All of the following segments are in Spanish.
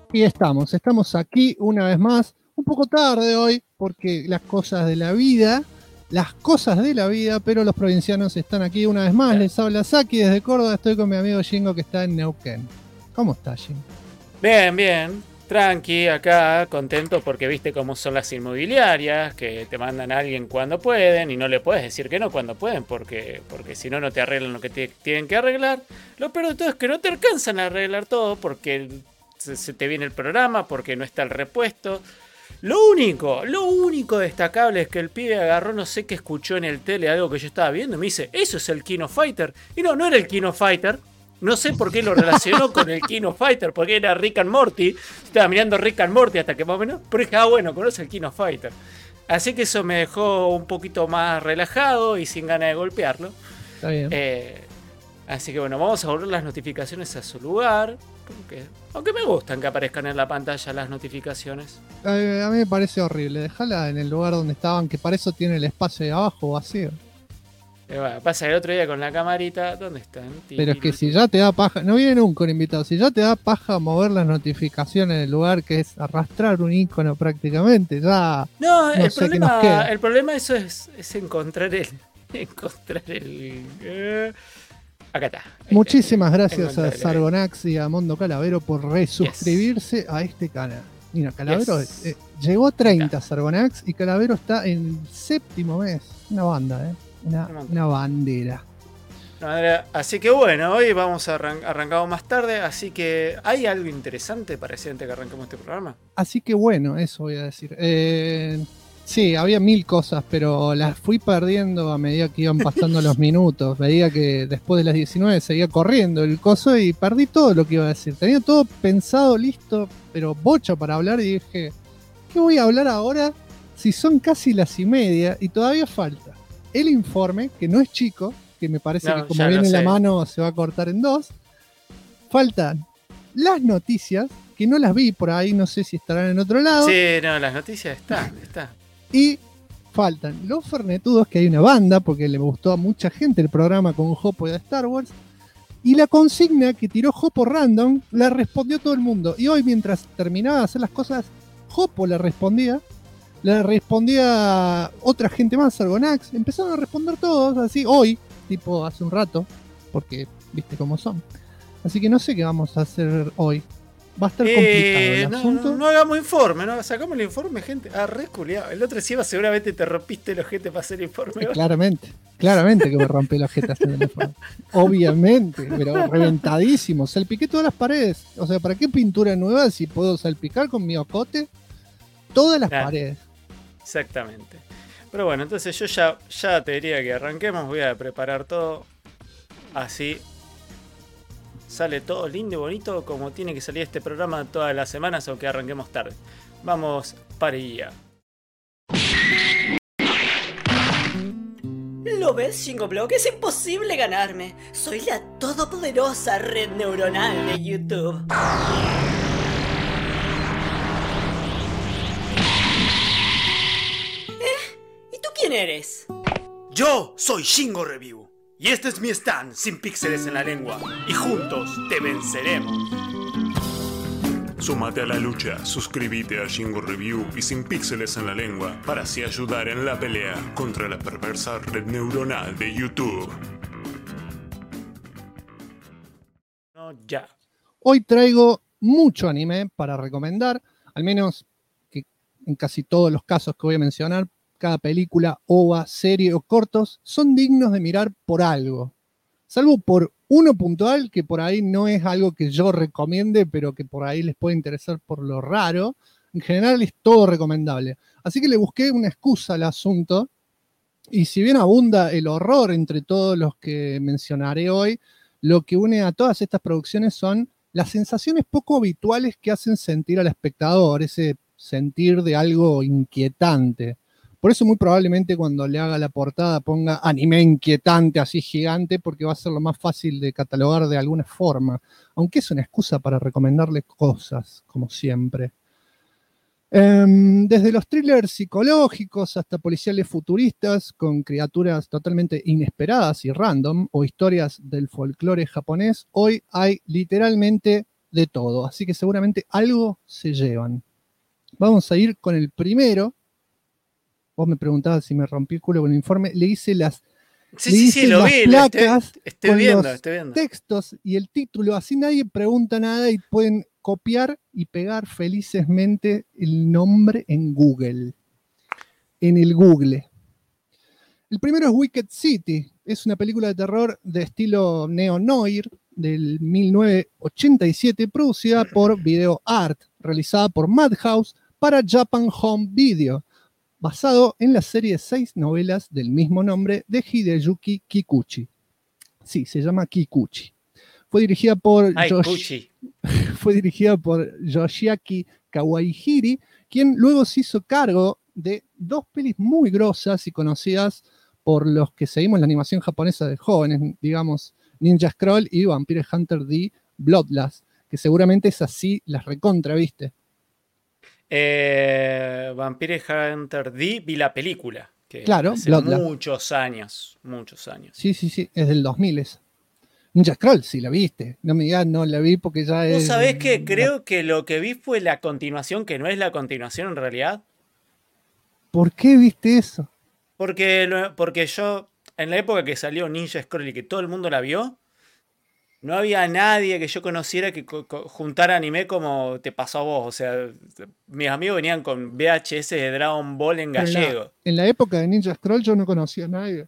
Y estamos aquí una vez más, un poco tarde hoy, porque las cosas de la vida, pero los provincianos están aquí una vez más. Les habla Saki desde Córdoba, estoy con mi amigo Jingo que está en Neuquén. ¿Cómo estás, Jingo? Bien, bien, tranqui, acá, contento porque viste cómo son las inmobiliarias, que te mandan a alguien cuando pueden y no le puedes decir que no cuando pueden, porque si no, no te arreglan lo que tienen que arreglar. Lo peor de todo es que no te alcanzan a arreglar todo porque se te viene el programa, porque no está el repuesto. Lo único destacable es que el pibe agarró, no sé qué escuchó en el tele, algo que yo estaba viendo, y me dice, eso es el King of Fighter. Y no era el King of Fighter. No sé por qué lo relacionó con el King of Fighter, porque era Rick and Morty. Estaba mirando Rick and Morty hasta que más o menos. Pero dije, bueno, conoce el King of Fighter. Así que eso me dejó un poquito más relajado y sin ganas de golpearlo. Está bien. Así que bueno, vamos a volver las notificaciones a su lugar. Aunque me gustan que aparezcan en la pantalla las notificaciones. A mí me parece horrible. Déjala en el lugar donde estaban, que para eso tiene el espacio de abajo vacío. Bueno, pasa el otro día con la camarita. ¿Dónde están? Pero es que si ya te da paja, no viene nunca un invitado, si ya te da paja mover las notificaciones del lugar, que es arrastrar un icono prácticamente, ya no el sé qué nos queda. El problema eso es encontrar el... Acá está. Muchísimas gracias a Sargonax y a Mondo Calavero por resuscribirse a este canal. Mira, Calavero llegó a 30 Sargonax y Calavero está en el 7º mes. Una banda, una bandera. Así que bueno, hoy vamos a arrancamos más tarde, así que ¿hay algo interesante para decir antes que arranquemos este programa? Así que bueno, eso voy a decir. Sí, había 1000 cosas, pero las fui perdiendo a medida que iban pasando los minutos. Veía que después de las 19 seguía corriendo el coso y perdí todo lo que iba a decir. Tenía todo pensado, listo, pero bocha para hablar y dije, ¿qué voy a hablar ahora si son casi las 1:30 y todavía falta el informe, que no es chico, que me parece que como viene en la mano se va a cortar en dos? Faltan las noticias, que no las vi por ahí, no sé si estarán en otro lado. Sí, no, las noticias están. Y faltan los Fernetudos, que hay una banda, porque le gustó a mucha gente el programa con Jopo de Star Wars. Y la consigna que tiró Jopo Random la respondió todo el mundo. Y hoy, mientras terminaba de hacer las cosas, Jopo la respondía otra gente más, Sargonax. Empezaron a responder todos, así, hoy, tipo hace un rato, porque viste cómo son. Así que no sé qué vamos a hacer hoy. Va a estar complicado el asunto. No hagamos informe, ¿no? Sacamos el informe, gente. Re culiado. El otro encima seguramente te rompiste el ojete para hacer informe. Claramente que me rompí el ojete haciendo el informe. Obviamente, pero reventadísimo. Salpiqué todas las paredes. O sea, ¿para qué pintura nueva si puedo salpicar con mi ocote todas las paredes? Exactamente. Pero bueno, entonces yo ya te diría que arranquemos. Voy a preparar todo así. Sale todo lindo y bonito como tiene que salir este programa todas las semanas, aunque arranquemos tarde. Vamos para allá. ¿Lo ves, Shingoblog? Es imposible ganarme. Soy la todopoderosa red neuronal de YouTube. ¿Y tú quién eres? Yo soy Shingo Review. Y este es mi stand sin píxeles en la lengua. Y juntos te venceremos. Súmate a la lucha, suscríbete a Shingo Review y Sin Píxeles en la Lengua para así ayudar en la pelea contra la perversa red neuronal de YouTube. Hoy traigo mucho anime para recomendar, al menos que en casi todos los casos que voy a mencionar, cada película, ova, serie o cortos son dignos de mirar por algo. Salvo por uno puntual, que por ahí no es algo que yo recomiende, pero que por ahí les puede interesar por lo raro. En general es todo recomendable. Así que le busqué una excusa al asunto. Y si bien abunda el horror entre todos los que mencionaré hoy, lo que une a todas estas producciones son las sensaciones poco habituales que hacen sentir al espectador, ese sentir de algo inquietante. Por eso muy probablemente cuando le haga la portada ponga anime inquietante así gigante, porque va a ser lo más fácil de catalogar de alguna forma, aunque es una excusa para recomendarles cosas, como siempre. Desde los thrillers psicológicos hasta policiales futuristas con criaturas totalmente inesperadas y random, o historias del folclore japonés, hoy hay literalmente de todo, así que seguramente algo se llevan. Vamos a ir con el primero. Vos me preguntabas si me rompí el culo con el informe. Le hice las Sí, lo vi, placas estoy con viendo, los estoy viendo. textos y el título, así nadie pregunta nada y pueden copiar y pegar felicesmente el nombre en Google. En el Google. El primero es Wicked City. Es una película de terror de estilo neo-noir del 1987, producida por Video Art, realizada por Madhouse para Japan Home Video, basado en la serie de 6 novelas del mismo nombre de Hideyuki Kikuchi. Sí, se llama Kikuchi. Fue dirigida por Yoshiaki Kawahiri, quien luego se hizo cargo de 2 pelis muy grosas y conocidas por los que seguimos la animación japonesa de jóvenes, digamos, Ninja Scroll y Vampire Hunter D Bloodlust, que seguramente es así, las recontra, ¿viste? Vampire Hunter D, vi la película. Que claro, hace Bloodlust. muchos años. Sí, es del 2000 esa. Ninja Scroll, sí la viste. No me digas, no la vi porque ya es... ¿Vos sabés que creo que lo que vi fue la continuación, que no es la continuación en realidad? ¿Por qué viste eso? Porque yo, en la época que salió Ninja Scroll y que todo el mundo la vio, no había nadie que yo conociera que juntara anime como te pasó a vos. O sea, mis amigos venían con VHS de Dragon Ball en gallego. En la época de Ninja Scroll yo no conocía a nadie.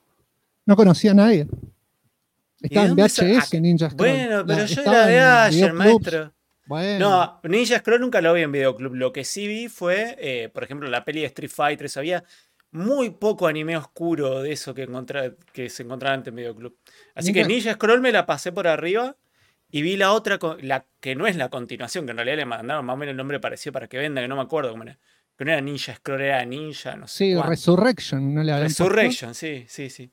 No conocía a nadie. Estaba en VHS Ninja Scroll. Bueno, pero yo era de ayer, maestro. Bueno. No, Ninja Scroll nunca lo vi en Videoclub. Lo que sí vi fue, por ejemplo, la peli de Street Fighter. Había muy poco anime oscuro de eso que se encontraba antes en Videoclub. Así que Ninja Scroll me la pasé por arriba y vi la otra, la que no es la continuación, que en realidad le mandaron más o menos el nombre parecido para que venda, que no me acuerdo cómo era. Que no era Ninja Scroll, era Ninja, no sé. Sí, cuánto. Resurrection, ¿no le habían Resurrection, puesto? Sí.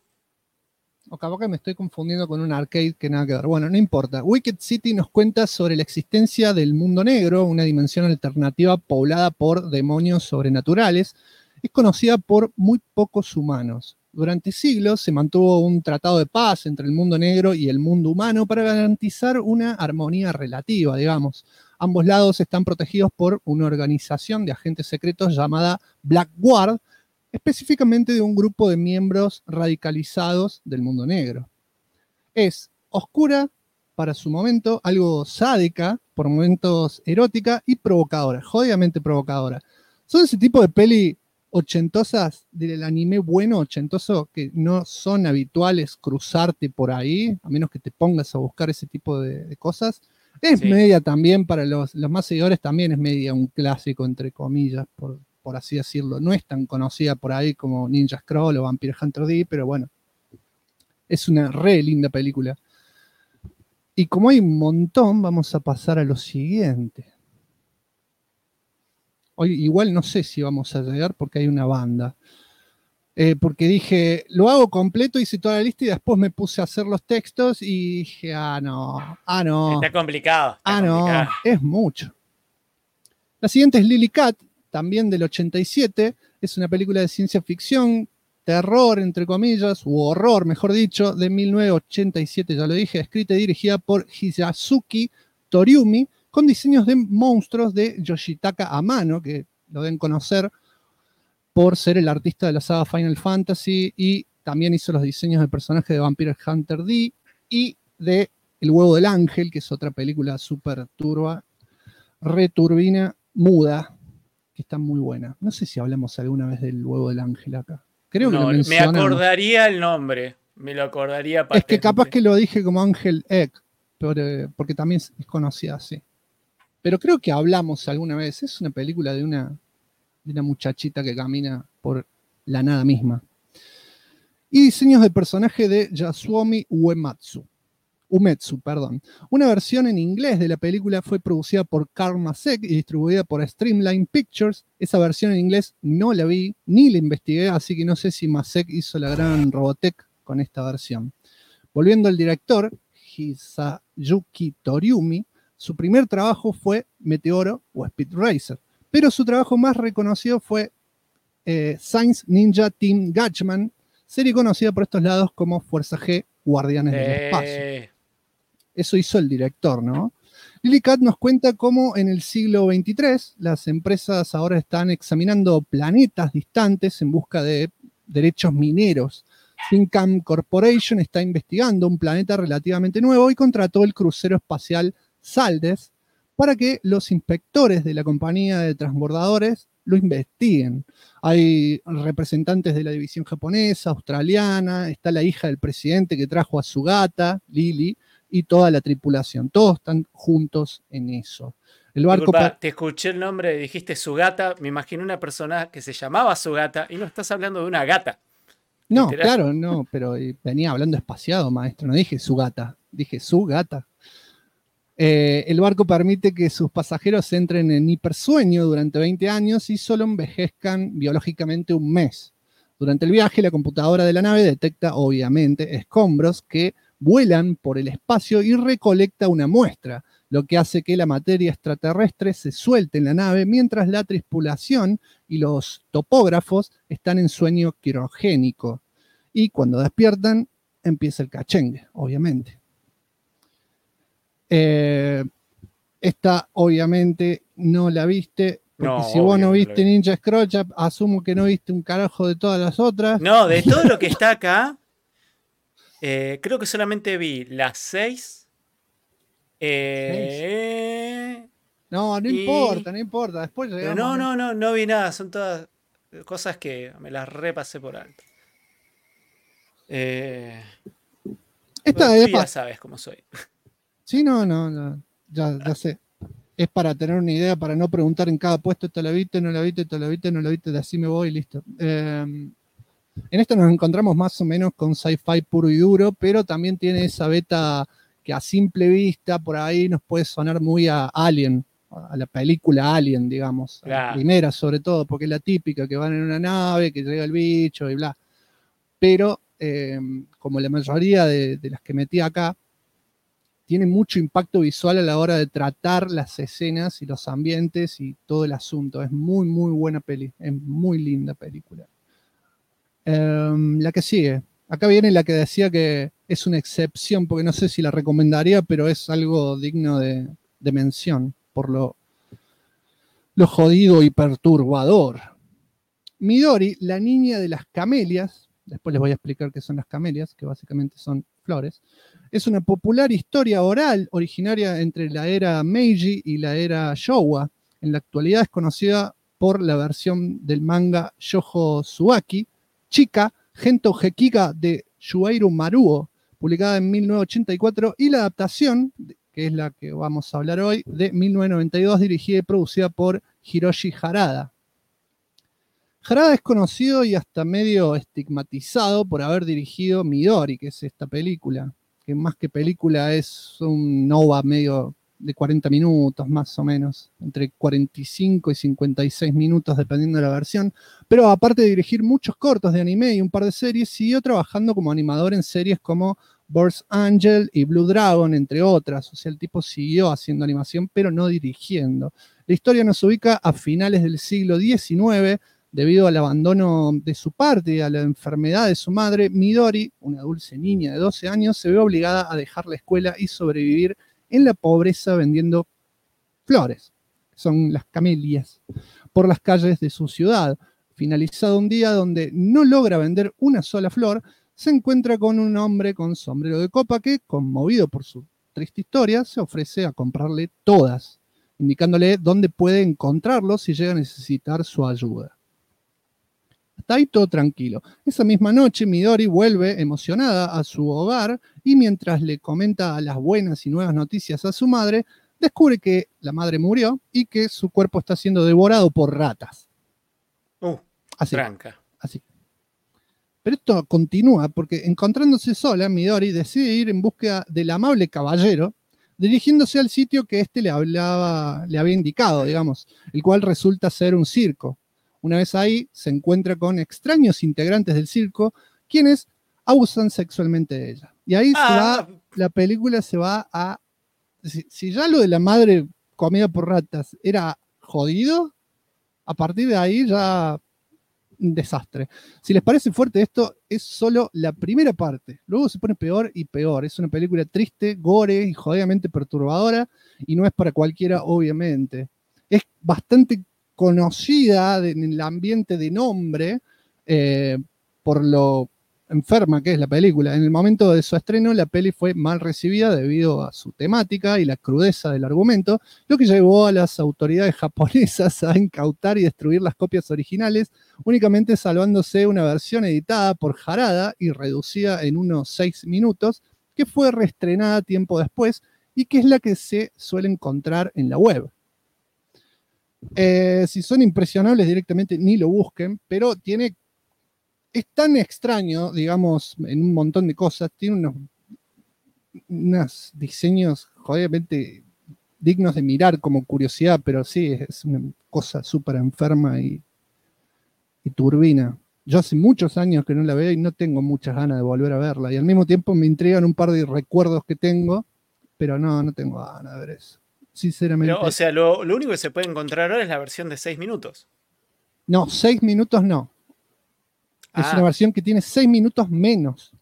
O capaz que me estoy confundiendo con un arcade que nada que ver. Bueno, no importa. Wicked City nos cuenta sobre la existencia del mundo negro, una dimensión alternativa poblada por demonios sobrenaturales. Es conocida por muy pocos humanos. Durante siglos se mantuvo un tratado de paz entre el mundo negro y el mundo humano para garantizar una armonía relativa, digamos. Ambos lados están protegidos por una organización de agentes secretos llamada Black Guard, específicamente de un grupo de miembros radicalizados del mundo negro. Es oscura para su momento, algo sádica, por momentos erótica y provocadora, jodidamente provocadora. Son ese tipo de peli ochentosas del anime bueno ochentoso que no son habituales cruzarte por ahí, a menos que te pongas a buscar ese tipo de cosas. Es media también, para los más seguidores también es media un clásico, entre comillas, por así decirlo. No es tan conocida por ahí como Ninja Scroll o Vampire Hunter D, pero bueno, es una re linda película. Y como hay un montón, vamos a pasar a lo siguiente. Hoy igual no sé si vamos a llegar porque hay una banda. Porque dije, lo hago completo, hice toda la lista y después me puse a hacer los textos y dije, no. Está complicado. No, es mucho. La siguiente es Lily Cat, también del 87. Es una película de ciencia ficción, terror, entre comillas, u horror, mejor dicho, de 1987, ya lo dije, escrita y dirigida por Hisazuki Toriumi, con diseños de monstruos de Yoshitaka Amano, que lo deben conocer por ser el artista de la saga Final Fantasy, y también hizo los diseños de personajes de Vampire Hunter D y de El huevo del ángel, que es otra película súper turba, returbina, muda, que está muy buena. No sé si hablamos alguna vez del huevo del ángel acá. Creo que lo mencionamos. Me acordaría el nombre. Me lo acordaría patente. Es que capaz que lo dije como Ángel Egg, porque también es conocida así. Pero creo que hablamos alguna vez. Es una película de una muchachita que camina por la nada misma. Y diseños de personaje de Yasuomi Uematsu. Una versión en inglés de la película fue producida por Karl Sek y distribuida por Streamline Pictures. Esa versión en inglés no la vi, ni la investigué, así que no sé si Masek hizo la gran Robotech con esta versión. Volviendo al director, Hisayuki Toriumi, su primer trabajo fue Meteoro o Speed Racer, pero su trabajo más reconocido fue Science Ninja Team Gatchman, serie conocida por estos lados como Fuerza G, Guardianes del Espacio. Eso hizo el director, ¿no? Lily Cat nos cuenta cómo en el siglo XXIII las empresas ahora están examinando planetas distantes en busca de derechos mineros. Thinkam Corporation está investigando un planeta relativamente nuevo y contrató el crucero espacial Saldes para que los inspectores de la compañía de transbordadores lo investiguen. Hay representantes de la división japonesa, australiana, está la hija del presidente que trajo a su gata, Lily, y toda la tripulación. Todos están juntos en eso. El barco Disculpa, te escuché el nombre, dijiste Sugata, me imaginé una persona que se llamaba Sugata y no estás hablando de una gata. No, literal. claro, no, pero venía hablando espaciado, maestro, no dije su gata, dije su gata. El barco permite que sus pasajeros entren en hipersueño durante 20 años y solo envejezcan biológicamente un mes. Durante el viaje, la computadora de la nave detecta, obviamente, escombros que vuelan por el espacio y recolecta una muestra, lo que hace que la materia extraterrestre se suelte en la nave mientras la tripulación y los topógrafos están en sueño criogénico. Y cuando despiertan, empieza el cachengue, obviamente. Esta obviamente no la viste, porque No, si vos no obvio que no la viste vi. Ninja Scrolls, asumo que no viste un carajo de todas las otras. No, de todo lo que está acá, creo que solamente vi las 6. No importa, no importa. Después Pero llegamos. no vi nada, son todas cosas que me las repasé por alto. Esta es Tú ya sabes cómo soy. Sí, no, ya sé. Es para tener una idea, para no preguntar en cada puesto, ¿esta la viste, no la viste, esta la viste, no la viste? De así me voy y listo. En esta nos encontramos más o menos con sci-fi puro y duro, pero también tiene esa beta que a simple vista por ahí nos puede sonar muy a Alien, a la película Alien, digamos. A la Claro. primera sobre todo, porque es la típica, que van en una nave, que llega el bicho y bla. Pero como la mayoría de las que metí acá, tiene mucho impacto visual a la hora de tratar las escenas y los ambientes y todo el asunto. Es muy, muy buena peli. Es muy linda película. La que sigue. Acá viene la que decía que es una excepción, porque no sé si la recomendaría, pero es algo digno de mención por lo jodido y perturbador. Midori, la niña de las camelias, después les voy a explicar qué son las camelias, que básicamente son flores, es una popular historia oral originaria entre la era Meiji y la era Showa. En la actualidad es conocida por la versión del manga Shoujo Tsuaki, Chika, Gento Gekiga de Shueiru Maruo, publicada en 1984, y la adaptación, que es la que vamos a hablar hoy, de 1992, dirigida y producida por Hiroshi Harada. Harada es conocido y hasta medio estigmatizado por haber dirigido Midori, que es esta película, que más que película es un OVA medio de 40 minutos más o menos, entre 45 y 56 minutos dependiendo de la versión, pero aparte de dirigir muchos cortos de anime y un par de series, siguió trabajando como animador en series como Burst Angel y Blue Dragon, entre otras. O sea, el tipo siguió haciendo animación, pero no dirigiendo. La historia nos ubica a finales del siglo XIX. Debido al abandono de su parte y a la enfermedad de su madre, Midori, una dulce niña de 12 años, se ve obligada a dejar la escuela y sobrevivir en la pobreza vendiendo flores, son las camelias, por las calles de su ciudad. Finalizado un día donde no logra vender una sola flor, se encuentra con un hombre con sombrero de copa que, conmovido por su triste historia, se ofrece a comprarle todas, indicándole dónde puede encontrarlos si llega a necesitar su ayuda. Hasta ahí todo tranquilo. Esa misma noche Midori vuelve emocionada a su hogar y mientras le comenta las buenas y nuevas noticias a su madre, descubre que la madre murió y que su cuerpo está siendo devorado por ratas. Así, Tranca. así. Pero esto continúa porque encontrándose sola, Midori decide ir en búsqueda del amable caballero, dirigiéndose al sitio que éste le había indicado, digamos, el cual resulta ser un circo. Una vez ahí, se encuentra con extraños integrantes del circo, quienes abusan sexualmente de ella. Y ahí la película se va a... Si ya lo de la madre comida por ratas era jodido, a partir de ahí ya un desastre. Si les parece fuerte esto, es solo la primera parte. Luego se pone peor y peor. Es una película triste, gore y jodidamente perturbadora, y no es para cualquiera, obviamente. Es bastante conocida en el ambiente de nombre, por lo enferma que es la película. En el momento de su estreno, la peli fue mal recibida debido a su temática y la crudeza del argumento, lo que llevó a las autoridades japonesas a incautar y destruir las copias originales, únicamente salvándose una versión editada por Harada y reducida en unos 6 minutos, que fue reestrenada tiempo después y que es la que se suele encontrar en la web. Si son impresionables directamente, ni lo busquen, pero es tan extraño, digamos, en un montón de cosas, tiene unos diseños jodidamente dignos de mirar como curiosidad, pero sí, es una cosa súper enferma y turbina. Yo hace muchos años que no la veo y no tengo muchas ganas de volver a verla, y al mismo tiempo me intrigan un par de recuerdos que tengo, pero no tengo ganas de ver eso. Sinceramente. Pero, o sea, lo único que se puede encontrar ahora es la versión de 6 minutos. No, 6 minutos no. Es una versión que tiene 6 minutos menos.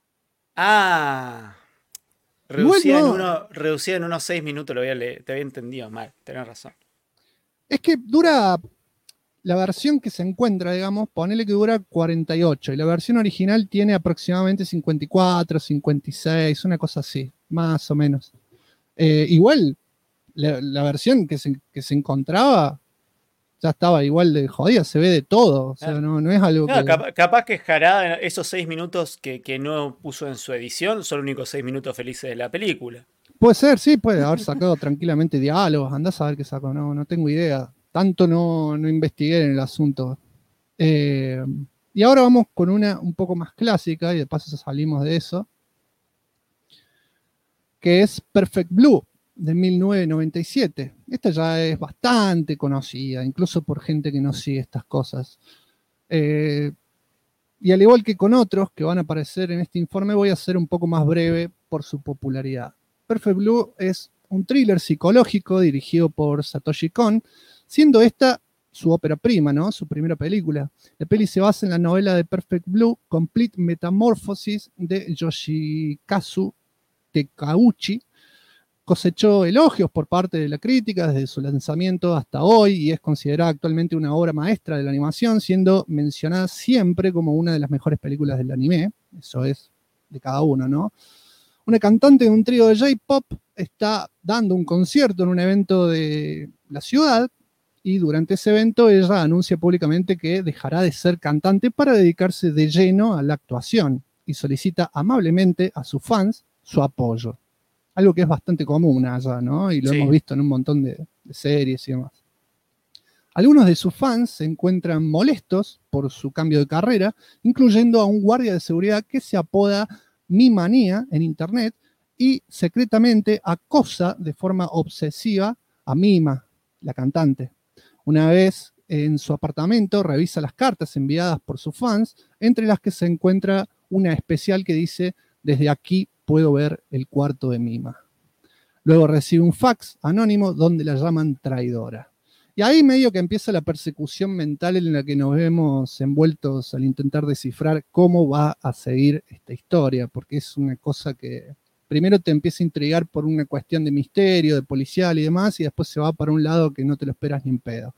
Reducida en unos 6 minutos, te había entendido mal, tenés razón. Es que dura, la versión que se encuentra, digamos, ponele que dura 48, y la versión original tiene aproximadamente 54, 56, una cosa así, más o menos. Igual, la versión que se encontraba ya estaba igual de jodida, se ve de todo, o sea, no es algo que... Capaz que Harada, esos 6 minutos que no puso en su edición, son los únicos 6 minutos felices de la película. Puede ser, sí, puede haber sacado tranquilamente diálogos, andás a ver qué sacó, no tengo idea, tanto no investigué en el asunto. Y ahora vamos con una un poco más clásica, y de paso salimos de eso, que es Perfect Blue, de 1997. Esta ya es bastante conocida, incluso por gente que no sigue estas cosas. Y al igual que con otros que van a aparecer en este informe, voy a ser un poco más breve por su popularidad. Perfect Blue es un thriller psicológico dirigido por Satoshi Kon, siendo esta su ópera prima, ¿no? Su primera película. La peli se basa en la novela de Perfect Blue, Complete Metamorphosis, de Yoshikazu Takeuchi. Cosechó elogios por parte de la crítica desde su lanzamiento hasta hoy y es considerada actualmente una obra maestra de la animación, siendo mencionada siempre como una de las mejores películas del anime. Eso es de cada uno, ¿no? Una cantante de un trío de J-pop está dando un concierto en un evento de la ciudad, y durante ese evento ella anuncia públicamente que dejará de ser cantante para dedicarse de lleno a la actuación, y solicita amablemente a sus fans su apoyo. Algo que es bastante común allá, ¿no? Y lo hemos visto en un montón de series y demás. Algunos de sus fans se encuentran molestos por su cambio de carrera, incluyendo a un guardia de seguridad que se apoda Mimanía en internet y secretamente acosa de forma obsesiva a Mima, la cantante. Una vez en su apartamento revisa las cartas enviadas por sus fans, entre las que se encuentra una especial que dice: "Desde aquí puedo ver el cuarto de Mima". Luego recibe un fax anónimo donde la llaman traidora. Y ahí medio que empieza la persecución mental en la que nos vemos envueltos al intentar descifrar cómo va a seguir esta historia, porque es una cosa que primero te empieza a intrigar por una cuestión de misterio, de policial y demás, y después se va para un lado que no te lo esperas ni en pedo.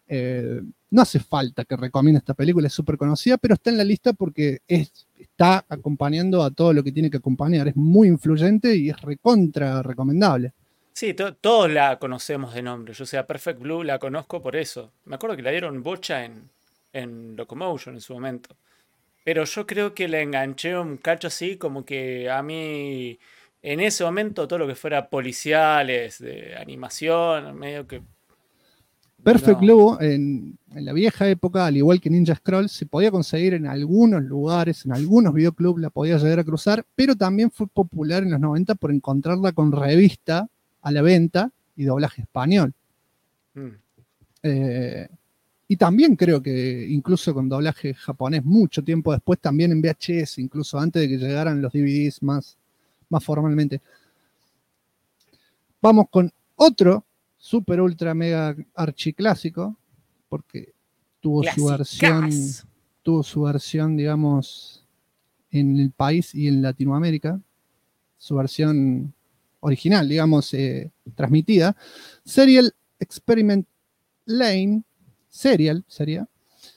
No hace falta que recomiende esta película, es súper conocida, pero está en la lista porque está acompañando a todo lo que tiene que acompañar. Es muy influyente y es recontra recomendable. Sí, todos la conocemos de nombre. Yo, sea, Perfect Blue la conozco por eso. Me acuerdo que la dieron bocha en Locomotion en su momento. Pero yo creo que la enganché un cacho así, como que a mí, en ese momento, todo lo que fuera policiales, de animación, medio que... Perfect Blue, en la vieja época, al igual que Ninja Scroll, se podía conseguir en algunos lugares, en algunos videoclubs la podía llegar a cruzar, pero también fue popular en los 90 por encontrarla con revista a la venta y doblaje español. Y también creo que incluso con doblaje japonés mucho tiempo después, también en VHS, incluso antes de que llegaran los DVDs más formalmente. Vamos con otro super ultra mega archiclásico, porque tuvo su versión tuvo su versión, digamos, en el país y en Latinoamérica, su versión original, digamos, transmitida. Serial Experiment Lane, Serial sería,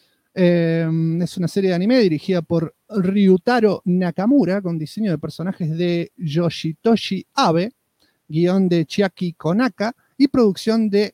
es una serie de anime dirigida por Ryutaro Nakamura, con diseño de personajes de Yoshitoshi Abe, guión de Chiaki Konaka y producción de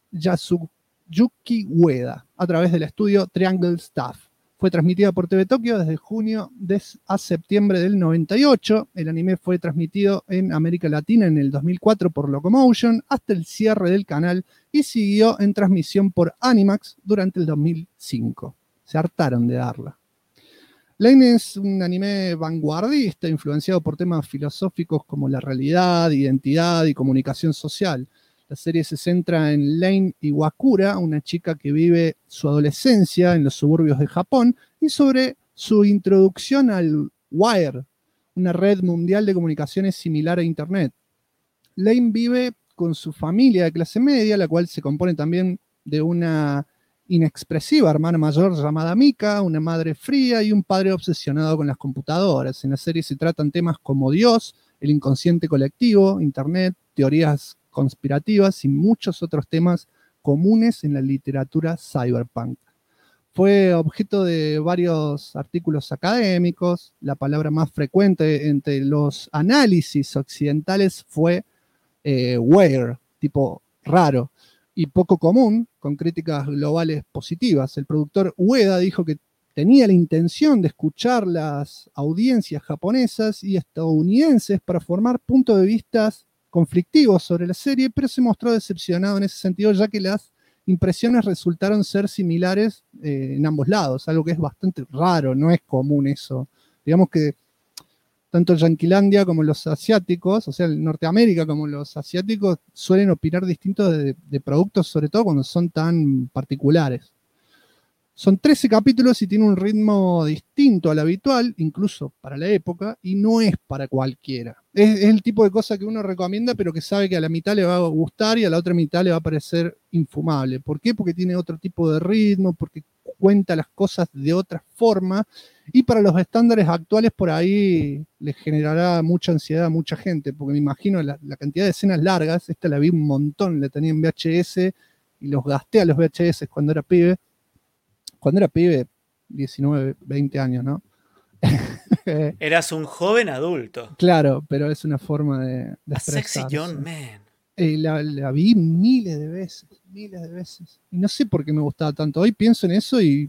Yasuyuki Ueda, a través del estudio Triangle Staff. Fue transmitida por TV Tokio desde junio a septiembre del 98. El anime fue transmitido en América Latina en el 2004 por Locomotion hasta el cierre del canal y siguió en transmisión por Animax durante el 2005. Se hartaron de darla. Lane es un anime vanguardista influenciado por temas filosóficos como la realidad, identidad y comunicación social. La serie se centra en Lane Iwakura, una chica que vive su adolescencia en los suburbios de Japón, y sobre su introducción al Wire, una red mundial de comunicaciones similar a Internet. Lane vive con su familia de clase media, la cual se compone también de una inexpresiva hermana mayor llamada Mika, una madre fría y un padre obsesionado con las computadoras. En la serie se tratan temas como Dios, el inconsciente colectivo, Internet, teorías conspirativas y muchos otros temas comunes en la literatura cyberpunk. Fue objeto de varios artículos académicos. La palabra más frecuente entre los análisis occidentales fue weird, tipo raro, y poco común, con críticas globales positivas. El productor Ueda dijo que tenía la intención de escuchar las audiencias japonesas y estadounidenses para formar puntos de vista conflictivos sobre la serie, pero se mostró decepcionado en ese sentido, ya que las impresiones resultaron ser similares en ambos lados, algo que es bastante raro, no es común eso. Digamos que tanto Yanquilandia como los asiáticos, o sea, Norteamérica como los asiáticos, suelen opinar distinto de productos, sobre todo cuando son tan particulares. Son 13 capítulos y tiene un ritmo distinto al habitual, incluso para la época, y no es para cualquiera. Es el tipo de cosa que uno recomienda, pero que sabe que a la mitad le va a gustar y a la otra mitad le va a parecer infumable. ¿Por qué? Porque tiene otro tipo de ritmo, porque cuenta las cosas de otra forma, y para los estándares actuales por ahí les generará mucha ansiedad a mucha gente, porque me imagino la cantidad de escenas largas, esta la vi un montón, la tenía en VHS y los gasté a los VHS cuando era pibe. Cuando era pibe, 19, 20 años, ¿no? Eras un joven adulto. Claro, pero es una forma de A sexy expresarse. young man. La vi miles de veces. Y no sé por qué me gustaba tanto. Hoy pienso en eso y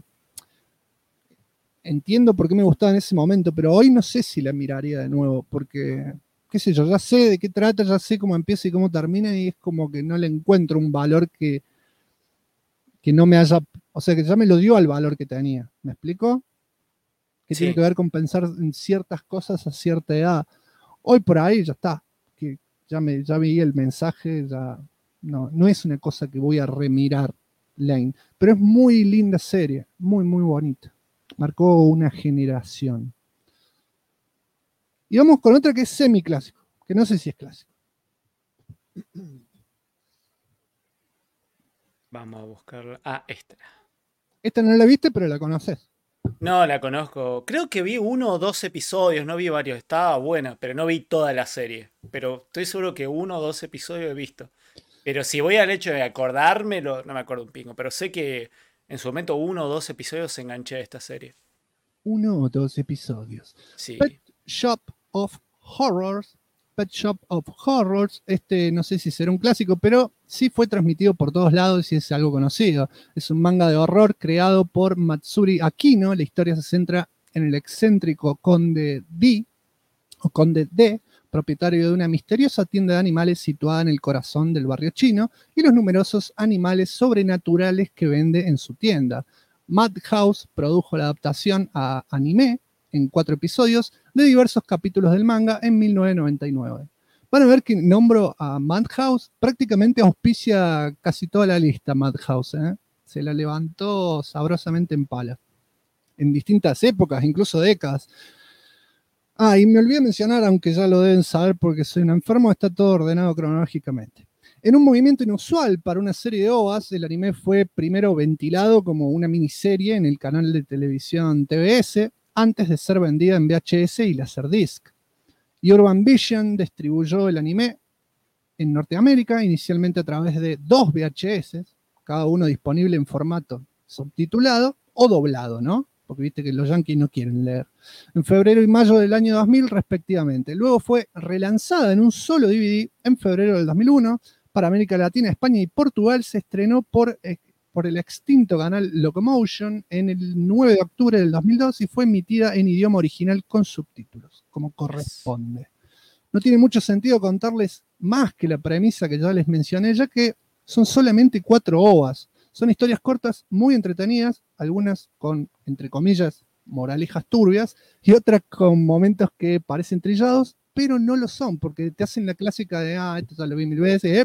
entiendo por qué me gustaba en ese momento, pero hoy no sé si la miraría de nuevo, porque, qué sé yo, ya sé de qué trata, ya sé cómo empieza y cómo termina, y es como que no le encuentro un valor que no me haya, o sea, que ya me lo dio al valor que tenía. ¿Me explico? Que Sí. tiene que ver con pensar en ciertas cosas a cierta edad. Hoy por ahí ya está, que ya vi el mensaje, ya no es una cosa que voy a remirar Lane, pero es muy linda serie, muy, muy bonita. Marcó una generación. Y vamos con otra que es semiclásico, que no sé si es clásico. Vamos a buscarla. Ah, esta. Esta no la viste, pero la conoces. No, la conozco. Creo que vi 1 o 2 episodios, no vi varios. Estaba buena, pero no vi toda la serie. Pero estoy seguro que 1 o 2 episodios he visto. Pero si voy al hecho de acordármelo, no me acuerdo un pingo. Pero sé que en su momento 1 o 2 episodios enganché a esta serie. 1 o 2 episodios. Sí. Pet Shop of Horrors. No sé si será un clásico, pero sí fue transmitido por todos lados y es algo conocido. Es un manga de horror creado por Matsuri Akino. La historia se centra en el excéntrico Conde D, propietario de una misteriosa tienda de animales situada en el corazón del barrio chino, y los numerosos animales sobrenaturales que vende en su tienda. Madhouse produjo la adaptación a anime en 4 episodios de diversos capítulos del manga en 1999. Van a ver que nombro a Madhouse, prácticamente auspicia casi toda la lista Madhouse, ¿eh? Se la levantó sabrosamente en pala. En distintas épocas, incluso décadas. Ah, y me olvidé mencionar, aunque ya lo deben saber porque soy un enfermo, está todo ordenado cronológicamente. En un movimiento inusual para una serie de OVAs, el anime fue primero ventilado como una miniserie en el canal de televisión TBS, antes de ser vendida en VHS y Laserdisc. Y Urban Vision distribuyó el anime en Norteamérica, inicialmente a través de 2 VHS, cada uno disponible en formato subtitulado o doblado, ¿no? Porque viste que los yankees no quieren leer. En febrero y mayo del año 2000, respectivamente. Luego fue relanzada en un solo DVD en febrero del 2001. Para América Latina, España y Portugal se estrenó por el extinto canal Locomotion en el 9 de octubre del 2002 y fue emitida en idioma original con subtítulos, como corresponde. No tiene mucho sentido contarles más que la premisa que ya les mencioné, ya que son solamente 4 OVAs. Son historias cortas, muy entretenidas, algunas con, entre comillas, moralejas turbias, y otras con momentos que parecen trillados, pero no lo son, porque te hacen la clásica de, esto ya lo vi 1000 veces,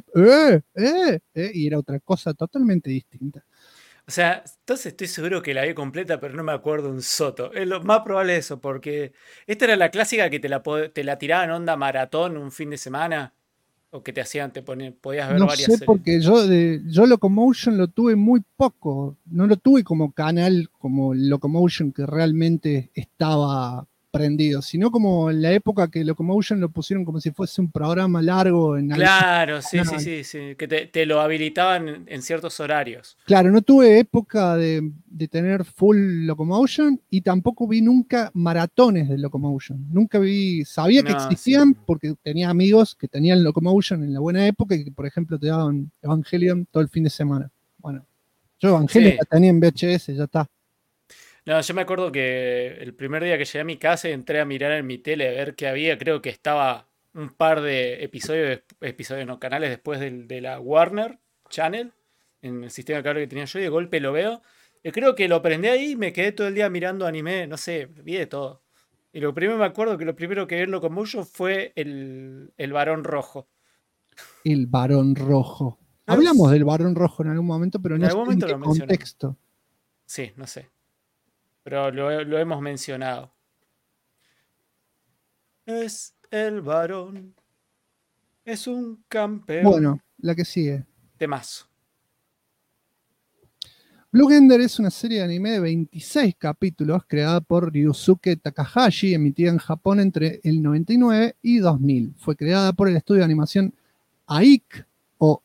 y era otra cosa totalmente distinta. O sea, entonces estoy seguro que la vi completa, pero no me acuerdo un soto. Es lo más probable eso, porque esta era la clásica que te la tiraban onda maratón un fin de semana, o que te hacían, podías ver No varias sé, series. porque yo Locomotion lo tuve muy poco, no lo tuve como canal, como Locomotion que realmente estaba prendido, sino como en la época que Locomotion lo pusieron como si fuese un programa largo en Claro, algún sí, canal. sí, que te lo habilitaban en ciertos horarios. Claro, no tuve época de tener full Locomotion y tampoco vi nunca maratones de Locomotion. Nunca vi, sabía que No, sí. existían porque tenía amigos que tenían Locomotion en la buena época y que, por ejemplo, te daban Evangelion todo el fin de semana. Bueno, yo Evangelion Sí. la tenía en VHS, ya está. No, yo me acuerdo que el primer día que llegué a mi casa y entré a mirar en mi tele a ver qué había, creo que estaba un par de episodios no, canales después de la Warner Channel, en el sistema de cable que tenía yo, y de golpe lo veo. Y creo que lo prendí ahí y me quedé todo el día mirando anime, no sé, vi de todo. Y lo primero me acuerdo que lo primero que vi en Locomotion fue el Varón Rojo. El Varón Rojo. Hablamos Es- del Varón Rojo en algún momento, pero En no sé algún en momento qué lo mencionamos. contexto. Sí, no sé. Pero lo hemos mencionado. Es el varón. Es un campeón. Bueno, la que sigue. Temazo. Blue Ender es una serie de anime de 26 capítulos creada por Ryusuke Takahashi, emitida en Japón entre el 99 y 2000. Fue creada por el estudio de animación AIC o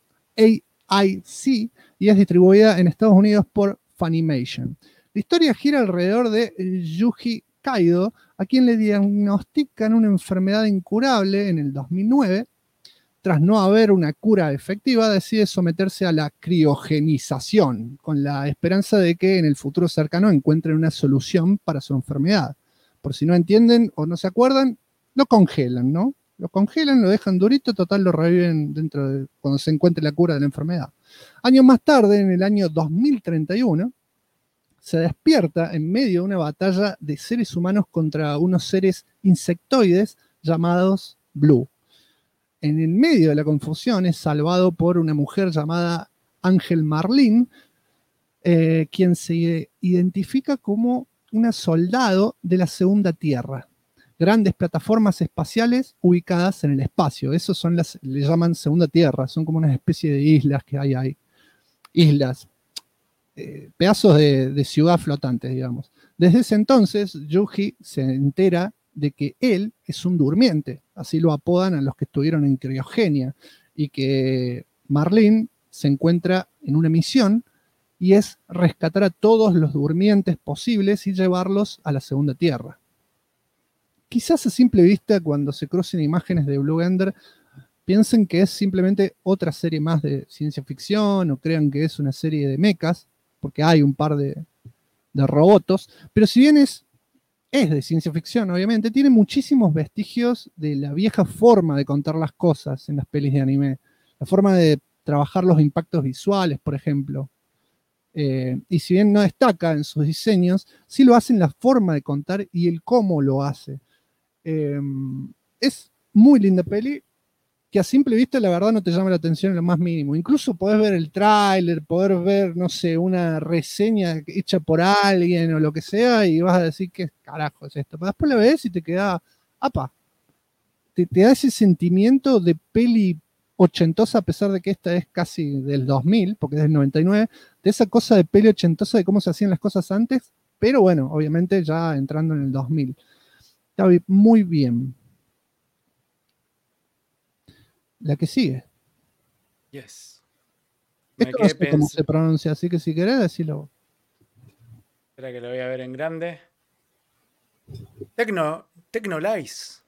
AIC y es distribuida en Estados Unidos por Funimation. La historia gira alrededor de Yuji Kaido, a quien le diagnostican una enfermedad incurable en el 2009. Tras no haber una cura efectiva, decide someterse a la criogenización, con la esperanza de que en el futuro cercano encuentren una solución para su enfermedad. Por si no entienden o no se acuerdan, lo congelan, ¿no? Lo congelan, lo dejan durito, total lo reviven cuando se encuentre la cura de la enfermedad. Años más tarde, en el año 2031, se despierta en medio de una batalla de seres humanos contra unos seres insectoides llamados Blue. En el medio de la confusión es salvado por una mujer llamada Ángel Marlín, quien se identifica como una soldado de la Segunda Tierra. Grandes plataformas espaciales ubicadas en el espacio. Esos son le llaman Segunda Tierra, son como una especie de islas que hay ahí. Islas, pedazos de ciudad flotantes, digamos. Desde ese entonces, Yuji se entera de que él es un durmiente, así lo apodan a los que estuvieron en criogenia, y que Marlene se encuentra en una misión y es rescatar a todos los durmientes posibles y llevarlos a la Segunda Tierra. Quizás a simple vista, cuando se crucen imágenes de Blue Ender, piensen que es simplemente otra serie más de ciencia ficción o crean que es una serie de mechas, porque hay un par de robots, pero si bien es de ciencia ficción, obviamente, tiene muchísimos vestigios de la vieja forma de contar las cosas en las pelis de anime. La forma de trabajar los impactos visuales, por ejemplo. Y si bien no destaca en sus diseños, sí lo hace en la forma de contar y el cómo lo hace. Es muy linda peli, que a simple vista la verdad no te llama la atención en lo más mínimo. Incluso podés ver el tráiler, poder ver, no sé, una reseña hecha por alguien o lo que sea y vas a decir qué carajo es esto. Pero después la ves y te queda, apa, te da ese sentimiento de peli ochentosa, a pesar de que esta es casi del 2000, porque es del 99, de esa cosa de peli ochentosa de cómo se hacían las cosas antes, pero bueno, obviamente ya entrando en el 2000. Está muy bien. La que sigue. Yes. Esto no sé cómo se pronuncia, así que si querés decirlo. Espera que lo voy a ver en grande. Tecnolize.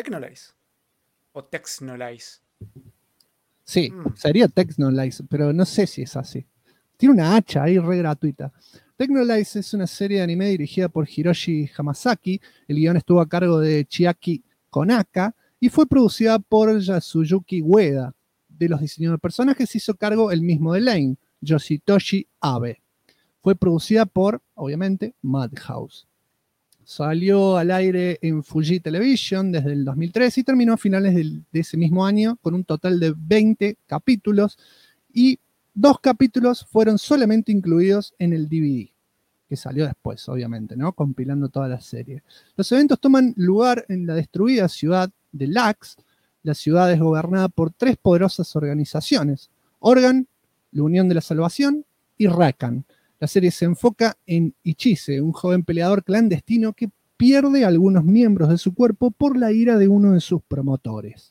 O Texnolize. Sí, sería Texnolize, pero no sé si es así. Tiene una hacha ahí re gratuita. Texnolize es una serie de anime dirigida por Hiroshi Hamasaki. El guión estuvo a cargo de Chiaki Konaka y fue producida por Yasuyuki Ueda. De los diseños de personajes hizo cargo el mismo de Lane, Yoshitoshi Abe. Fue producida por, obviamente, Madhouse. Salió al aire en Fuji Television desde el 2003 y terminó a finales de ese mismo año con un total de 20 capítulos y 2 capítulos fueron solamente incluidos en el DVD, que salió después, obviamente, ¿no? Compilando toda la serie. Los eventos toman lugar en la destruida ciudad de Lax. La ciudad es gobernada por 3 poderosas organizaciones: Organ, la Unión de la Salvación y Rakan. La serie se enfoca en Ichise, un joven peleador clandestino que pierde algunos miembros de su cuerpo por la ira de uno de sus promotores.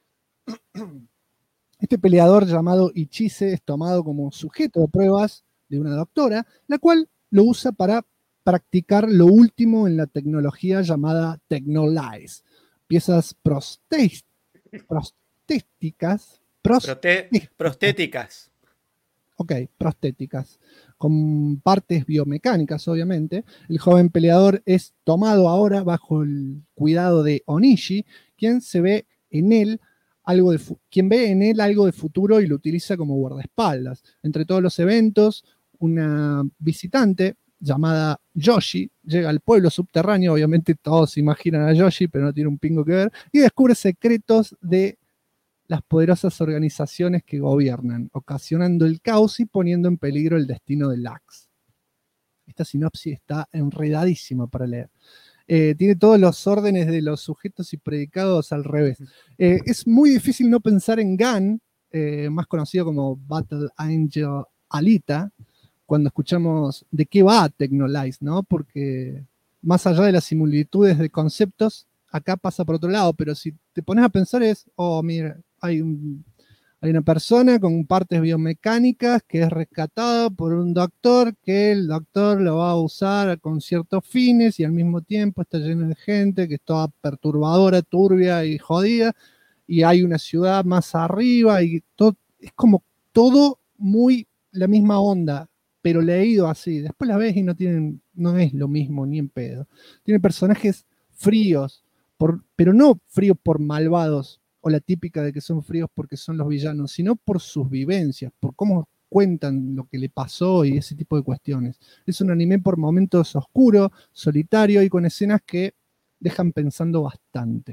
Este peleador llamado Ichise es tomado como sujeto de pruebas de una doctora, la cual lo usa para practicar lo último en la tecnología llamada Technolize. Piezas prostéticas. Ok, prostéticas, con partes biomecánicas, obviamente. El joven peleador es tomado ahora bajo el cuidado de Onishi, quien ve en él algo de futuro y lo utiliza como guardaespaldas. Entre todos los eventos, una visitante llamada Yoshi llega al pueblo subterráneo. Obviamente todos se imaginan a Yoshi, pero no tiene un pingo que ver, y descubre secretos de las poderosas organizaciones que gobiernan, ocasionando el caos y poniendo en peligro el destino de Lax. Esta sinopsis está enredadísima para leer. Tiene todos los órdenes de los sujetos y predicados al revés. Es muy difícil no pensar en Gun, más conocido como Battle Angel Alita, cuando escuchamos de qué va Technolize, ¿no? Porque más allá de las similitudes de conceptos, acá pasa por otro lado, pero si te pones a pensar mira, hay una persona con partes biomecánicas que es rescatada por un doctor, que el doctor lo va a usar con ciertos fines y al mismo tiempo está lleno de gente que es toda perturbadora, turbia y jodida, y hay una ciudad más arriba y todo, es como todo muy la misma onda, pero leído así. Después la ves y no es lo mismo ni en pedo. Tiene personajes fríos, pero no fríos por malvados, o la típica de que son fríos porque son los villanos, sino por sus vivencias, por cómo cuentan lo que le pasó y ese tipo de cuestiones. Es un anime por momentos oscuro, solitario y con escenas que dejan pensando bastante.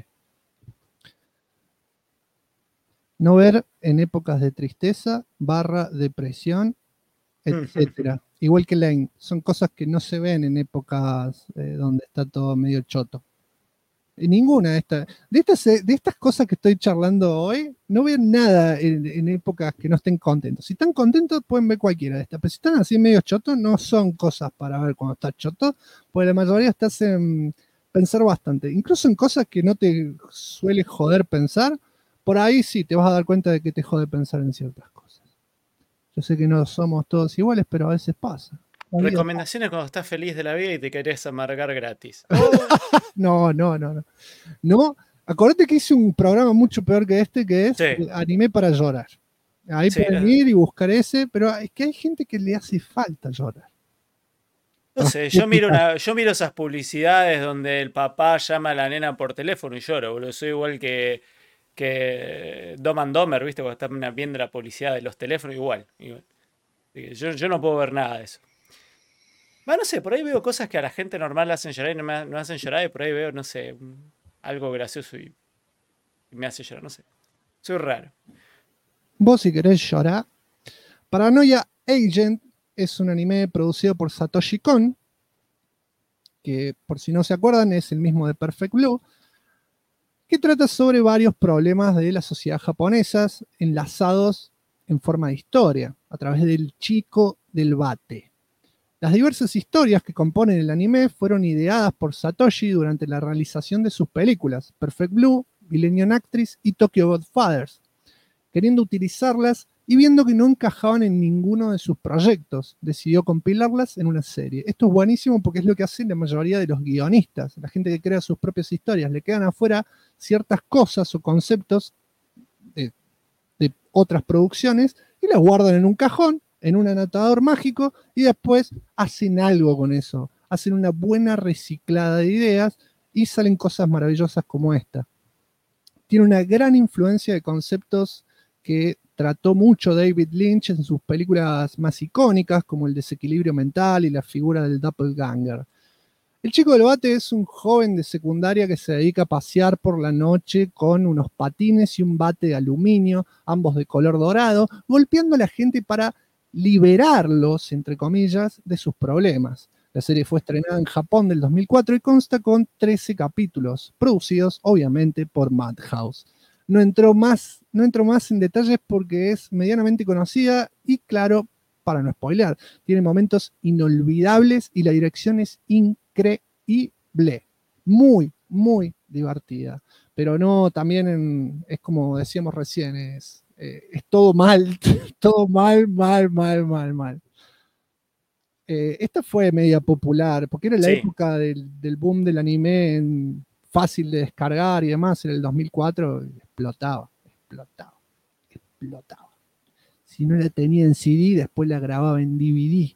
No ver en épocas de tristeza, depresión, etcétera. Igual que Lane, son cosas que no se ven en épocas donde está todo medio choto. Ninguna de estas cosas que estoy charlando hoy, no ven nada en épocas que no estén contentos. Si están contentos, pueden ver cualquiera de estas, pero si están así medio chotos, no son cosas para ver cuando estás choto, porque la mayoría te hacen pensar bastante. Incluso en cosas que no te suele joder pensar, por ahí sí te vas a dar cuenta de que te jode pensar en ciertas cosas. Yo sé que no somos todos iguales, pero a veces pasa. Recomendaciones cuando estás feliz de la vida y te querés amargar gratis. No. No, acordate que hice un programa mucho peor que este, que es Anime para llorar. Ahí pueden ir y buscar ese, pero es que hay gente que le hace falta llorar. No sé, yo miro esas publicidades donde el papá llama a la nena por teléfono y lloro, boludo. Soy igual que Dumb and Dumber, ¿viste? Cuando están viendo la publicidad de los teléfonos, igual. Yo no puedo ver nada de eso. Bueno, no sé, por ahí veo cosas que a la gente normal le hacen llorar y no me hacen llorar, y por ahí veo, no sé, algo gracioso y me hace llorar, no sé. Soy raro. Vos si querés llorar. Paranoia Agent es un anime producido por Satoshi Kon, que por si no se acuerdan es el mismo de Perfect Blue. que trata sobre varios problemas de la sociedad japonesa enlazados en forma de historia, a través del chico del bate. Las diversas historias que componen el anime fueron ideadas por Satoshi durante la realización de sus películas, Perfect Blue, Millennium Actress y Tokyo Godfathers, queriendo utilizarlas y viendo que no encajaban en ninguno de sus proyectos, decidió compilarlas en una serie. Esto es buenísimo porque es lo que hacen la mayoría de los guionistas, la gente que crea sus propias historias, le quedan afuera ciertas cosas o conceptos de otras producciones y las guardan en un cajón, en un anotador mágico, y después hacen algo con eso, hacen una buena reciclada de ideas y salen cosas maravillosas como esta. Tiene una gran influencia de conceptos que trató mucho David Lynch en sus películas más icónicas, como el desequilibrio mental y la figura del doppelganger. El chico del bate es un joven de secundaria que se dedica a pasear por la noche con unos patines y un bate de aluminio, ambos de color dorado, golpeando a la gente para liberarlos, entre comillas, de sus problemas. La serie fue estrenada en Japón del 2004 y consta con 13 capítulos, producidos obviamente por Madhouse. No entro más en detalles porque es medianamente conocida y, claro, para no spoilear, tiene momentos inolvidables y la dirección es increíble. Muy, muy divertida. Pero no, también es como decíamos recién, es todo mal, todo mal. Esta fue media popular, porque era la época del boom del anime fácil de descargar y demás, en el 2004 explotaba. Si no la tenía en CD, después la grababa en DVD.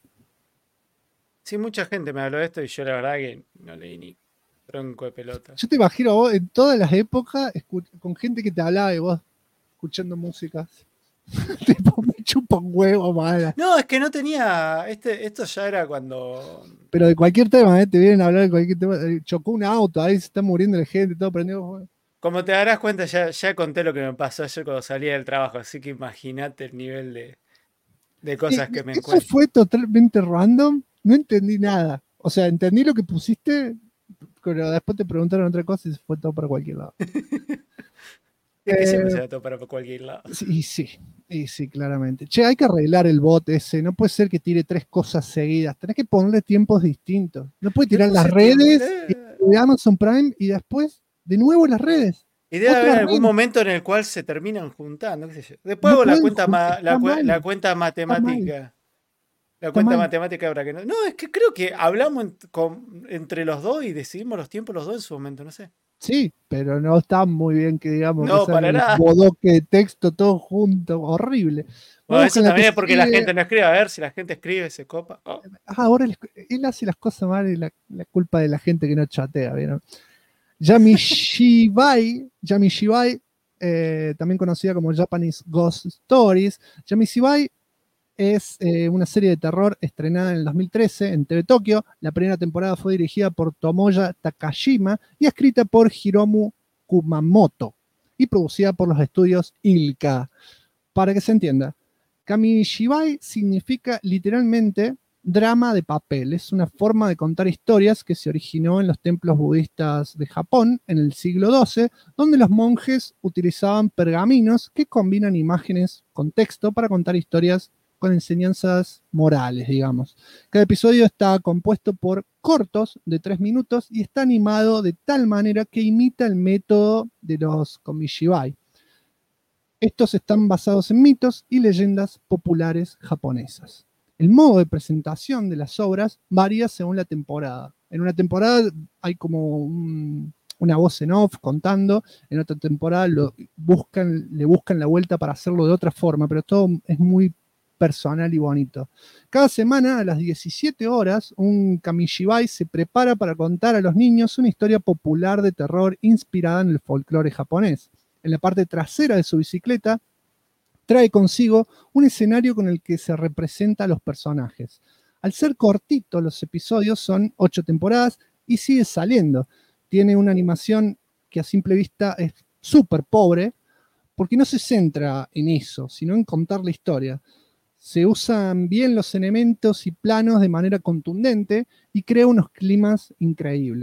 Sí, mucha gente me habló de esto y yo la verdad que no leí ni tronco de pelota. Yo te imagino a vos en todas las épocas con gente que te hablaba de vos escuchando música. Tipo, me chupa un huevo, mala. No, es que no tenía. Esto ya era cuando. Pero de cualquier tema, te vienen a hablar de cualquier tema. Chocó un auto, ahí se está muriendo la gente, todo prendido. Bueno. Como te darás cuenta, ya conté lo que me pasó ayer cuando salía del trabajo, así que imagínate el nivel de cosas que me encuentro. Eso fue totalmente random, no entendí nada. O sea, entendí lo que pusiste, pero después te preguntaron otra cosa y se fue todo para cualquier lado. Es que siempre se va todo para cualquier lado. Sí, claramente. Che, hay que arreglar el bot ese. No puede ser que tire 3 cosas seguidas. Tenés que ponerle tiempos distintos. No puede tirar las redes de Amazon Prime y después de nuevo las redes. Y debe haber algún momento en el cual se terminan juntando, qué sé yo. Después hago la cuenta matemática. La cuenta matemática habrá que no. No, es que creo que hablamos entre los dos y decidimos los tiempos los dos en su momento, no sé. Sí, pero no está muy bien que digamos no, que para nada. bodoque de texto todo junto, horrible. Bueno, eso también es porque la gente no escribe. A ver si la gente escribe, se copa. Oh. Ahora él hace las cosas mal y la culpa de la gente que no chatea, ¿vieron? Yami Shibai, también conocida como Japanese Ghost Stories. Yami Shibai es una serie de terror estrenada en el 2013 en TV Tokyo. La primera temporada fue dirigida por Tomoya Takashima y escrita por Hiromu Kumamoto y producida por los estudios Ilka. Para que se entienda, Kamishibai significa literalmente drama de papel. Es una forma de contar historias que se originó en los templos budistas de Japón en el siglo XII, donde los monjes utilizaban pergaminos que combinan imágenes con texto para contar historias con enseñanzas morales, digamos. Cada episodio está compuesto por cortos de 3 minutos y está animado de tal manera que imita el método de los Kamishibai. Estos están basados en mitos y leyendas populares japonesas. El modo de presentación de las obras varía según la temporada. En una temporada hay como una voz en off contando, en otra temporada le buscan la vuelta para hacerlo de otra forma, pero todo es muy personal y bonito. Cada semana a las 17 horas, un Kamishibai se prepara para contar a los niños una historia popular de terror inspirada en el folclore japonés. En la parte trasera de su bicicleta, trae consigo un escenario con el que se representa a los personajes. Al ser cortito, los episodios son 8 temporadas y sigue saliendo. Tiene una animación que a simple vista es súper pobre, porque no se centra en eso, sino en contar la historia. Se usan bien los elementos y planos de manera contundente y crea unos climas increíbles.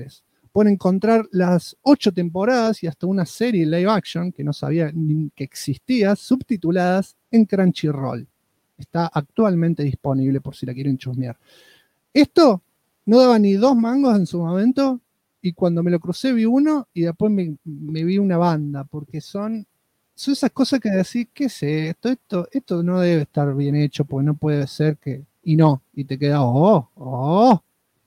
pueden encontrar las 8 temporadas y hasta una serie live action que no sabía ni que existía, subtituladas en Crunchyroll. Está actualmente disponible por si la quieren chusmear. Esto no daba ni 2 mangos en su momento, y cuando me lo crucé vi uno y después me vi una banda, porque son esas cosas que decís, ¿qué es esto? Esto no debe estar bien hecho, porque no puede ser que... Y te queda, oh.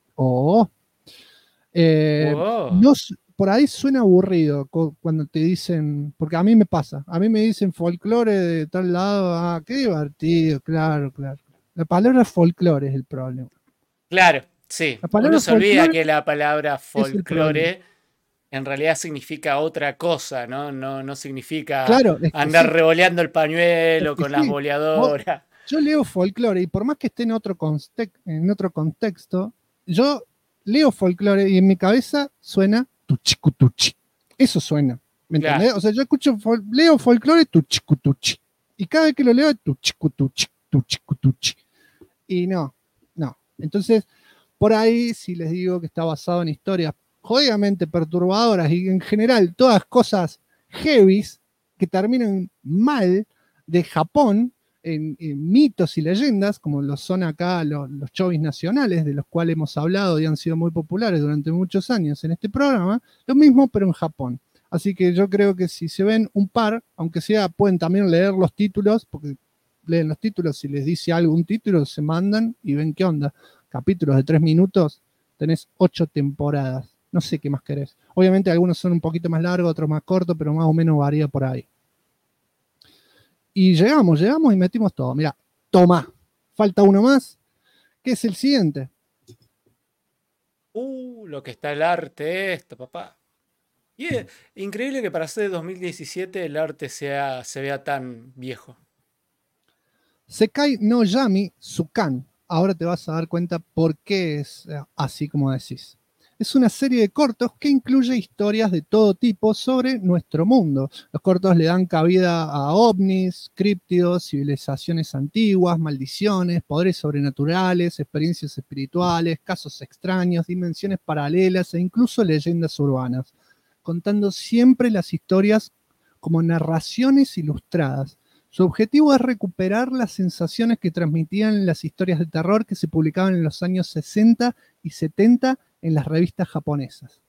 Wow. Por ahí suena aburrido cuando te dicen, porque a mí me pasa, a mí me dicen folclore de tal lado, qué divertido, claro. La palabra folclore es el problema. Claro, sí. La Uno palabra se olvida folclore que la palabra es el problema. folclore en realidad significa otra cosa, ¿no? No significa Claro, es que andar sí, revoleando el es pañuelo que con las sí. boleadoras. Yo leo folclore y por más que esté en otro contexto, yo leo folclore y en mi cabeza suena tuchi. Eso suena, ¿me Claro. entendés? O sea, yo leo folclore tuchi. Y cada vez que lo leo es tuchi. Y no. Entonces, por ahí, si les digo que está basado en historias jodidamente perturbadoras y en general todas cosas heavies que terminan mal de Japón, en mitos y leyendas, como lo son acá los chovis nacionales, de los cuales hemos hablado y han sido muy populares durante muchos años en este programa, lo mismo pero en Japón. Así que yo creo que si se ven un par, aunque sea, pueden también leer los títulos, porque leen los títulos, si les dice algún título, se mandan y ven qué onda. Capítulos de 3 minutos, tenés 8 temporadas. No sé qué más querés. Obviamente algunos son un poquito más largos, otros más cortos, pero más o menos varía por ahí. Y llegamos y metimos todo. Mira, toma. Falta uno más, que es el siguiente. Lo que está el arte esto, papá. Y es increíble que para ser de 2017 el arte se vea tan viejo. Sekai no Yami Tsukan. Ahora te vas a dar cuenta por qué es así como decís. Es una serie de cortos que incluye historias de todo tipo sobre nuestro mundo. Los cortos le dan cabida a ovnis, críptidos, civilizaciones antiguas, maldiciones, poderes sobrenaturales, experiencias espirituales, casos extraños, dimensiones paralelas e incluso leyendas urbanas, contando siempre las historias como narraciones ilustradas. Su objetivo es recuperar las sensaciones que transmitían las historias de terror que se publicaban en los años 60 y 70 en las revistas japonesas.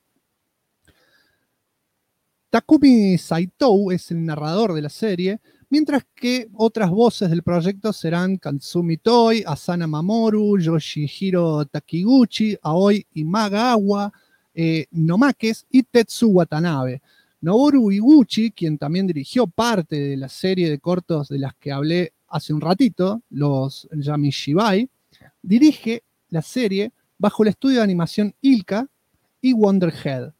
Takumi Saito es el narrador de la serie, mientras que otras voces del proyecto serán Katsumi Toi, Asana Mamoru, Yoshihiro Takiguchi, Aoi Imagawa, Nomakes y Tetsu Watanabe. Noboru Iguchi, quien también dirigió parte de la serie de cortos de las que hablé hace un ratito, los Yamishibai, dirige la serie bajo el estudio de animación Ilka y Wonderhead.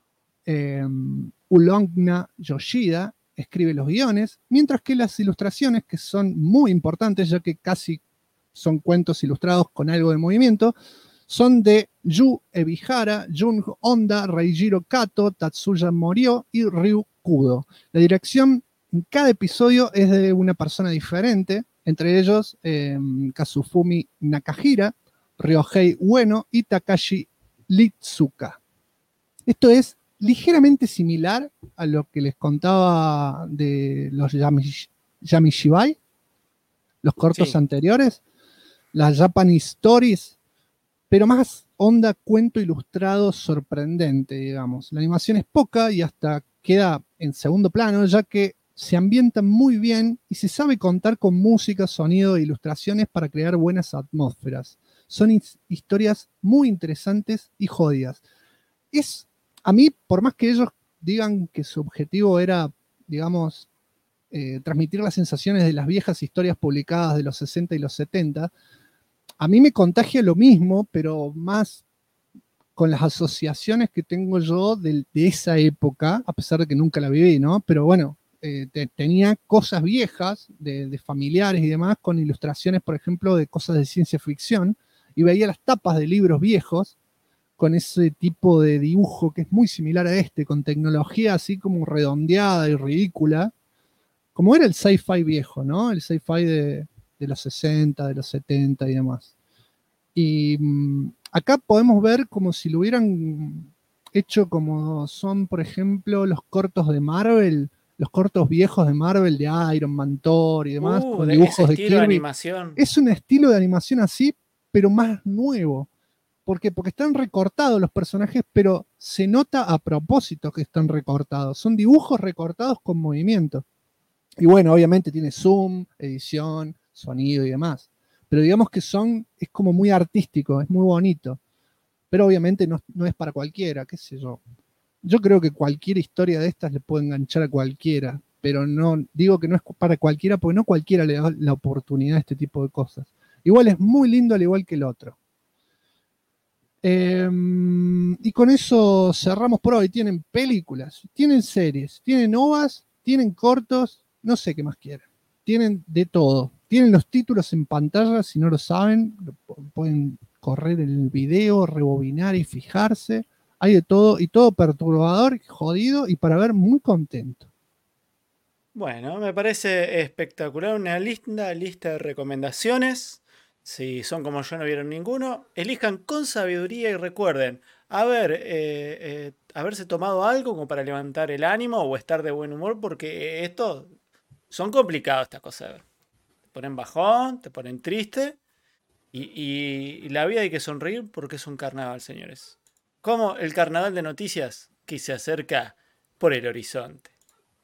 Ulongna Yoshida escribe los guiones, mientras que las ilustraciones, que son muy importantes, ya que casi son cuentos ilustrados con algo de movimiento, son de Yu Ebihara, Jun Honda, Reijiro Kato, Tatsuya Morio y Ryu Kudo. La dirección en cada episodio es de una persona diferente, entre ellos Kazufumi Nakahira, Ryohei Ueno y Takashi Litsuka. Esto es ligeramente similar a lo que les contaba de los Yamishibai, los cortos anteriores, las Japanese Stories, pero más onda cuento ilustrado sorprendente, digamos. La animación es poca y hasta queda en segundo plano, ya que se ambientan muy bien y se sabe contar con música, sonido e ilustraciones para crear buenas atmósferas. Son historias muy interesantes y jodidas. A mí, por más que ellos digan que su objetivo era, digamos, transmitir las sensaciones de las viejas historias publicadas de los 60 y los 70, a mí me contagia lo mismo, pero más con las asociaciones que tengo yo de esa época, a pesar de que nunca la viví, ¿no? Pero bueno, tenía cosas viejas de familiares y demás, con ilustraciones, por ejemplo, de cosas de ciencia ficción, y veía las tapas de libros viejos con ese tipo de dibujo que es muy similar a este, con tecnología así como redondeada y ridícula, como era el sci-fi viejo, ¿no? El sci-fi de los 60, de los 70 y demás. Y acá podemos ver como si lo hubieran hecho como son, por ejemplo, los cortos de Marvel, los cortos viejos de Marvel de Iron Man, Thor y demás, con de dibujos ese de estilo Kirby. de animación. Es un estilo de animación así, pero más nuevo. ¿Por qué? Porque están recortados los personajes, pero se nota a propósito que están recortados. Son dibujos recortados con movimiento. Y bueno, obviamente tiene zoom, edición, sonido y demás. Pero digamos que es como muy artístico, es muy bonito. Pero obviamente no es para cualquiera, qué sé yo. Yo creo que cualquier historia de estas le puede enganchar a cualquiera, pero no digo que no es para cualquiera, porque no cualquiera le da la oportunidad a este tipo de cosas. Igual es muy lindo al igual que el otro. Y con eso cerramos por hoy. Tienen películas, tienen series, tienen ovas, tienen cortos, no sé qué más quieren. Tienen de todo. Tienen los títulos en pantalla, si no lo saben, pueden correr el video, rebobinar y fijarse. Hay de todo, y todo perturbador, jodido, y para ver muy contento. Bueno, me parece espectacular, una linda lista de recomendaciones. Si son como yo, no vieron ninguno, elijan con sabiduría y recuerden, haberse tomado algo como para levantar el ánimo o estar de buen humor, porque esto son complicados estas cosas de ver. Te ponen bajón, te ponen triste, y la vida hay que sonreír porque es un carnaval, señores. Como el carnaval de noticias que se acerca por el horizonte.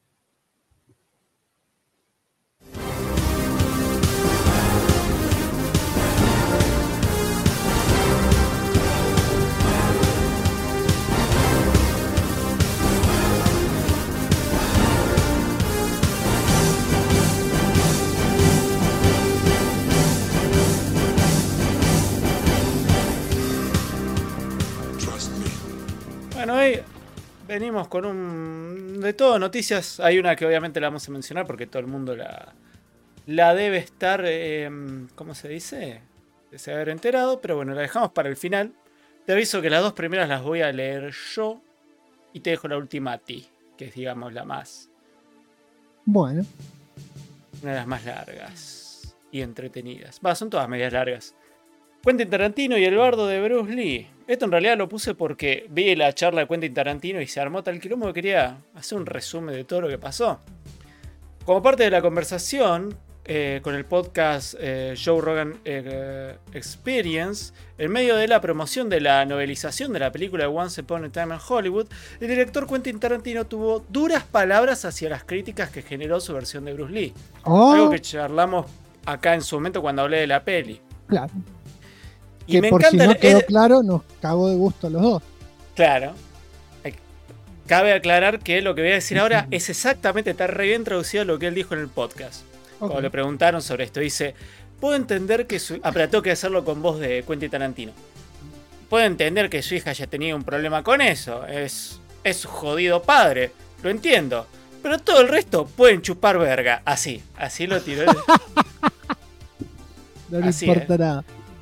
Bueno, hoy venimos con de todo, noticias. Hay una que obviamente la vamos a mencionar porque todo el mundo la debe estar, ¿cómo se dice? De se haber enterado, pero bueno, la dejamos para el final. Te aviso que las dos primeras las voy a leer yo y te dejo la última a ti, que es, digamos, la más... Bueno. Una de las más largas y entretenidas. Son todas medias largas. Quentin Tarantino y el bardo de Bruce Lee. Esto en realidad lo puse porque vi la charla de Quentin Tarantino y se armó tal quilombo que quería hacer un resumen de todo lo que pasó. Como parte de la conversación con el podcast Joe Rogan Experience, en medio de la promoción de la novelización de la película Once Upon a Time in Hollywood, el director Quentin Tarantino tuvo duras palabras hacia las críticas que generó su versión de Bruce Lee. Algo que charlamos acá en su momento cuando hablé de la peli. Claro. Y que me por encanta, si no quedó claro, nos cagó de gusto a los dos. Claro. Cabe aclarar que lo que voy a decir ahora es exactamente, está re bien traducido lo que él dijo en el podcast. Okay. Cuando le preguntaron sobre esto, dice: puedo entender que pero tengo que hacerlo con voz de Quentin Tarantino. Puedo entender que su hija haya tenido un problema con eso. Es su jodido padre. Lo entiendo. Pero todo el resto pueden chupar verga. Así lo tiró. No le importa nada.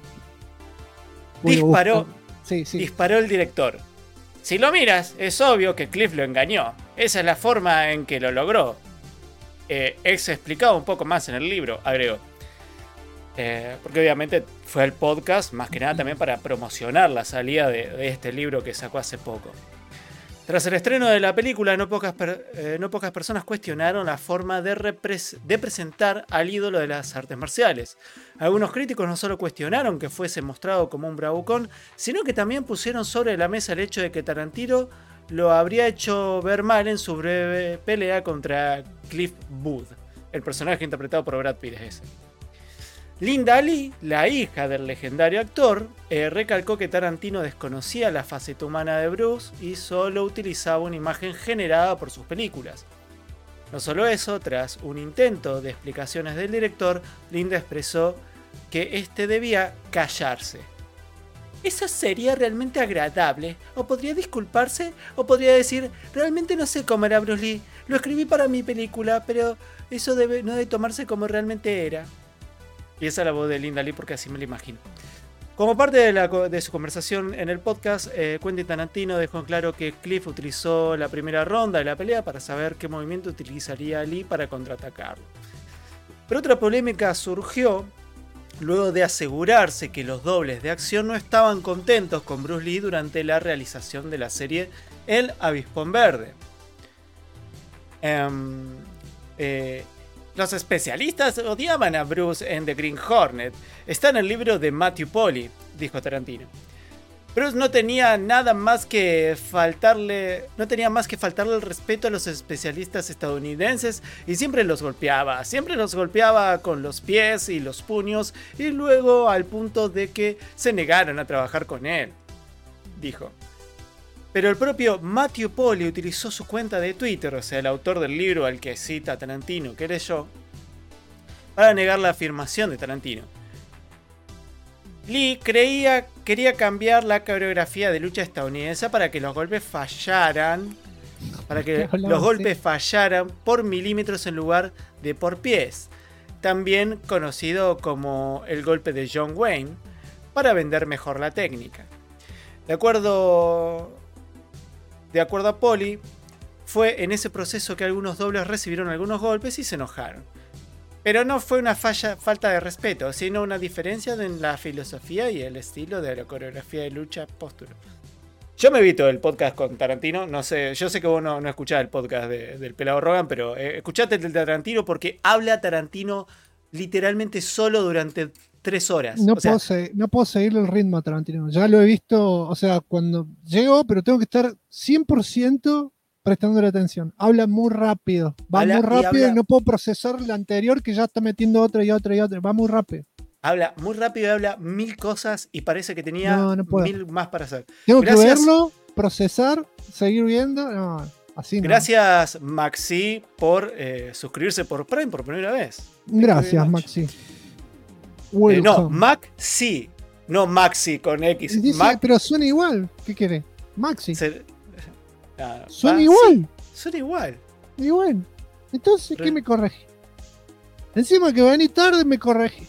Disparó el director. Si lo miras, es obvio que Cliff lo engañó. Esa es la forma en que lo logró. Ex explicado un poco más en el libro, agregó. Porque obviamente fue al podcast más que nada también para promocionar la salida de este libro que sacó hace poco. Tras el estreno de la película, no pocas personas cuestionaron la forma de presentar al ídolo de las artes marciales. Algunos críticos no solo cuestionaron que fuese mostrado como un bravucón, sino que también pusieron sobre la mesa el hecho de que Tarantino lo habría hecho ver mal en su breve pelea contra Cliff Booth, el personaje interpretado por Brad Pitt. Linda Lee, la hija del legendario actor, recalcó que Tarantino desconocía la faceta humana de Bruce y solo utilizaba una imagen generada por sus películas. No solo eso, tras un intento de explicaciones del director, Linda expresó que este debía callarse. Eso sería realmente agradable, o podría disculparse, o podría decir: realmente no sé cómo era Bruce Lee, lo escribí para mi película, pero eso no debe tomarse como realmente era. Y esa es la voz de Linda Lee, porque así me la imagino. Como parte de su conversación en el podcast, Quentin Tarantino dejó en claro que Cliff utilizó la primera ronda de la pelea para saber qué movimiento utilizaría Lee para contraatacarlo. Pero otra polémica surgió luego de asegurarse que los dobles de acción no estaban contentos con Bruce Lee durante la realización de la serie El Avispón Verde. Los especialistas odiaban a Bruce en The Green Hornet. Está en el libro de Matthew Polly, dijo Tarantino. Bruce no tenía más que faltarle el respeto a los especialistas estadounidenses y siempre los golpeaba con los pies y los puños y luego al punto de que se negaron a trabajar con él, dijo. Pero el propio Matthew Polly utilizó su cuenta de Twitter, o sea, el autor del libro al que cita Tarantino, que leyó, para negar la afirmación de Tarantino. Lee quería cambiar la coreografía de lucha estadounidense para que los golpes fallaran por milímetros en lugar de por pies, también conocido como el golpe de John Wayne, para vender mejor la técnica. De acuerdo a Polly, fue en ese proceso que algunos dobles recibieron algunos golpes y se enojaron. Pero no fue una falta de respeto, sino una diferencia en la filosofía y el estilo de la coreografía de lucha pósturo. Yo me vi todo el podcast con Tarantino, no sé, yo sé que vos no escuchás el podcast del Pelado Rogan, pero escuchate el de Tarantino porque habla Tarantino literalmente solo durante 3 horas. No puedo seguirle el ritmo a Tarantino, ya lo he visto, o sea, cuando llego, pero tengo que estar 100% prestándole atención. Habla muy rápido. Va muy rápido y no puedo procesar la anterior que ya está metiendo otra y otra y otra. Va muy rápido. Habla muy rápido y habla 1000 cosas y parece que tenía 1000 más para hacer. Tengo que verlo, procesar, seguir viendo. No, así no. Gracias, Maxi, por suscribirse por Prime por primera vez. Gracias, Maxi. No, Maxi. No Maxi con X. Dice, pero suena igual. ¿Qué quiere? Maxi. Suena igual. Sí, suena igual. Y bueno, entonces, ¿qué me corregí? Encima que vení tarde, me corregí.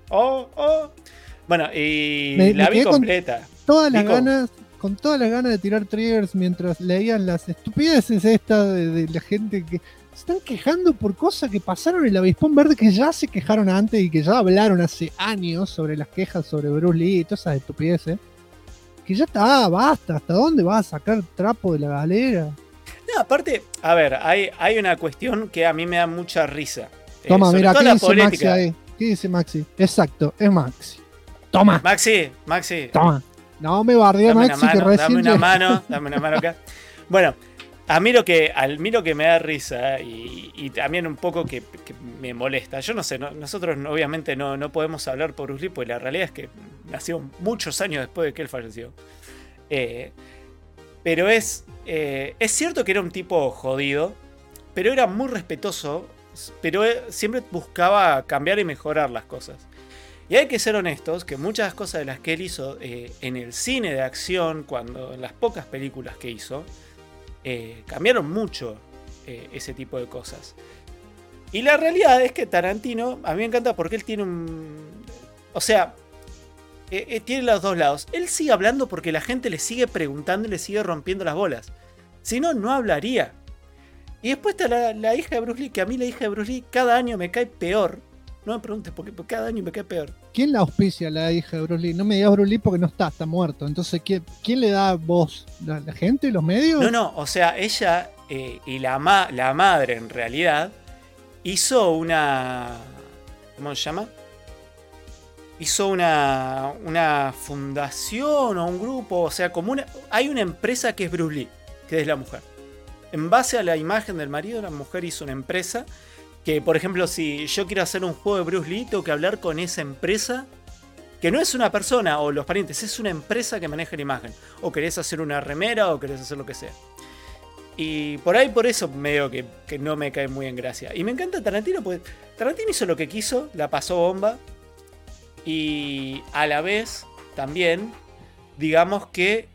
Bueno, y la vi completa. Con todas las ganas de tirar triggers mientras leían las estupideces estas de la gente que se están quejando por cosas que pasaron en el Avispón Verde, que ya se quejaron antes y que ya hablaron hace años sobre las quejas sobre Bruce Lee y todas esas estupideces. Que ya está, basta. ¿Hasta dónde vas a sacar trapo de la galera? No, aparte, a ver, hay una cuestión que a mí me da mucha risa. Toma, mira, ¿qué dice Maxi ahí? ¿Qué dice Maxi? Exacto, es Maxi. Toma. Maxi. Toma. No me bardea Maxi, que recién... Dame una mano acá. Bueno, a mí lo que me da risa y también un poco que me molesta, yo no sé, nosotros obviamente no podemos hablar por Bruce Lee, porque la realidad es que nació muchos años después de que él falleció. Pero es cierto que era un tipo jodido, pero era muy respetuoso, pero siempre buscaba cambiar y mejorar las cosas. Y hay que ser honestos que muchas cosas de las que él hizo en el cine de acción, en las pocas películas que hizo, cambiaron mucho ese tipo de cosas. Y la realidad es que Tarantino, a mí me encanta porque él tiene tiene los dos lados. Él sigue hablando porque la gente le sigue preguntando y le sigue rompiendo las bolas. Si no, no hablaría. Y después está la hija de Bruce Lee, que a mí la hija de Bruce Lee cada año me cae peor. No me preguntes por qué, porque cada año me cae peor. ¿Quién la auspicia, la hija de Bruce Lee? No me digas Bruce Lee porque no está muerto. Entonces, ¿quién le da voz? ¿La gente? ¿Los medios? No, o sea, ella y la madre en realidad hizo una... ¿Cómo se llama? Hizo una fundación o un grupo, o sea, hay una empresa que es Bruce Lee, que es la mujer. En base a la imagen del marido, la mujer hizo una empresa que, por ejemplo, si yo quiero hacer un juego de Bruce Lee, tengo que hablar con esa empresa, que no es una persona o los parientes, es una empresa que maneja la imagen. O querés hacer una remera o querés hacer lo que sea. Y por eso medio que no me cae muy en gracia. Y me encanta Tarantino, porque Tarantino hizo lo que quiso, la pasó bomba. Y a la vez, también, digamos que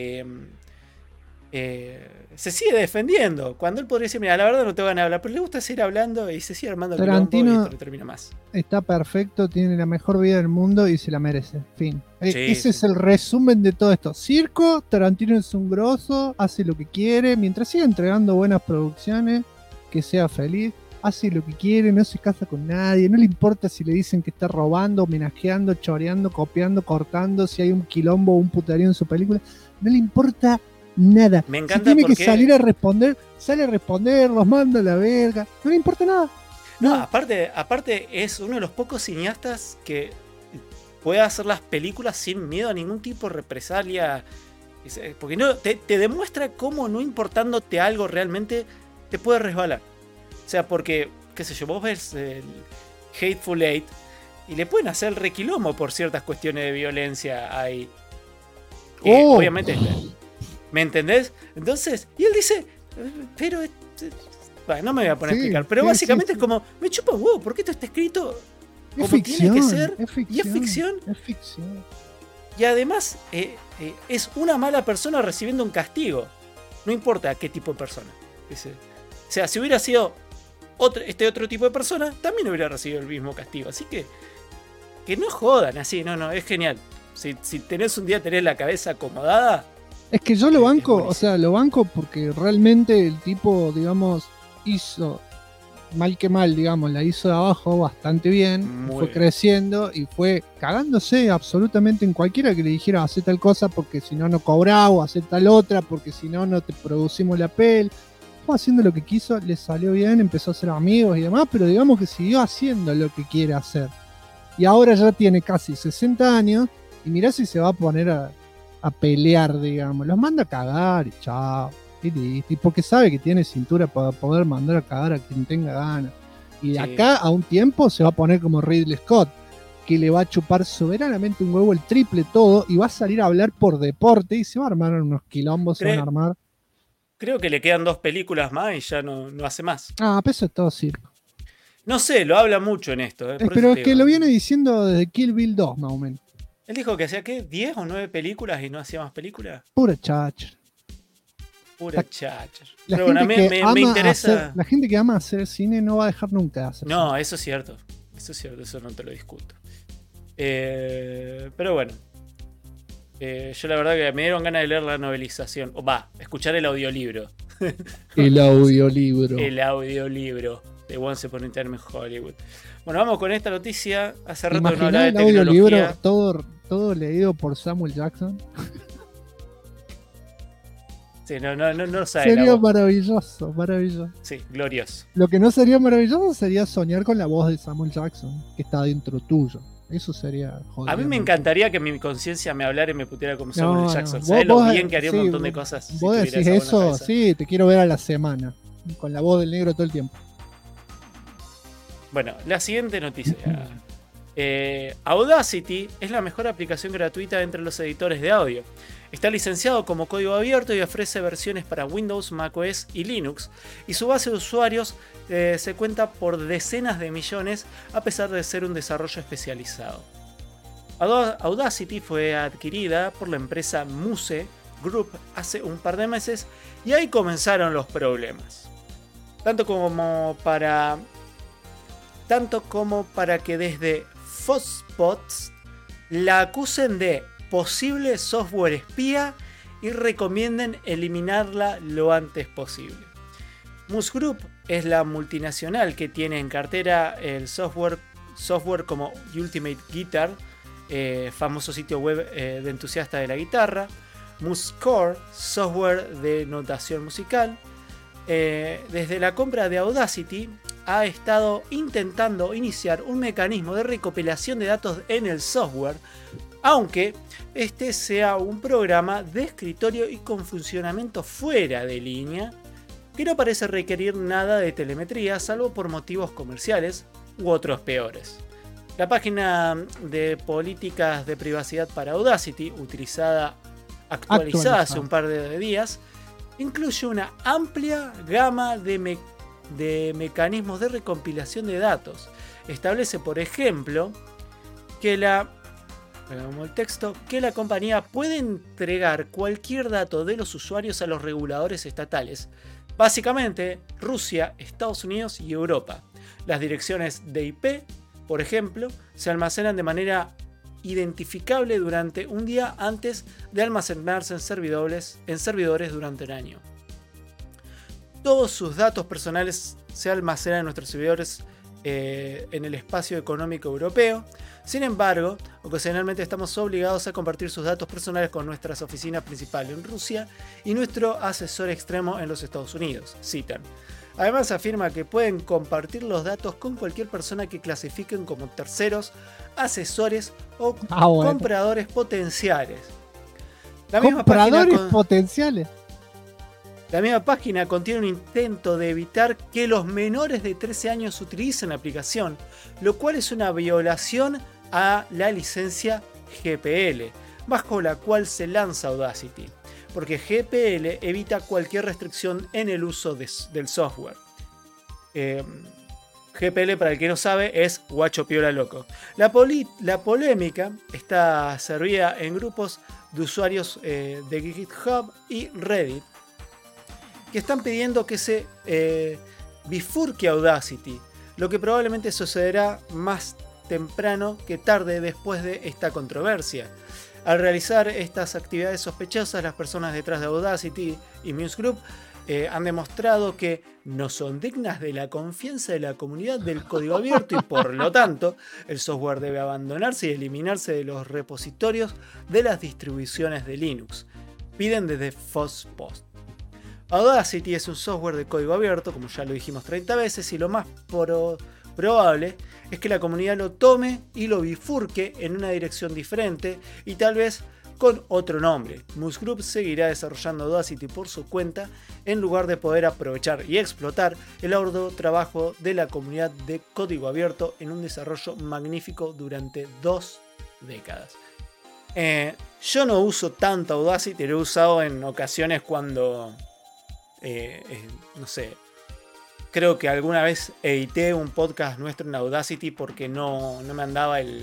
se sigue defendiendo. Cuando él podría decir, mira, la verdad no te van a hablar, pero le gusta seguir hablando y se sigue armando el Tarantino quilombo y esto no termina más. Está perfecto, tiene la mejor vida del mundo y se la merece. Fin. Sí, Ese es el resumen de todo esto. Circo, Tarantino es un grosso, hace lo que quiere, mientras siga entregando buenas producciones, que sea feliz. hace lo que quiere, no se casa con nadie, no le importa si le dicen que está robando, homenajeando, choreando, copiando, cortando, si hay un quilombo o un puterío en su película, no le importa nada. Me Si encanta tiene que porque- salir a responder, sale a responder, los manda a la verga, no le importa nada. No, aparte es uno de los pocos cineastas que puede hacer las películas sin miedo a ningún tipo de represalia. Porque no, te demuestra cómo no importándote algo realmente te puede resbalar. O sea, porque, qué sé yo, vos ves el Hateful Eight y le pueden hacer el requilombo por ciertas cuestiones de violencia ahí. Oh. Obviamente, ¿me entendés? Entonces, y él dice, pero... Bueno, no me voy a poner a Sí, explicar, pero sí, básicamente sí, es como, me chupa un huevo, porque esto está escrito Es como tiene que ser, es ficción, y es ficción, es ficción. y además es una mala persona recibiendo un castigo. No importa qué tipo de persona. O sea, si hubiera sido este otro tipo de persona, también hubiera recibido el mismo castigo. Así que no jodan así, no, es genial. Si tenés un día, tenés la cabeza acomodada. Es que yo lo Es banco, buenísimo. o sea, lo banco porque realmente el tipo, digamos, hizo, mal que mal, digamos, la hizo de abajo bastante bien, Muy fue bien. creciendo y fue cagándose absolutamente en cualquiera que le dijera hacer tal cosa porque si no, no cobraba, o hacer tal otra porque si no, no te producimos la pel. Fue haciendo lo que quiso, le salió bien, empezó a ser amigos y demás, pero digamos que siguió haciendo lo que quiere hacer. Y ahora ya tiene casi 60 años y mirá si se va a poner a pelear, digamos. Los manda a cagar y chao. Y listo. Y porque sabe que tiene cintura para poder mandar a cagar a quien tenga ganas. Y de Sí. acá a un tiempo se va a poner como Ridley Scott, que le va a chupar soberanamente un huevo el triple todo y va a salir a hablar por deporte y se va a armar unos quilombos, se van a armar. Creo que le quedan 2 películas más y ya no hace más. Ah, pero eso es todo circo. No sé, lo habla mucho en esto. Por eso Pero te es que digo. lo viene diciendo desde Kill Bill 2, más o menos. Él dijo que hacía, ¿qué? ¿10 o 9 películas y no hacía más películas? Pura chacha. Pura chacha. La Pero bueno, gente, que ama me interesa. hacer, la gente que ama hacer cine no va a dejar nunca de hacer No, cine. eso es cierto. Eso no te lo discuto. Pero bueno. Yo la verdad que me dieron ganas de leer la novelización. O escuchar el audiolibro. El audiolibro. El audiolibro de Once Upon a Time in Hollywood. Bueno, vamos con esta noticia. Hace rato que no hablaba Imaginá de el audiolibro tecnología. todo leído por Samuel Jackson. Sí, no sabes la Sería voz. maravilloso, maravilloso. Sí, glorioso. Lo que no sería maravilloso sería soñar con la voz de Samuel Jackson, que está dentro tuyo. Eso sería jodido. A mí me encantaría que mi conciencia me hablara y me pusiera como Samuel No, Jackson. no. ¿Sabes Vos- lo bien que haría sí, un montón de cosas? si Vos tuviera decís esa voz en la eso, cabeza? sí, te quiero ver a la semana. Con la voz del negro todo el tiempo. Bueno, la siguiente noticia. Audacity es la mejor aplicación gratuita entre los editores de audio. Está licenciado como código abierto y ofrece versiones para Windows, macOS y Linux. Y su base de usuarios se cuenta por decenas de millones a pesar de ser un desarrollo especializado. Audacity fue adquirida por la empresa Muse Group hace un par de meses y ahí comenzaron los problemas. Tanto como para que desde Foxpots la acusen de posible software espía y recomienden eliminarla lo antes posible. Muse Group es la multinacional que tiene en cartera el software como Ultimate Guitar, famoso sitio web de entusiastas de la guitarra, MuseScore, software de notación musical. Desde la compra de Audacity ha estado intentando iniciar un mecanismo de recopilación de datos en el software, aunque este sea un programa de escritorio y con funcionamiento fuera de línea, que no parece requerir nada de telemetría salvo por motivos comerciales u otros peores. La página de políticas de privacidad para Audacity, actualizada hace un par de días, incluye una amplia gama de mecanismos de recompilación de datos. Establece, por ejemplo, que la compañía puede entregar cualquier dato de los usuarios a los reguladores estatales, básicamente Rusia, Estados Unidos y Europa. Las direcciones de IP, por ejemplo, se almacenan de manera identificable durante un día antes de almacenarse en servidores durante un año. todos sus datos personales se almacenan en nuestros servidores en el espacio económico europeo. Sin embargo, ocasionalmente estamos obligados a compartir sus datos personales con nuestras oficinas principales en Rusia y nuestro asesor extremo en los Estados Unidos, citan. Además afirma que pueden compartir los datos con cualquier persona que clasifiquen como terceros, asesores o compradores potenciales. ¿Compradores potenciales? La misma página contiene un intento de evitar que los menores de 13 años utilicen la aplicación, lo cual es una violación a la licencia GPL, bajo la cual se lanza Audacity, porque GPL evita cualquier restricción en el uso del software. GPL, para el que no sabe, es guacho piola loco. La polémica está servida en grupos de usuarios de GitHub y Reddit, que están pidiendo que se bifurque Audacity, lo que probablemente sucederá más temprano que tarde después de esta controversia. Al realizar estas actividades sospechosas, las personas detrás de Audacity y Muse Group han demostrado que no son dignas de la confianza de la comunidad del código abierto y por lo tanto el software debe abandonarse y eliminarse de los repositorios de las distribuciones de Linux. Piden desde FOSSPOST. Audacity es un software de código abierto, como ya lo dijimos 30 veces, y lo más probable es que la comunidad lo tome y lo bifurque en una dirección diferente y tal vez con otro nombre. Muse Group seguirá desarrollando Audacity por su cuenta en lugar de poder aprovechar y explotar el arduo trabajo de la comunidad de código abierto en un desarrollo magnífico durante 2 décadas. Yo no uso tanto Audacity, lo he usado en ocasiones cuando... no sé, creo que alguna vez edité un podcast nuestro en Audacity porque no me andaba el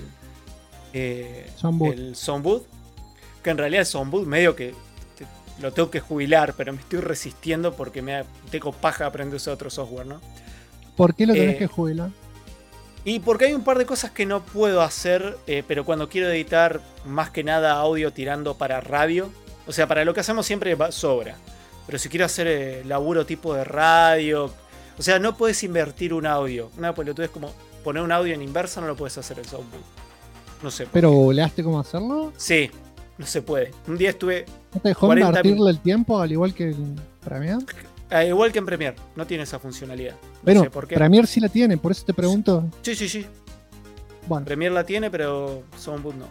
Soundboot, que en realidad el Soundboot medio que lo tengo que jubilar, pero me estoy resistiendo porque tengo paja aprender a usar otro software, ¿no? ¿Por qué lo tenés que jubilar? Y porque hay un par de cosas que no puedo hacer, pero cuando quiero editar más que nada audio tirando para radio, o sea, para lo que hacemos siempre sobra. Pero si quiero hacer laburo tipo de radio, o sea, no puedes invertir un audio. Una pelotudez es como poner un audio en inversa, no lo puedes hacer en Soundboot. No sé. ¿Pero googleaste cómo hacerlo? Sí, no se puede. Un día estuve. ¿No te dejó invertirle el tiempo al igual que en Premiere? Igual que en Premiere, no tiene esa funcionalidad. No bueno, sé por qué. Premiere sí la tiene, por eso te pregunto. Sí. Bueno. Premiere la tiene, pero Soundboot no.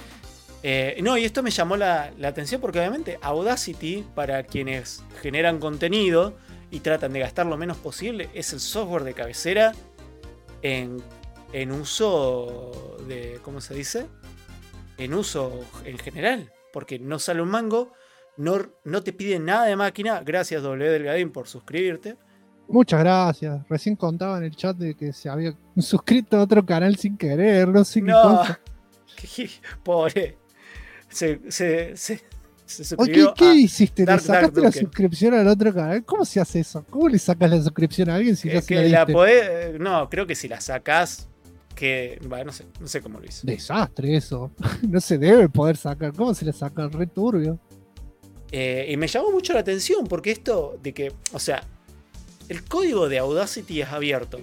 No, y esto me llamó la atención porque obviamente Audacity, para quienes generan contenido y tratan de gastar lo menos posible, es el software de cabecera en uso de, ¿cómo se dice? En uso en general, porque no sale un mango, no te pide nada de máquina. Gracias W Delgadín por suscribirte. Muchas gracias. Recién contaba en el chat de que se había suscrito a otro canal sin querer, no sé qué cosa. Pobre. Se suscribió. ¿Qué hiciste? Dark, ¿Le sacaste Dark la suscripción al otro canal? ¿Cómo se hace eso? ¿Cómo le sacas la suscripción a alguien si no se la diste? No, creo que si la sacás, que bueno, no sé cómo lo hizo. Desastre eso. No se debe poder sacar. ¿Cómo se le saca? Re turbio. Y me llamó mucho la atención porque esto de que, o sea, el código de Audacity es abierto,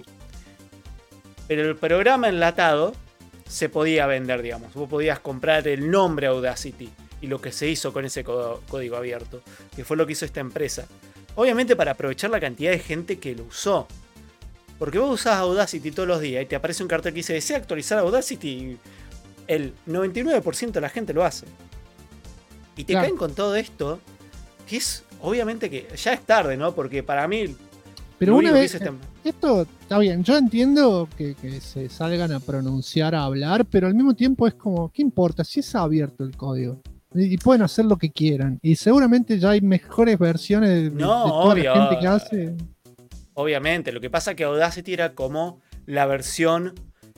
pero el programa enlatado se podía vender, digamos. Vos podías comprar el nombre Audacity y lo que se hizo con ese código abierto, que fue lo que hizo esta empresa. Obviamente para aprovechar la cantidad de gente que lo usó. Porque vos usás Audacity todos los días y te aparece un cartel que dice desea actualizar Audacity y el 99% de la gente lo hace. Y te caen con todo esto, que es obviamente que ya es tarde, ¿no? Porque para mí... Pero una vez, esto está bien, yo entiendo que se salgan a pronunciar, a hablar, pero al mismo tiempo es como, ¿qué importa? Si es abierto el código. Y pueden hacer lo que quieran. Y seguramente ya hay mejores versiones de toda la gente que hace. Obviamente, lo que pasa es que Audacity era como la versión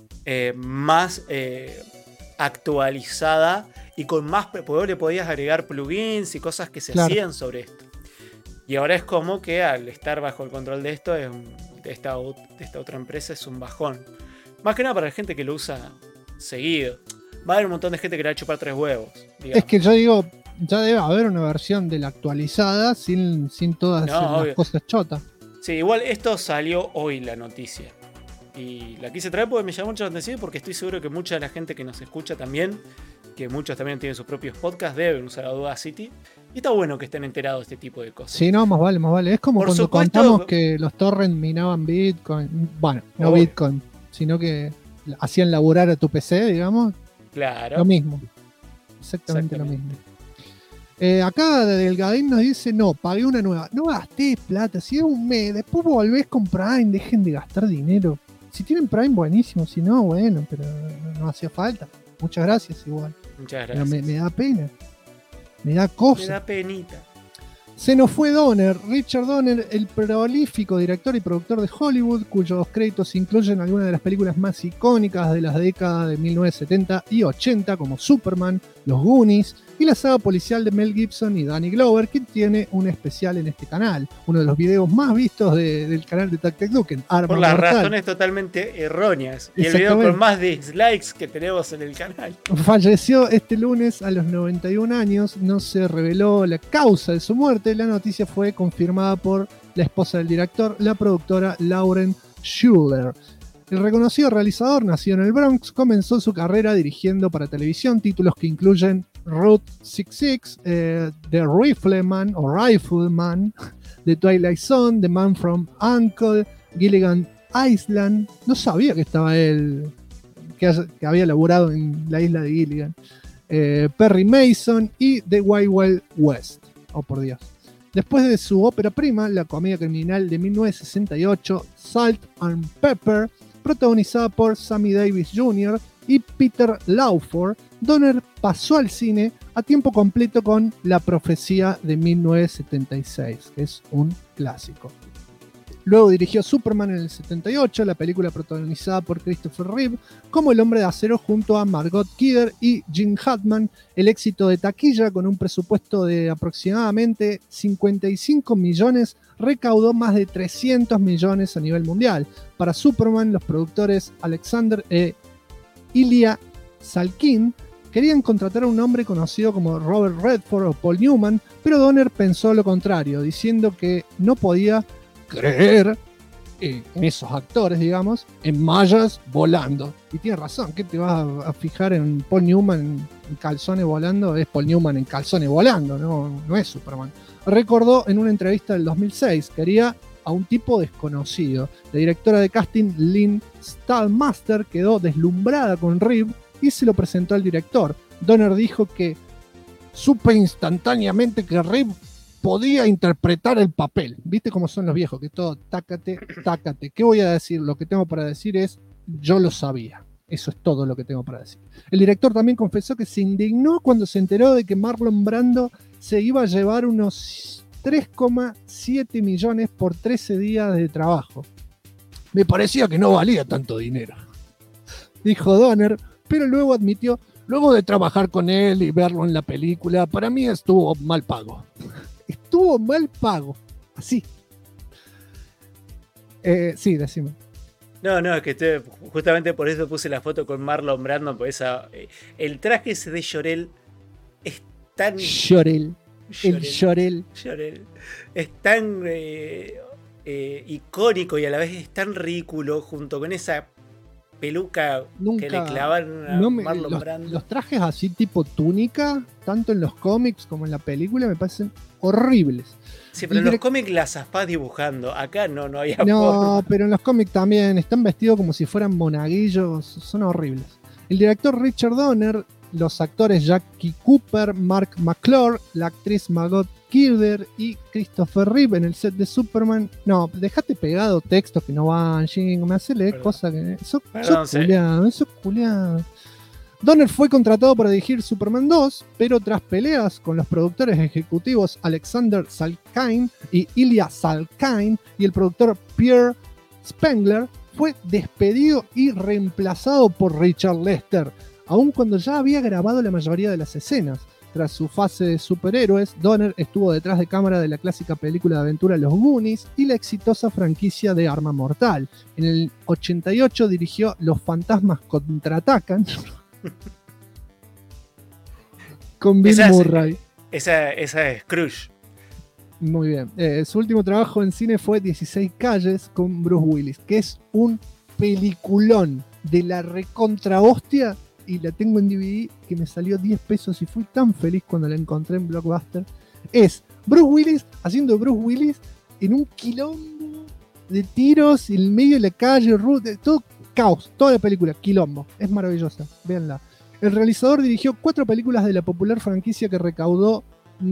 más actualizada y con más... Porque le podías agregar plugins y cosas que se hacían sobre esto. Y ahora es como que al estar bajo el control de esto, de esta otra empresa, es un bajón. Más que nada para la gente que lo usa seguido. Va a haber un montón de gente que le va a chupar 3 huevos. Digamos. Es que yo digo, ya debe haber una versión de la actualizada sin todas las cosas chotas. Sí, igual esto salió hoy la noticia. Y la quise traer porque me llamó mucho la atención, porque estoy seguro que mucha de la gente que nos escucha también, que muchos también tienen sus propios podcasts, deben usar Audacity. Y está bueno que estén enterados de este tipo de cosas. Sí, no, más vale, más vale. Es como Por cuando supuesto, contamos que los torrents minaban Bitcoin. Bueno, no obvio. Bitcoin, sino que hacían laburar a tu PC, digamos. Claro. Lo mismo. Exactamente lo mismo. Acá Delgadín nos dice, no, pagué una nueva. No gasté plata, si es un mes, después volvés con Prime, dejen de gastar dinero. Si tienen Prime, buenísimo, si no, bueno, pero no hacía falta. Muchas gracias igual. Muchas Pero gracias. me da pena. Me da cosa. Me da penita. Se nos fue Donner, Richard Donner, el prolífico director y productor de Hollywood, cuyos créditos incluyen algunas de las películas más icónicas de las décadas de 1970 y 80, como Superman, Los Goonies y la saga policial de Mel Gibson y Danny Glover, que tiene un especial en este canal, uno de los videos más vistos del canal de Tactic Duken, Arma Por las Mortal. razones totalmente erróneas. Y el video Exactamente. con más dislikes que tenemos en el canal. Falleció este lunes a los 91 años, no se reveló la causa de su muerte, la noticia fue confirmada por la esposa del director, la productora Lauren Schuler. El reconocido realizador, nacido en el Bronx, comenzó su carrera dirigiendo para televisión títulos que incluyen Route 66, The Rifleman o Rifleman, The Twilight Zone, The Man from U.N.C.L.E., Gilligan Island. No sabía que estaba él, que había laburado en la isla de Gilligan. Perry Mason y The Wild Wild West. Oh, por Dios. Después de su ópera prima, la comedia criminal de 1968, Salt and Pepper, protagonizada por Sammy Davis Jr. y Peter Lawford, Donner pasó al cine a tiempo completo con La Profecía de 1976, que es un clásico. Luego dirigió Superman en el 78, la película protagonizada por Christopher Reeve como el Hombre de Acero junto a Margot Kidder y Gene Hackman, el éxito de taquilla con un presupuesto de aproximadamente 55 millones recaudó más de 300 millones a nivel mundial. Para Superman, los productores Alexander e Ilya Salkind querían contratar a un hombre conocido como Robert Redford o Paul Newman, pero Donner pensó lo contrario, diciendo que no podía creer en esos actores, digamos, en mallas volando. Y tiene razón, ¿qué te vas a fijar en Paul Newman en calzones volando? Es Paul Newman en calzones volando, no es Superman. Recordó en una entrevista del 2006, quería a un tipo desconocido. La directora de casting, Lynn Stallmaster, quedó deslumbrada con Reeve y se lo presentó al director. Donner dijo que supe instantáneamente que Reeve podía interpretar el papel. ¿Viste cómo son los viejos? Que todo, tácate, tácate. ¿Qué voy a decir? Lo que tengo para decir es, yo lo sabía. Eso es todo lo que tengo para decir. El director también confesó que se indignó cuando se enteró de que Marlon Brando se iba a llevar unos 3,7 millones por 13 días de trabajo. Me parecía que no valía tanto dinero, dijo Donner, pero luego admitió, luego de trabajar con él y verlo en la película, para mí estuvo mal pago. Estuvo mal pago. Así. Sí, decime. No, es que justamente por eso puse la foto con Marlon Brando, por esa, el traje ese de Llorel es tan... Llorel. El Llorel. Es tan icónico y a la vez es tan ridículo junto con esa peluca que le clavaron a Marlon Brando. Los trajes así tipo túnica, tanto en los cómics como en la película, me parecen horribles. Sí, pero en los cómics las zaspás dibujando. Acá no había No, forma. pero en los cómics también están vestidos como si fueran monaguillos, son horribles. El director Richard Donner, los actores Jackie Cooper, Mark McClure, la actriz Margot Kidder y Christopher Reeve en el set de Superman. No, dejate pegado textos que no van, Jing, me hace leer cosas que... Eso es culiado. Donner fue contratado para dirigir Superman 2, pero tras peleas con los productores ejecutivos Alexander Salkind y Ilya Salkind y el productor Pierre Spengler, fue despedido y reemplazado por Richard Lester, aun cuando ya había grabado la mayoría de las escenas. Tras su fase de superhéroes, Donner estuvo detrás de cámara de la clásica película de aventura Los Goonies y la exitosa franquicia de Arma Mortal. En el 88 dirigió Los Fantasmas Contraatacan con Bill Murray. Esa es Scrooge. Muy bien. Su último trabajo en cine fue 16 calles con Bruce Willis, que es un peliculón de la recontra hostia, y la tengo en DVD, que me salió 10 pesos y fui tan feliz cuando la encontré en Blockbuster. Es Bruce Willis haciendo Bruce Willis en un quilombo de tiros en el medio de la calle, todo caos, toda la película, quilombo. Es maravillosa, véanla. El realizador dirigió 4 películas de la popular franquicia que recaudó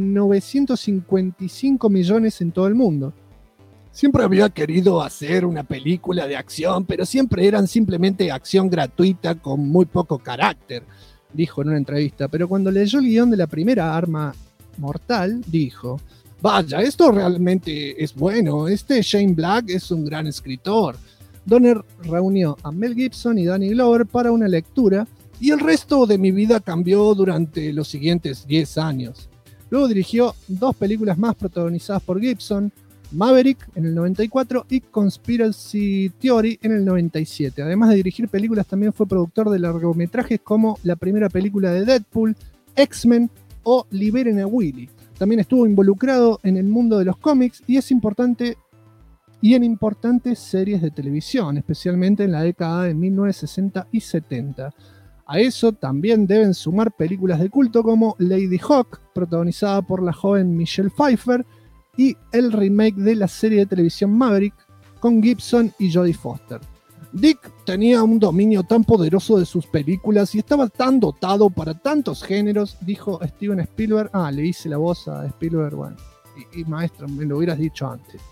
955 millones en todo el mundo. Siempre había querido hacer una película de acción, pero siempre eran simplemente acción gratuita con muy poco carácter, dijo en una entrevista. Pero cuando leyó el guión de la primera Arma Mortal, dijo: vaya, esto realmente es bueno, Shane Black es un gran escritor. Donner reunió a Mel Gibson y Danny Glover para una lectura, y el resto de mi vida cambió durante los siguientes 10 años. Luego dirigió 2 películas más protagonizadas por Gibson, Maverick en el 94 y Conspiracy Theory en el 97. Además de dirigir películas, también fue productor de largometrajes como la primera película de Deadpool, X-Men o Liberen a Willy. También estuvo involucrado en el mundo de los cómics y en importantes series de televisión, especialmente en la década de 1960 y 70. A eso también deben sumar películas de culto como Lady Hawk, protagonizada por la joven Michelle Pfeiffer, y el remake de la serie de televisión Maverick con Gibson y Jodie Foster. Dick tenía un dominio tan poderoso de sus películas y estaba tan dotado para tantos géneros, dijo Steven Spielberg. Le hice la voz a Spielberg, bueno, y maestro, me lo hubieras dicho antes.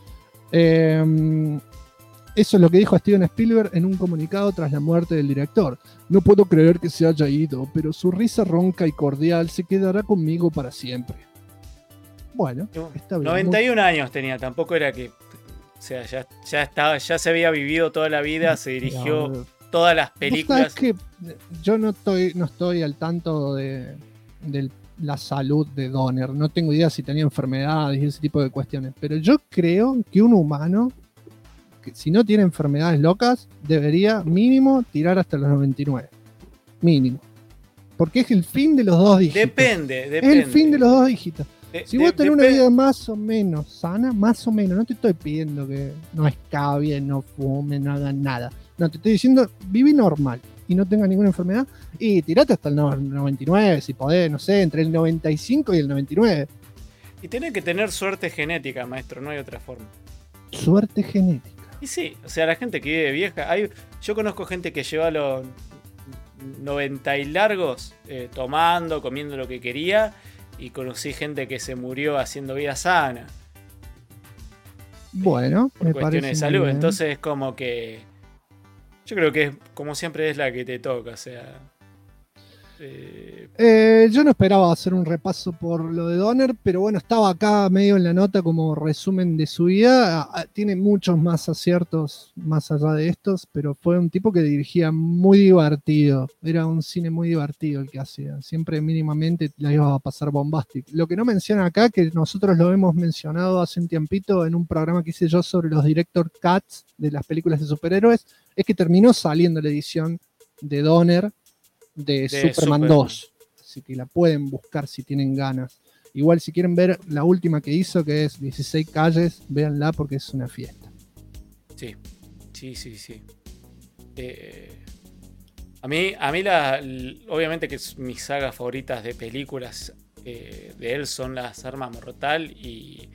Eso es lo que dijo Steven Spielberg en un comunicado tras la muerte del director. No puedo creer que se haya ido, pero su risa ronca y cordial se quedará conmigo para siempre. Bueno, está bien. 91 años tenía, tampoco era que... O sea, ya se había vivido toda la vida, se dirigió todas las películas. ¿Sabes que yo no estoy al tanto de la salud de Donner? No tengo idea si tenía enfermedades y ese tipo de cuestiones. Pero yo creo que un humano, que si no tiene enfermedades locas, debería mínimo tirar hasta los 99. Mínimo. Porque es el fin de los 2 dígitos. Depende. Es el fin de los 2 dígitos. Si vos tenés una vida más o menos sana, más o menos, no te estoy pidiendo que no escabien, no fumen, no hagan nada. No, te estoy diciendo, viví normal y no tengas ninguna enfermedad y tirate hasta el 99, si podés, no sé, entre el 95 y el 99. Y tenés que tener suerte genética, maestro, no hay otra forma. Suerte genética. Y sí, o sea, la gente que vive vieja, yo conozco gente que lleva los 90 y largos tomando, comiendo lo que quería. Y conocí gente que se murió haciendo vida sana. Bueno, por cuestiones de salud. Entonces es como que... Yo creo que como siempre es la que te toca, o sea... Yo no esperaba hacer un repaso por lo de Donner, pero bueno, estaba acá medio en la nota como resumen de su vida. Tiene muchos más aciertos más allá de estos, pero fue un tipo que dirigía muy divertido. Era un cine muy divertido el que hacía. Siempre mínimamente la iba a pasar bombastic. Lo que no menciona acá, que nosotros lo hemos mencionado hace un tiempito en un programa que hice yo sobre los director cuts de las películas de superhéroes, es que terminó saliendo la edición de Donner de Superman 2, así que la pueden buscar si tienen ganas. Igual si quieren ver la última que hizo, que es 16 calles, véanla porque es una fiesta. Sí. A mí obviamente que mis sagas favoritas de películas de él son las Armas Mortal, y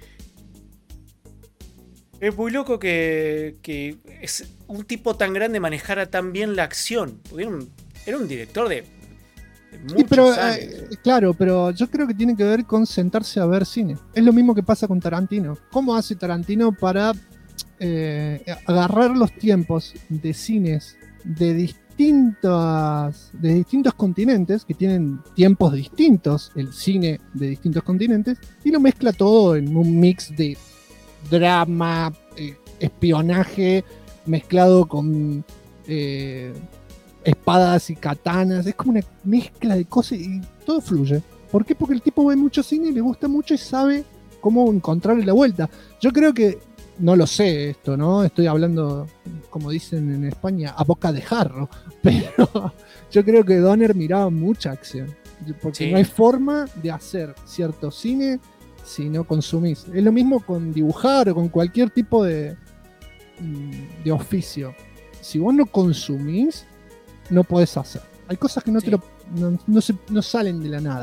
es muy loco que es un tipo tan grande manejara tan bien la acción, porque era un director de muchos años. Claro, pero yo creo que tiene que ver con sentarse a ver cine. Es lo mismo que pasa con Tarantino. ¿Cómo hace Tarantino para agarrar los tiempos de cines de distintos continentes, que tienen tiempos distintos, el cine de distintos continentes, y lo mezcla todo en un mix de drama, espionaje, mezclado con... espadas y katanas, es como una mezcla de cosas y todo fluye. ¿Por qué? Porque el tipo ve mucho cine y le gusta mucho y sabe cómo encontrarle la vuelta. Yo creo que, no lo sé esto, ¿no? Estoy hablando, como dicen en España, a boca de jarro, pero yo creo que Donner miraba mucha acción, porque sí, no hay forma de hacer cierto cine si no consumís. Es lo mismo con dibujar o con cualquier tipo de oficio. Si vos no consumís, no podés hacer. Hay cosas que no salen de la nada.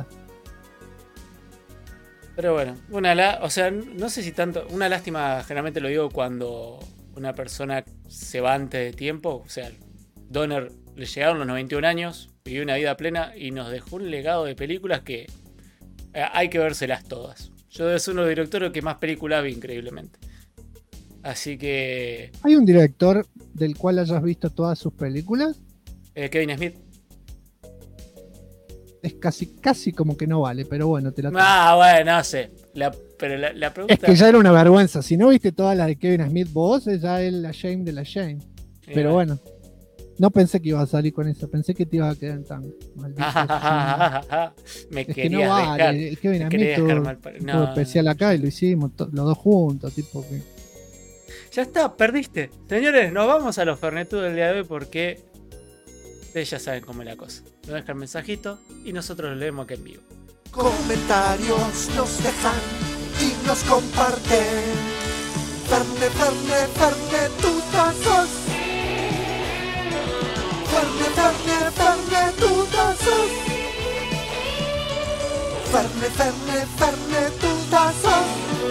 Pero bueno, o sea, no sé si tanto. Una lástima, generalmente lo digo cuando una persona se va antes de tiempo. O sea, Donner le llegaron los 91 años, vivió una vida plena y nos dejó un legado de películas que hay que vérselas todas. Yo soy uno de los directores que más películas vi, increíblemente. Así que. ¿Hay un director del cual hayas visto todas sus películas? Kevin Smith. Es casi como que no vale, pero bueno, te la tomo. Bueno, no sé. Pero la pregunta. Es que ya era una vergüenza. Si no viste todas las de Kevin Smith vos, ya es la shame de la shame. Pero bueno, no pensé que iba a salir con eso. Pensé que te ibas a quedar en tango. Me es querías que no vale. dejar. Kevin Smith tuvo especial acá y lo hicimos los dos juntos. Tipo que... Ya está, perdiste. Señores, nos vamos a los Fernetudos del día de hoy porque ustedes ya saben cómo es la cosa. Nos dejan mensajito y nosotros lo leemos aquí en vivo. Comentarios nos dejan y nos comparten. Fernetutazos. Fernetutazos. Fernetutazos.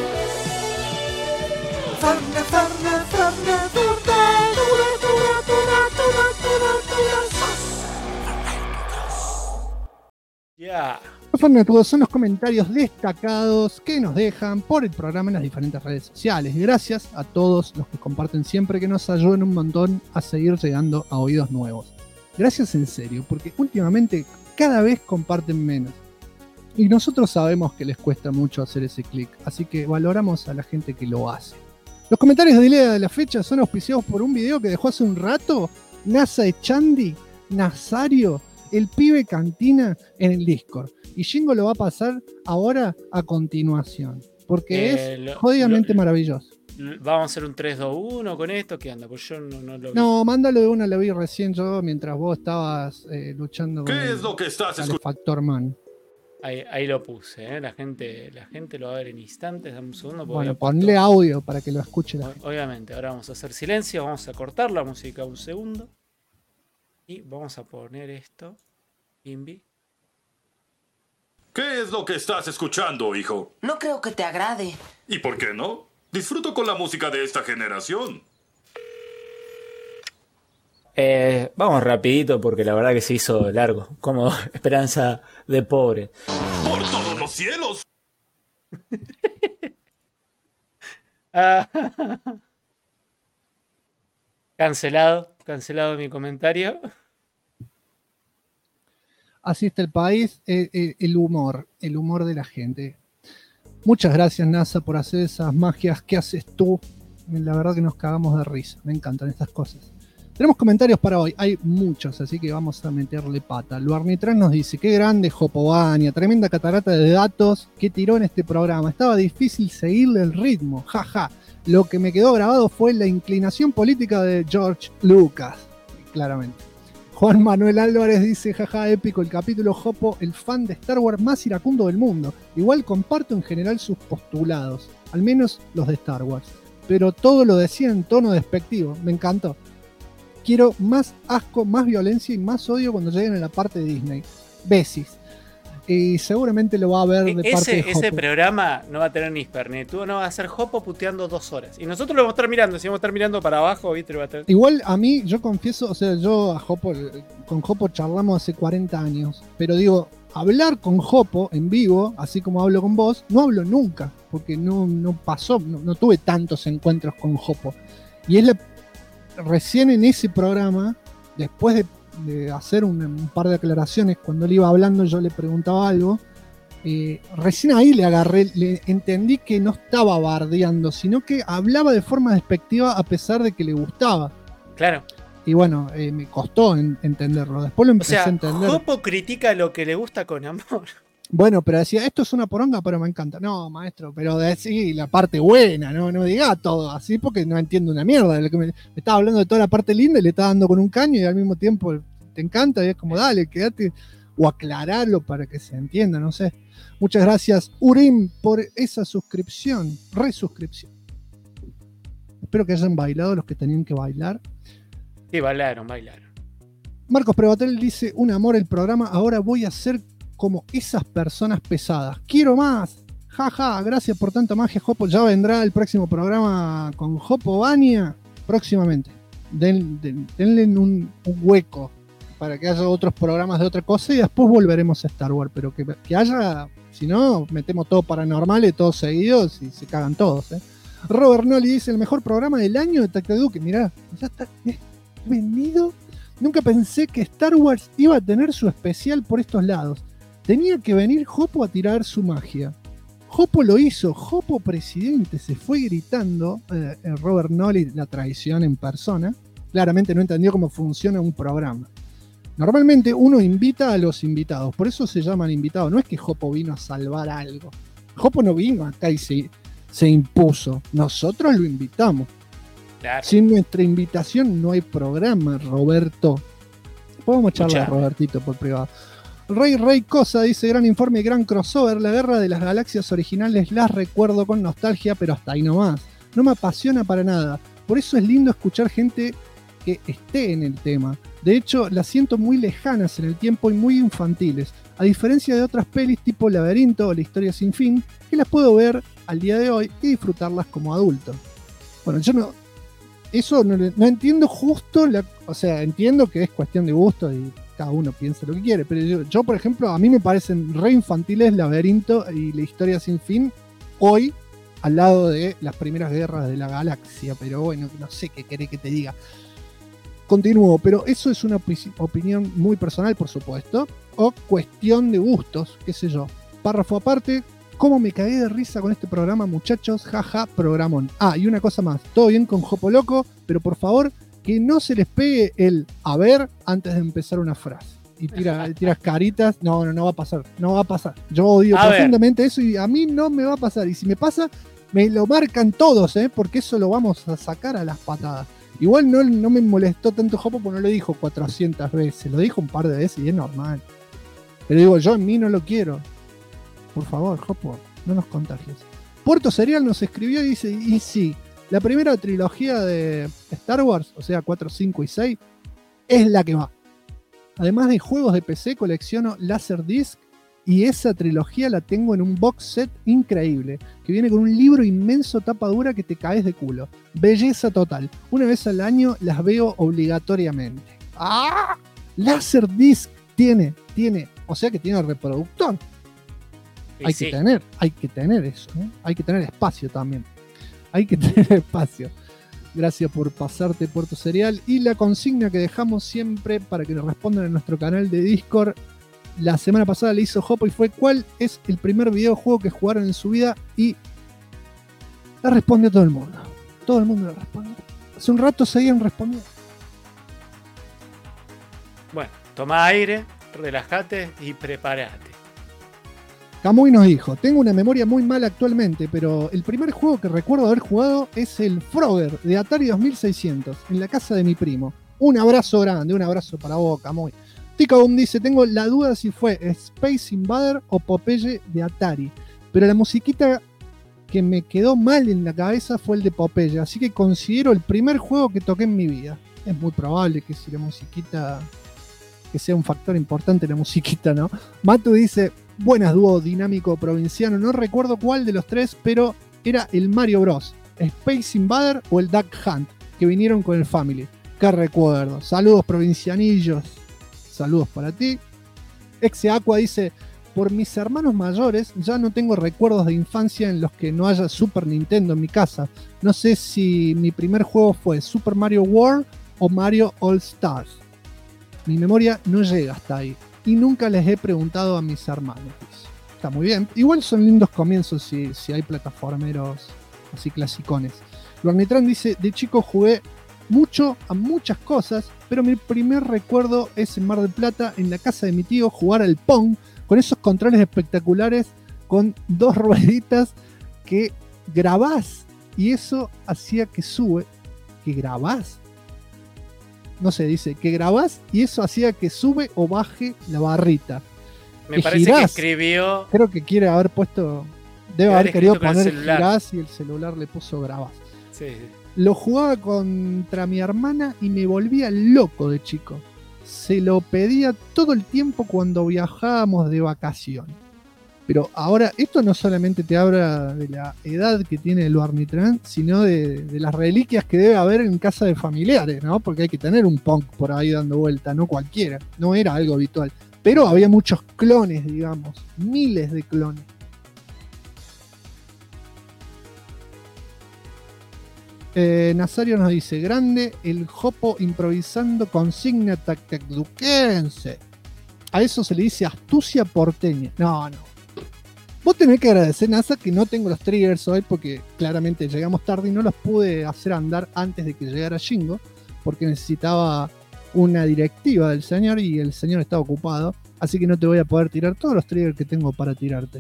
Ya. Los Fernetudos son los comentarios destacados que nos dejan por el programa en las diferentes redes sociales. Gracias a todos los que comparten siempre, que nos ayudan un montón a seguir llegando a oídos nuevos. Gracias en serio, porque últimamente cada vez comparten menos. Y nosotros sabemos que les cuesta mucho hacer ese clic, así que valoramos a la gente que lo hace. Los comentarios de día de la fecha son auspiciados por un video que dejó hace un rato NASA Echandi, Nazario, el pibe Cantina en el Discord. Y Jingo lo va a pasar ahora a continuación, porque es jodidamente maravilloso. ¿Vamos a hacer un 3-2-1 con esto? ¿Qué onda? Pues yo no lo vi. No, mándalo de una, lo vi recién yo mientras vos estabas luchando con ¿Qué es lo que estás escuchando? Factor Man. Ahí lo puse, ¿eh? La gente lo va a ver en instantes. Dame un segundo. Bueno, ponle audio para que lo escuche la gente. Obviamente, ahora vamos a hacer silencio, vamos a cortar la música un segundo. Y vamos a poner esto. Invi. ¿Qué es lo que estás escuchando, hijo? No creo que te agrade. ¿Y por qué no? Disfruto con la música de esta generación. Vamos rapidito porque la verdad que se hizo largo. Como esperanza de pobre. ¡Por todos los cielos! Cancelado mi comentario. Así está el país, el humor de la gente. Muchas gracias, NASA, por hacer esas magias que haces tú. La verdad que nos cagamos de risa. Me encantan estas cosas. Tenemos comentarios para hoy. Hay muchos, así que vamos a meterle pata. Luarnitrán nos dice: qué grande Jopobania, tremenda catarata de datos que tiró en este programa. Estaba difícil seguirle el ritmo. Jaja. Lo que me quedó grabado fue la inclinación política de George Lucas. Claramente. Juan Manuel Álvarez dice: jaja, épico el capítulo Jopo, el fan de Star Wars más iracundo del mundo. Igual comparto en general sus postulados, al menos los de Star Wars. Pero todo lo decía en tono despectivo, me encantó. Quiero más asco, más violencia y más odio cuando lleguen a la parte de Disney. Besis. Y seguramente lo va a ver de parte de Jopo. Ese programa no va a tener ni Spernetudo, no va a ser Jopo puteando 2 horas. Y nosotros lo vamos a estar mirando, si vamos a estar mirando para abajo, ¿viste? Lo va a tener... Igual a mí, yo confieso, o sea, yo con Jopo charlamos hace 40 años, pero digo, hablar con Jopo en vivo, así como hablo con vos, no hablo nunca, porque no pasó, no tuve tantos encuentros con Jopo. Y es recién en ese programa, después de hacer un par de aclaraciones, cuando él iba hablando yo le preguntaba algo, recién ahí le entendí que no estaba bardeando, sino que hablaba de forma despectiva a pesar de que le gustaba. Claro. Y bueno, me costó entenderlo, después lo empecé a entender. Jopo critica lo que le gusta con amor. Bueno, pero decía, esto es una poronga, pero me encanta. No, maestro, pero decí la parte buena, no diga todo así porque no entiendo una mierda. Me estaba hablando de toda la parte linda y le estaba dando con un caño y al mismo tiempo te encanta y es como, dale, quédate o aclararlo para que se entienda, no sé. Muchas gracias, Urim, por esa suscripción, resuscripción. Espero que hayan bailado los que tenían que bailar. Sí, bailaron. Marcos Prevatel dice, un amor el programa, ahora voy a ser como esas personas pesadas. Quiero más. Jaja, gracias por tanta magia, Jopo. Ya vendrá el próximo programa con Jopo Bania próximamente. Denle un hueco para que haya otros programas de otra cosa y después volveremos a Star Wars. Pero que haya, si no, metemos todo paranormales, todos seguidos y se cagan todos. Robert Nolly dice, el mejor programa del año de Tecnoduque. Mirá, ya está vendido. Nunca pensé que Star Wars iba a tener su especial por estos lados. Tenía que venir Jopo a tirar su magia. Jopo lo hizo, Jopo presidente, se fue gritando, Robert Nolly, la traición en persona. Claramente no entendió cómo funciona un programa. Normalmente uno invita a los invitados, por eso se llaman invitados. No es que Jopo vino a salvar algo. Jopo no vino acá y se impuso. Nosotros lo invitamos. Claro. Sin nuestra invitación no hay programa, Roberto. Podemos charlar a Robertito por privado. Rey Cosa dice, gran informe, gran crossover. La guerra de las galaxias originales las recuerdo con nostalgia, pero hasta ahí nomás. No me apasiona para nada. Por eso es lindo escuchar gente que esté en el tema. De hecho, las siento muy lejanas en el tiempo y muy infantiles. A diferencia de otras pelis tipo Laberinto o La historia sin fin, que las puedo ver al día de hoy y disfrutarlas como adulto. Bueno, yo no entiendo justo, o sea, entiendo que es cuestión de gusto y cada uno piensa lo que quiere, pero yo, por ejemplo, a mí me parecen re infantiles Laberinto y La historia sin fin hoy, al lado de las primeras guerras de la galaxia, pero bueno, no sé qué querés que te diga. Continúo, pero eso es una opinión muy personal, por supuesto, o cuestión de gustos, qué sé yo. Párrafo aparte, ¿cómo me cagué de risa con este programa, muchachos? Jaja, programón. Ah, y una cosa más, todo bien con Jopo Loco, pero por favor, que no se les pegue el a ver antes de empezar una frase. Y tiras caritas. No va a pasar. No va a pasar. Yo odio profundamente eso y a mí no me va a pasar. Y si me pasa, me lo marcan todos, porque eso lo vamos a sacar a las patadas. Igual no me molestó tanto Jopo porque no lo dijo 400 veces. Lo dijo un par de veces y es normal. Pero digo, yo en mí no lo quiero. Por favor, Jopo, no nos contagies. Puerto Serial nos escribió y dice, y sí, la primera trilogía de Star Wars, o sea 4, 5 y 6, es la que va. Además de juegos de PC, colecciono Laserdisc y esa trilogía la tengo en un box set increíble, que viene con un libro inmenso tapa dura que te caes de culo. Belleza total. Una vez al año las veo obligatoriamente. ¡Ah! Laserdisc tiene, o sea que tiene reproductor. Hay que tener eso, ¿eh? Hay que tener espacio también. Hay que tener espacio. Gracias por pasarte, Puerto Serial. Y la consigna que dejamos siempre para que nos respondan en nuestro canal de Discord. La semana pasada le hizo Jopo y fue ¿cuál es el primer videojuego que jugaron en su vida? Y la respondió todo el mundo. Todo el mundo la respondió. Hace un rato seguían respondiendo. Bueno, toma aire, relájate y prepárate. Kamui nos dijo, tengo una memoria muy mala actualmente, pero el primer juego que recuerdo haber jugado es el Frogger de Atari 2600, en la casa de mi primo. Un abrazo grande, un abrazo para vos, Kamui. Ticaboom dice, tengo la duda si fue Space Invader o Popeye de Atari, pero la musiquita que me quedó mal en la cabeza fue el de Popeye, así que considero el primer juego que toqué en mi vida. Es muy probable que si la musiquita, que sea un factor importante la musiquita, ¿no? Matu dice, buenas dúo dinámico provinciano, no recuerdo cuál de los tres, pero era el Mario Bros, Space Invader o el Duck Hunt, que vinieron con el Family. Qué recuerdo. Saludos provincianillos. Saludos para ti. Exe Aqua dice, por mis hermanos mayores ya no tengo recuerdos de infancia en los que no haya Super Nintendo en mi casa. No sé si mi primer juego fue Super Mario World o Mario All Stars. Mi memoria no llega hasta ahí. Y nunca les he preguntado a mis hermanos. Está muy bien. Igual son lindos comienzos si hay plataformeros así clasicones. Luarnitran dice, de chico jugué mucho a muchas cosas, pero mi primer recuerdo es en Mar del Plata, en la casa de mi tío, jugar al Pong, con esos controles espectaculares, con 2 rueditas que grabás, y eso hacía que grabás. no sé, dice que grabás y eso hacía que sube o baje la barrita. Me Que parece girás. que escribió. Creo que quiere haber puesto, debe Debe haber haber querido escrito con el poner celular. girás y el celular le puso grabás. Sí, sí. Lo jugaba contra mi hermana y me volvía loco de chico. Se lo pedía todo el tiempo cuando viajábamos de vacaciones. Pero ahora, esto no solamente te habla de la edad que tiene el Barney, sino de las reliquias que debe haber en casa de familiares, ¿no? Porque hay que tener un punk por ahí dando vuelta, no cualquiera. No era algo habitual. Pero había muchos clones, digamos. Miles de clones. Nazario nos dice, grande el Jopo improvisando consigna tactecduquense. A eso se le dice astucia porteña. No. Vos tenés que agradecer, NASA, que no tengo los triggers hoy porque claramente llegamos tarde y no los pude hacer andar antes de que llegara Shingo porque necesitaba una directiva del señor y el señor estaba ocupado. Así que no te voy a poder tirar todos los triggers que tengo para tirarte.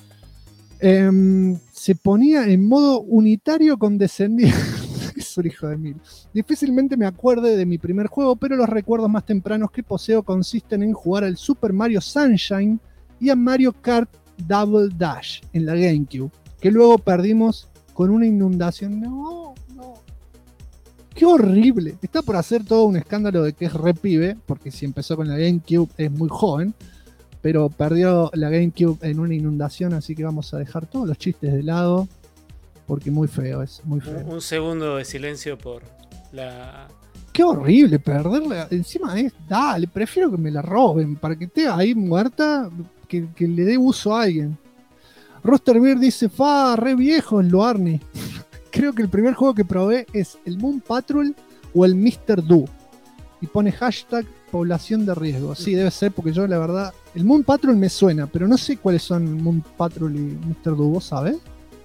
Se ponía en modo unitario con descendiente. Es un hijo de mil. Difícilmente me acuerde de mi primer juego, pero los recuerdos más tempranos que poseo consisten en jugar al Super Mario Sunshine y a Mario Kart Double Dash en la GameCube, que luego perdimos con una inundación. No. Qué horrible. Está por hacer todo un escándalo de que es re pibe, porque si empezó con la GameCube es muy joven, pero perdió la GameCube en una inundación, así que vamos a dejar todos los chistes de lado, porque muy feo, es muy feo. Un segundo de silencio por la. Qué horrible perderla. Encima dale, prefiero que me la roben, para que esté ahí muerta, que le dé uso a alguien. Roster Beer dice, re viejo el Loarni. Creo que el primer juego que probé es el Moon Patrol o el Mr. Do. Y pone hashtag población de riesgo. Sí, debe ser, porque yo la verdad, el Moon Patrol me suena, pero no sé cuáles son Moon Patrol y Mr. Do, ¿vos sabés?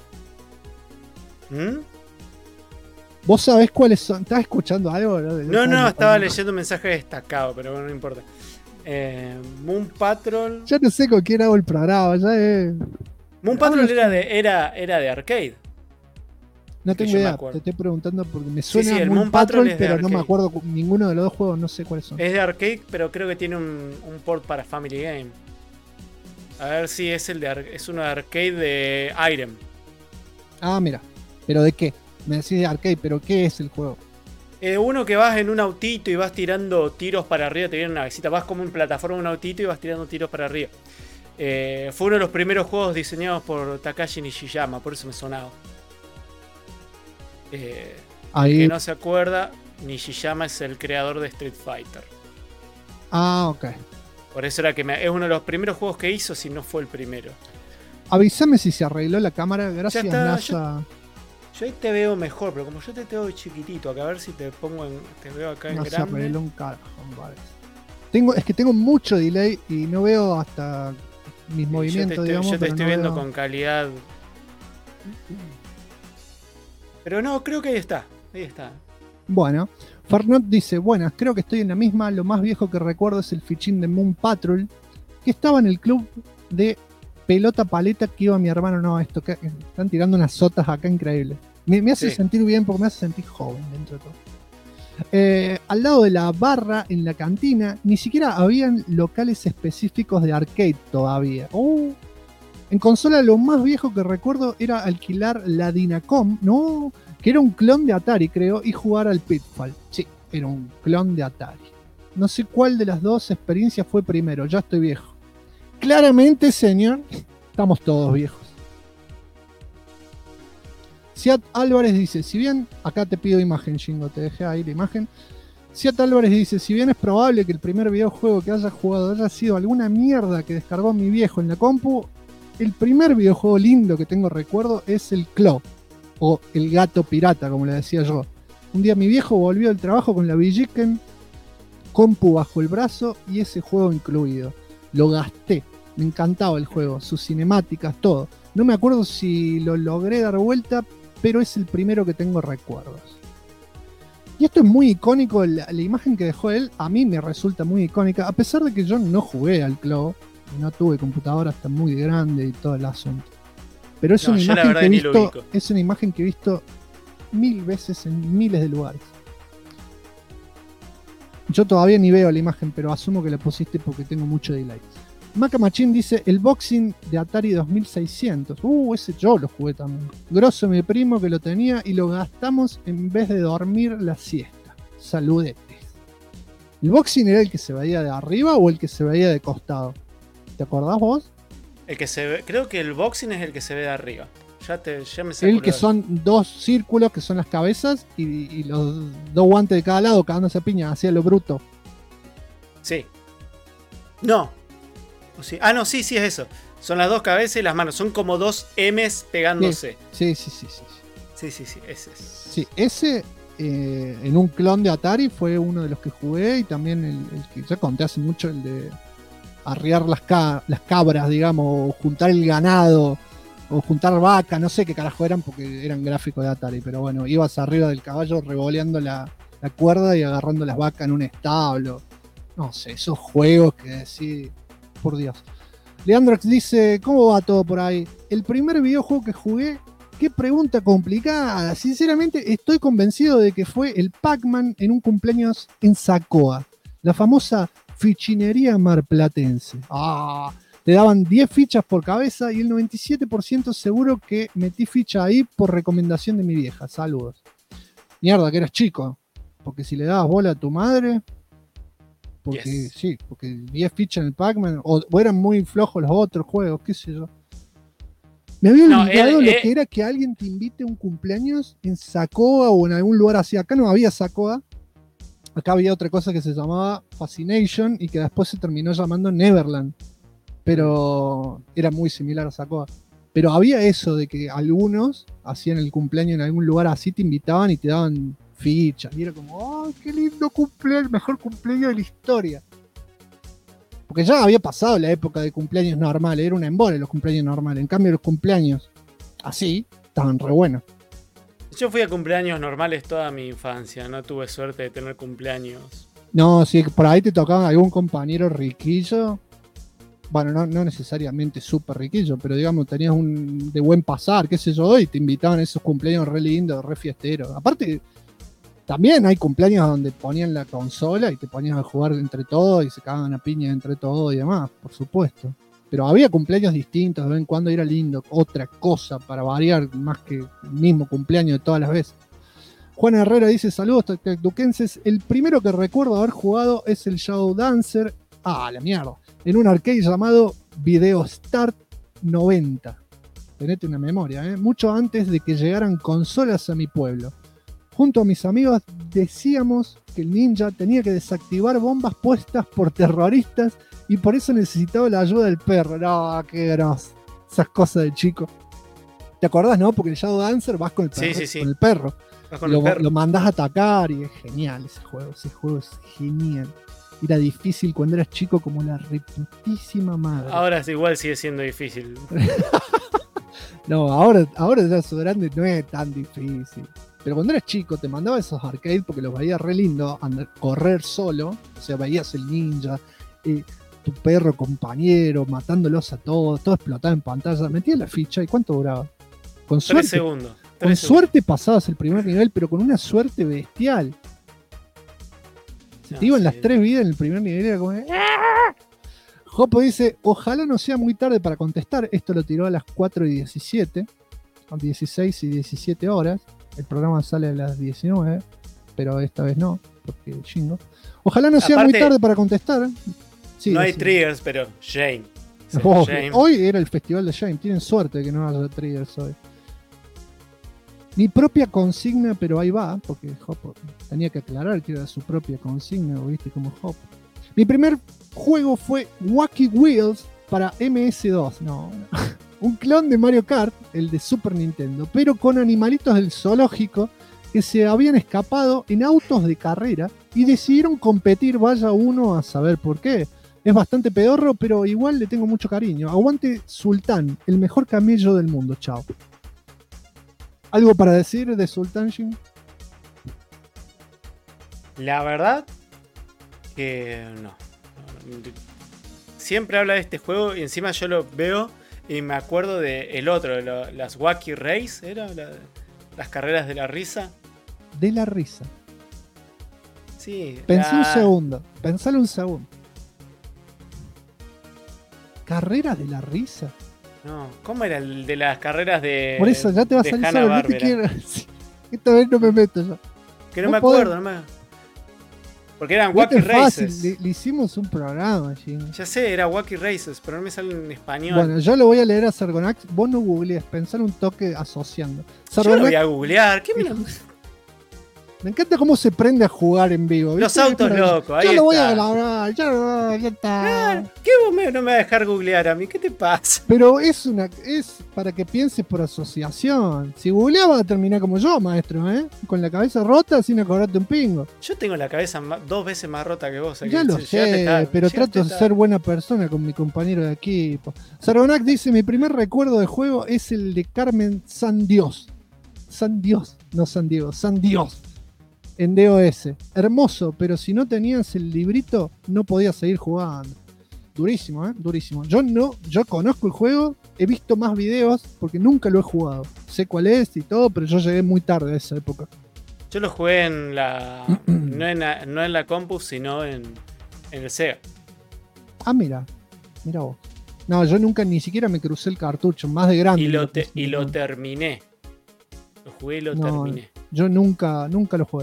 ¿Vos sabés cuáles son? ¿Estás escuchando algo? No, estaba leyendo un mensaje destacado, pero bueno, no importa. Moon Patrol. Ya no sé con quién hago el programa, ya es... Moon Patrol era de arcade. No tengo yo me idea, acuerdo. te estoy preguntando porque me suena el Moon Moon Patrol Patrol, es de pero no me arcade. acuerdo ninguno de los dos juegos, no sé cuáles son. Es de arcade, pero creo que tiene un port para Family Game. A ver si es es uno de arcade de Irem. Ah, mira. ¿Pero de qué? Me decís de arcade, pero ¿qué es el juego? Uno que vas en un autito y vas tirando tiros para arriba, te viene una navecita. Vas como en plataforma en un autito y vas tirando tiros para arriba. Fue uno de los primeros juegos diseñados por Takashi Nishiyama, por eso me sonaba. Ahí. Que no se acuerda, Nishiyama es el creador de Street Fighter. Ah, ok. Por eso era que es uno de los primeros juegos que hizo, si no fue el primero. Avísame si se arregló la cámara, gracias Ya está, NASA. Yo ahí te veo mejor, pero como yo te veo chiquitito, acá a ver si te pongo te veo acá No en se grande. arregló un carajo, me parece. Es que tengo mucho delay y no veo hasta mis movimientos, digamos. Yo te pero estoy no viendo veo. con calidad. Pero no, creo que ahí está. Ahí está. Bueno, Farnot dice, buenas, creo que estoy en la misma, lo más viejo que recuerdo es el fichín de Moon Patrol, que estaba en el club de pelota paleta que iba mi hermano. No, esto que están tirando unas sotas acá increíbles. Me hace Sí. sentir bien porque me hace sentir joven dentro de todo. Al lado de la barra en la cantina, ni siquiera habían locales específicos de arcade todavía. En consola lo más viejo que recuerdo era alquilar la Dynacom, no, que era un clon de Atari, creo, y jugar al Pitfall. Sí, era un clon de Atari. No sé cuál de las dos experiencias fue primero, ya estoy viejo. Claramente, señor, estamos todos viejos. Siat Álvarez dice, si bien, acá te pido imagen, Shingo, te dejé ahí la imagen. Siat Álvarez dice, si bien es probable que el primer videojuego que haya jugado haya sido alguna mierda que descargó mi viejo en la compu, el primer videojuego lindo que tengo recuerdo es el Claw, o el gato pirata, como le decía yo. Un día mi viejo volvió del trabajo con la Villiquen, compu bajo el brazo y ese juego incluido. Lo gasté, me encantaba el juego, sus cinemáticas, todo. No me acuerdo si lo logré dar vuelta, pero es el primero que tengo recuerdos. Y esto es muy icónico, la imagen que dejó él a mí me resulta muy icónica, a pesar de que yo no jugué al Claw, no tuve computadora hasta muy grande y todo el asunto. Pero es, No, una yo la imagen verdad que he ni lo visto, ubico. es una imagen que he visto 1000 veces en miles de lugares. Yo todavía ni veo la imagen, pero asumo que la pusiste porque tengo mucho delay. Maca Machín dice, el boxing de Atari 2600. Ese yo lo jugué también. Grosso mi primo que lo tenía y lo gastamos en vez de dormir la siesta. Saludetes. ¿El boxing era el que se veía de arriba o el que se veía de costado? ¿Te acordás vos? El que se ve, creo que el boxing es el que se ve de arriba. Ya me saco El que son dos círculos que son las cabezas y los dos guantes de cada lado cagándose a piña, hacia lo bruto. Sí. No. O sí. Ah, no, sí, es eso. Son las dos cabezas y las manos. Son como dos M's pegándose. Sí, Sí, ese es. Sí, ese en un clon de Atari fue uno de los que jugué y también el que ya conté hace mucho, el de arriar las cabras, digamos, o juntar el ganado, o juntar vaca, no sé qué carajo eran porque eran gráficos de Atari, pero bueno, ibas arriba del caballo revoleando la cuerda y agarrando las vacas en un establo. No sé, esos juegos que decís, por Dios. Leandrox dice, ¿cómo va todo por ahí? El primer videojuego que jugué, qué pregunta complicada. Sinceramente estoy convencido de que fue el Pac-Man en un cumpleaños en Sacoa, la famosa fichinería marplatense. Te daban 10 fichas por cabeza y el 97% seguro que metí ficha ahí por recomendación de mi vieja. Saludos. Mierda, que eras chico. Porque si le dabas bola a tu madre... Porque Yes. sí, porque 10 fichas en el Pac-Man, o eran muy flojos los otros juegos, qué sé yo. Me había olvidado lo que era que alguien te invite a un cumpleaños en Sacoa o en algún lugar así. Acá no había Sacoa. Acá había otra cosa que se llamaba Fascination y que después se terminó llamando Neverland. Pero era muy similar a Sacoa. Pero había eso de que algunos hacían el cumpleaños en algún lugar así, te invitaban y te daban fichas. Y era como, ¡oh, qué lindo cumpleaños! El mejor cumpleaños de la historia. Porque ya había pasado la época de cumpleaños normales. Era un embole los cumpleaños normales. En cambio, los cumpleaños así estaban re buenos. Yo fui a cumpleaños normales toda mi infancia. No tuve suerte de tener cumpleaños. No, si por ahí te tocaba algún compañero riquillo. Bueno, no necesariamente súper riquillo, pero digamos, tenías un de buen pasar, qué sé yo, y te invitaban a esos cumpleaños re lindos, re fiesteros. Aparte, también hay cumpleaños donde ponían la consola y te ponían a jugar entre todos y se cagaban a piña entre todos y demás, por supuesto. Pero había cumpleaños distintos, de vez en cuando era lindo, otra cosa para variar, más que el mismo cumpleaños de todas las veces. Juan Herrera dice, saludos tecduquenses, el primero que recuerdo haber jugado es el Shadow Dancer, la mierda, en un arcade llamado Video Start 90. Tenete una memoria, mucho antes de que llegaran consolas a mi pueblo. Junto a mis amigos decíamos que el ninja tenía que desactivar bombas puestas por terroristas y por eso necesitaba la ayuda del perro. No, qué grosso. Esas cosas de chico. ¿Te acordás, no? Porque el Shadow Dancer vas con el perro. Sí. Con el perro. Vas con el perro. Lo mandás a atacar y es genial ese juego. Ese juego es genial. Era difícil cuando eras chico como la reputísima madre. Ahora igual sigue siendo difícil. No, ahora ya soy grande, no es tan difícil. Pero cuando eras chico te mandaba esos arcades porque los veías re lindo, correr solo, o sea, veías el ninja, tu perro compañero, matándolos a todos, todo explotaba en pantalla, metías la ficha y ¿cuánto duraba? Con 3 suerte, segundos. con suerte pasabas el primer nivel, pero con una suerte bestial. Se te iban las 3 vidas en el primer nivel, era como... Jopo dice, ojalá no sea muy tarde para contestar. Esto lo tiró a las 4:17, a 16 y 17 horas. El programa sale a las 19, pero esta vez no, porque chingo. Ojalá no sea Aparte, muy tarde para contestar. Sí, no hay sí. triggers, pero Shame. Shame. Hoy era el festival de Shame. Tienen suerte de que no haya triggers hoy. Mi propia consigna, pero ahí va, porque Hop tenía que aclarar que era su propia consigna, viste como Hop. Mi primer juego fue Wacky Wheels para MS2. No. Un clon de Mario Kart, el de Super Nintendo, pero con animalitos del zoológico que se habían escapado en autos de carrera y decidieron competir, vaya uno a saber por qué. Es bastante pedorro, pero igual le tengo mucho cariño. Aguante Sultán, el mejor camello del mundo. Chao. ¿Algo para decir de Sultán, Jim? La verdad que no. Siempre habla de este juego y encima yo lo veo y me acuerdo de el otro, las Wacky Race, ¿era? Las carreras de la risa. De la risa. Sí, sí. Pensá un segundo. Pensalo un segundo. Carreras de la risa. No, ¿cómo era el de las carreras de Por eso ya te vas a salir solo. No te quiero. Esta vez no me meto yo. Que no me acuerdo, no me... Porque eran Wacky Races. Le hicimos un programa allí. Ya sé, era Wacky Races, pero no me sale en español. Bueno, yo lo voy a leer a Sargonax. Vos no googlees, pensar un toque asociando. Yo lo voy a googlear. ¿Qué me lo... Me encanta cómo se prende a jugar en vivo. Los autos locos, ahí yo lo voy a está. grabar, ya está. ¿Qué vos no me vas a dejar googlear a mí? ¿Qué te pasa? Pero es para que pienses por asociación. Si googleas vas a terminar como yo, maestro, ¿eh? Con la cabeza rota sin acordarte un pingo. Yo tengo la cabeza 2 veces más rota que vos. Ya lo sé, pero trato de ser buena persona con mi compañero de equipo. Sargonax dice, mi primer recuerdo de juego es el de Carmen Sandios. Sandios, no San Diego, Sandios. En DOS. Hermoso, pero si no tenías el librito, no podías seguir jugando. Durísimo, ¿eh? Durísimo. Yo conozco el juego, he visto más videos porque nunca lo he jugado. Sé cuál es y todo, pero yo llegué muy tarde a esa época. Yo lo jugué en la. no en la compu, sino en el Sega. Ah, mira vos. No, yo nunca ni siquiera me crucé el cartucho, más de grande. Y lo terminé. Lo jugué y lo terminé. Yo nunca lo jugué.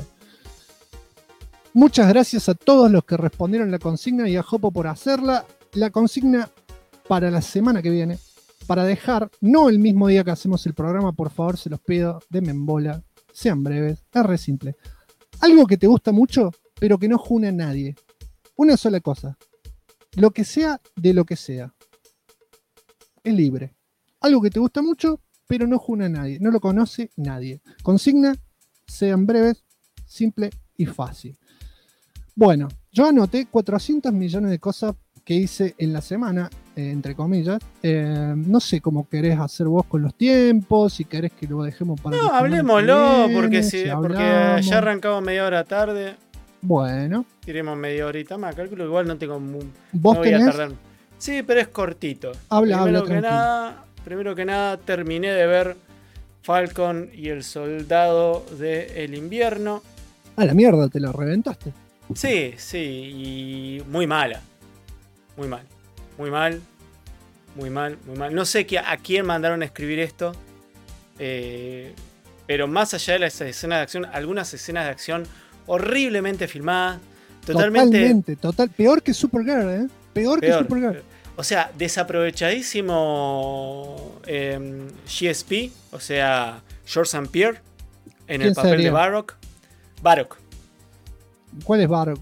Muchas gracias a todos los que respondieron la consigna y a Jopo por hacerla. La consigna para la semana que viene, para dejar, no el mismo día que hacemos el programa, por favor, se los pido, denme en bola, sean breves, es re simple. Algo que te gusta mucho, pero que no june a nadie. Una sola cosa. Lo que sea de lo que sea. Es libre. Algo que te gusta mucho, pero no june a nadie. No lo conoce nadie. Consigna, sean breves, simple y fácil. Bueno, yo anoté 400 millones de cosas que hice en la semana, entre comillas. No sé cómo querés hacer vos con los tiempos, si querés que lo dejemos para... No, hablemoslo, porque ya arrancamos media hora tarde. Bueno. Tiremos media horita más, calculo que igual no tengo... ¿Vos no voy tenés? a tardar. Sí, pero es cortito. Primero que nada, terminé de ver Falcon y el Soldado del Invierno. A la mierda, te la reventaste. Sí, y muy mala. Muy mal. No sé a quién mandaron a escribir esto. Pero más allá de las escenas de acción, algunas escenas de acción horriblemente filmadas. Totalmente. Peor que Supergirl, ¿eh? Peor que Supergirl. O sea, desaprovechadísimo GSP, o sea, George St. Pierre, en el papel de Baroque. ¿Cuál es Baroque?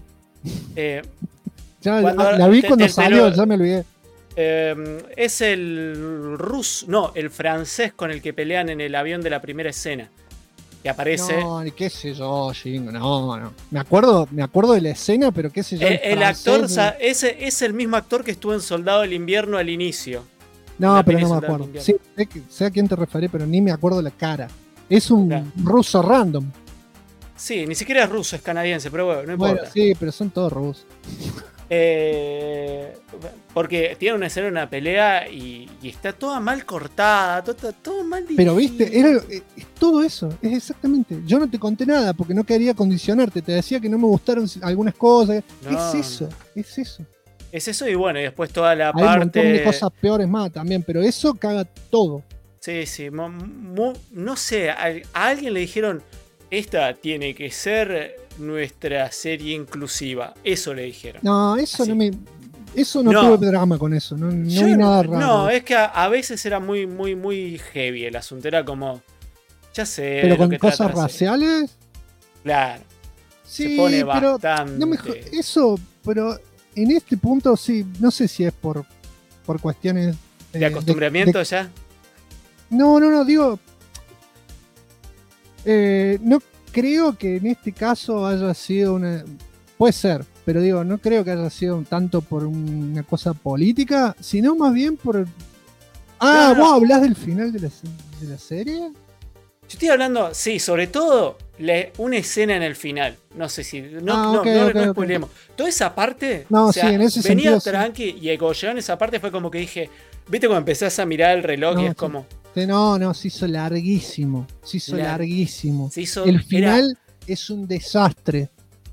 Ya la vi cuando salió, ya me olvidé. Es el ruso, no, el francés con el que pelean en el avión de la primera escena. Que aparece. No, qué sé yo, Jingo, no. Me acuerdo de la escena, pero qué sé yo. El actor, es el mismo actor que estuvo en Soldado del Invierno al inicio. No, pero no me acuerdo. Sí, sé a quién te referí, pero ni me acuerdo la cara. Es un ruso random. Sí, ni siquiera es ruso, es canadiense, pero bueno, no importa. Bueno, sí, pero son todos rusos. Porque tiene una escena, una pelea y está toda mal cortada, todo mal dirigida. Pero viste, es todo eso, es exactamente. Yo no te conté nada porque no quería condicionarte, te decía que no me gustaron algunas cosas. Es eso. Es eso y bueno, y después toda la Hay parte... un montón de cosas peores más también, pero eso caga todo. Sí, no sé, a alguien le dijeron, esta tiene que ser nuestra serie inclusiva. Eso le dijeron. No, eso no tuve drama con eso. No vi nada raro. No, es que a veces era muy, muy, muy heavy el asunto. Era como, ya sé. ¿Pero con cosas raciales? Claro. Sí, se pone pero bastante. Eso, pero en este punto sí, no sé si es por cuestiones... ¿De acostumbramiento ya? No, digo... no creo que en este caso haya sido una... Puede ser, pero digo, no creo que haya sido tanto por una cosa política, sino más bien por... ¿Vos hablás del final de la serie? Yo estoy hablando, sí, sobre todo una escena en el final. No sé si... No spoilemos. Toda esa parte... No, sí, en ese venía sentido, tranqui y cuando llegó en esa parte fue como que dije... ¿Viste cuando empezás a mirar el reloj y es como... No, se hizo larguísimo. Larguísimo. Se hizo, el final es un desastre.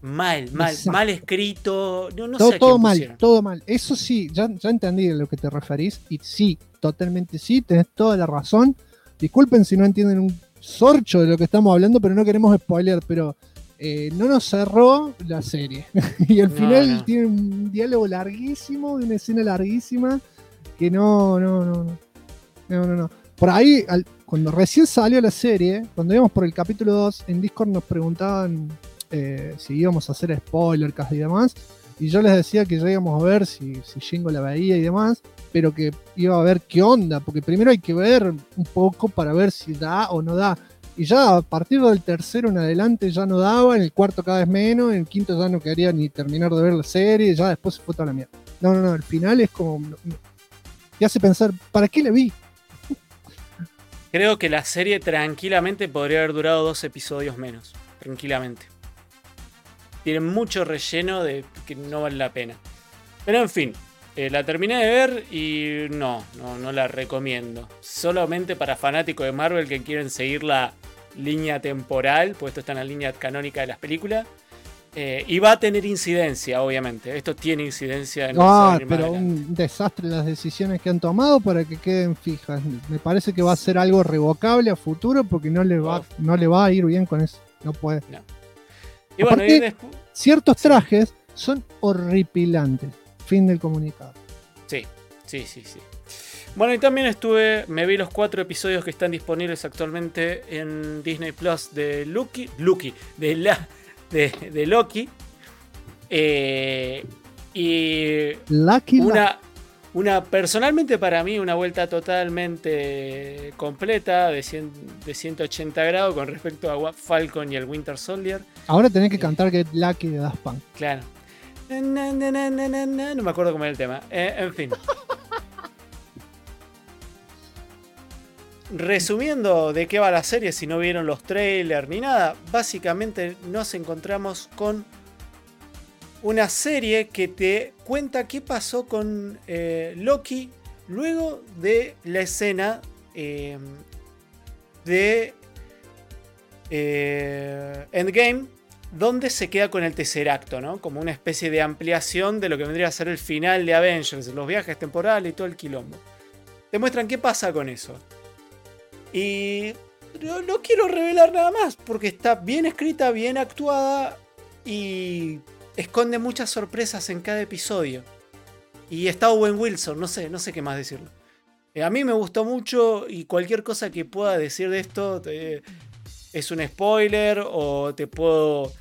Exacto. mal escrito. No Todo, sé a todo quién mal, pusieron. todo mal. Eso sí, ya entendí a lo que te referís. Y sí, totalmente sí, tenés toda la razón. Disculpen si no entienden un sorcho de lo que estamos hablando, pero no queremos spoiler. Pero no nos cerró la serie. Y al No, final no. tiene un diálogo larguísimo, una escena larguísima, que no. Por ahí, cuando recién salió la serie, cuando íbamos por el capítulo 2, en Discord nos preguntaban si íbamos a hacer spoiler casi y demás. Y yo les decía que ya íbamos a ver si Shingo la veía y demás, pero que iba a ver qué onda, porque primero hay que ver un poco para ver si da o no da. Y ya a partir del tercero en adelante ya no daba, en el cuarto cada vez menos, en el quinto ya no quería ni terminar de ver la serie, ya después se fue toda la mierda. No, el final es como... te hace pensar, ¿para qué la vi? Creo que la serie tranquilamente podría haber durado 2 episodios menos. Tranquilamente. Tiene mucho relleno de que no vale la pena. Pero en fin, la terminé de ver y no la recomiendo. Solamente para fanáticos de Marvel que quieren seguir la línea temporal, pues esto está en la línea canónica de las películas. Y va a tener incidencia, obviamente. Esto tiene incidencia en Pero un desastre las decisiones que han tomado para que queden fijas. Me parece que va a ser algo revocable a futuro porque no le va a ir bien con eso. No puede. No. Y bueno, Aparte, y después... ciertos trajes son horripilantes. Fin del comunicado. Sí. Bueno, y también me vi los 4 episodios que están disponibles actualmente en Disney Plus de Loki. Y Lucky personalmente para mí una vuelta totalmente completa de 180 grados con respecto a Falcon y el Winter Soldier. Ahora tenés que cantar Get Lucky de Daft Punk. Claro. No me acuerdo cómo era el tema. En fin. Resumiendo de qué va la serie, si no vieron los trailers ni nada, básicamente nos encontramos con una serie que te cuenta qué pasó con Loki luego de la escena de Endgame, donde se queda con el Tesseracto, ¿no? Como una especie de ampliación de lo que vendría a ser el final de Avengers, los viajes temporales y todo el quilombo. Te muestran qué pasa con eso. Y no quiero revelar nada más, porque está bien escrita, bien actuada y esconde muchas sorpresas en cada episodio. Y está Owen Wilson, no sé qué más decirlo. A mí me gustó mucho y cualquier cosa que pueda decir de esto es un spoiler o te puedo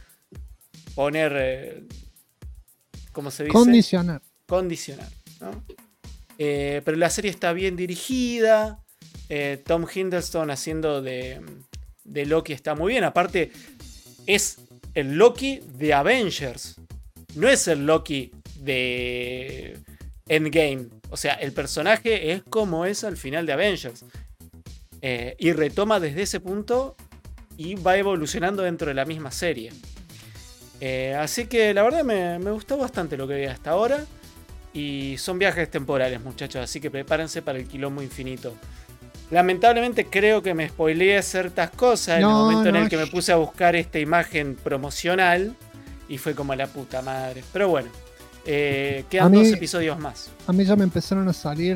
poner, ¿cómo se dice? Condicionar, ¿no? Pero la serie está bien dirigida. Tom Hiddleston haciendo de Loki está muy bien. Aparte, es el Loki de Avengers. No es el Loki de Endgame. O sea, el personaje es como es al final de Avengers. Y retoma desde ese punto y va evolucionando dentro de la misma serie. Así que la verdad me gustó bastante lo que vi hasta ahora. Y son viajes temporales, muchachos. Así que prepárense para el quilombo infinito. Lamentablemente creo que me spoileé ciertas cosas en el momento en el que me puse a buscar esta imagen promocional y fue como la puta madre. Pero bueno, quedan 2 episodios más. A mí ya me empezaron a salir,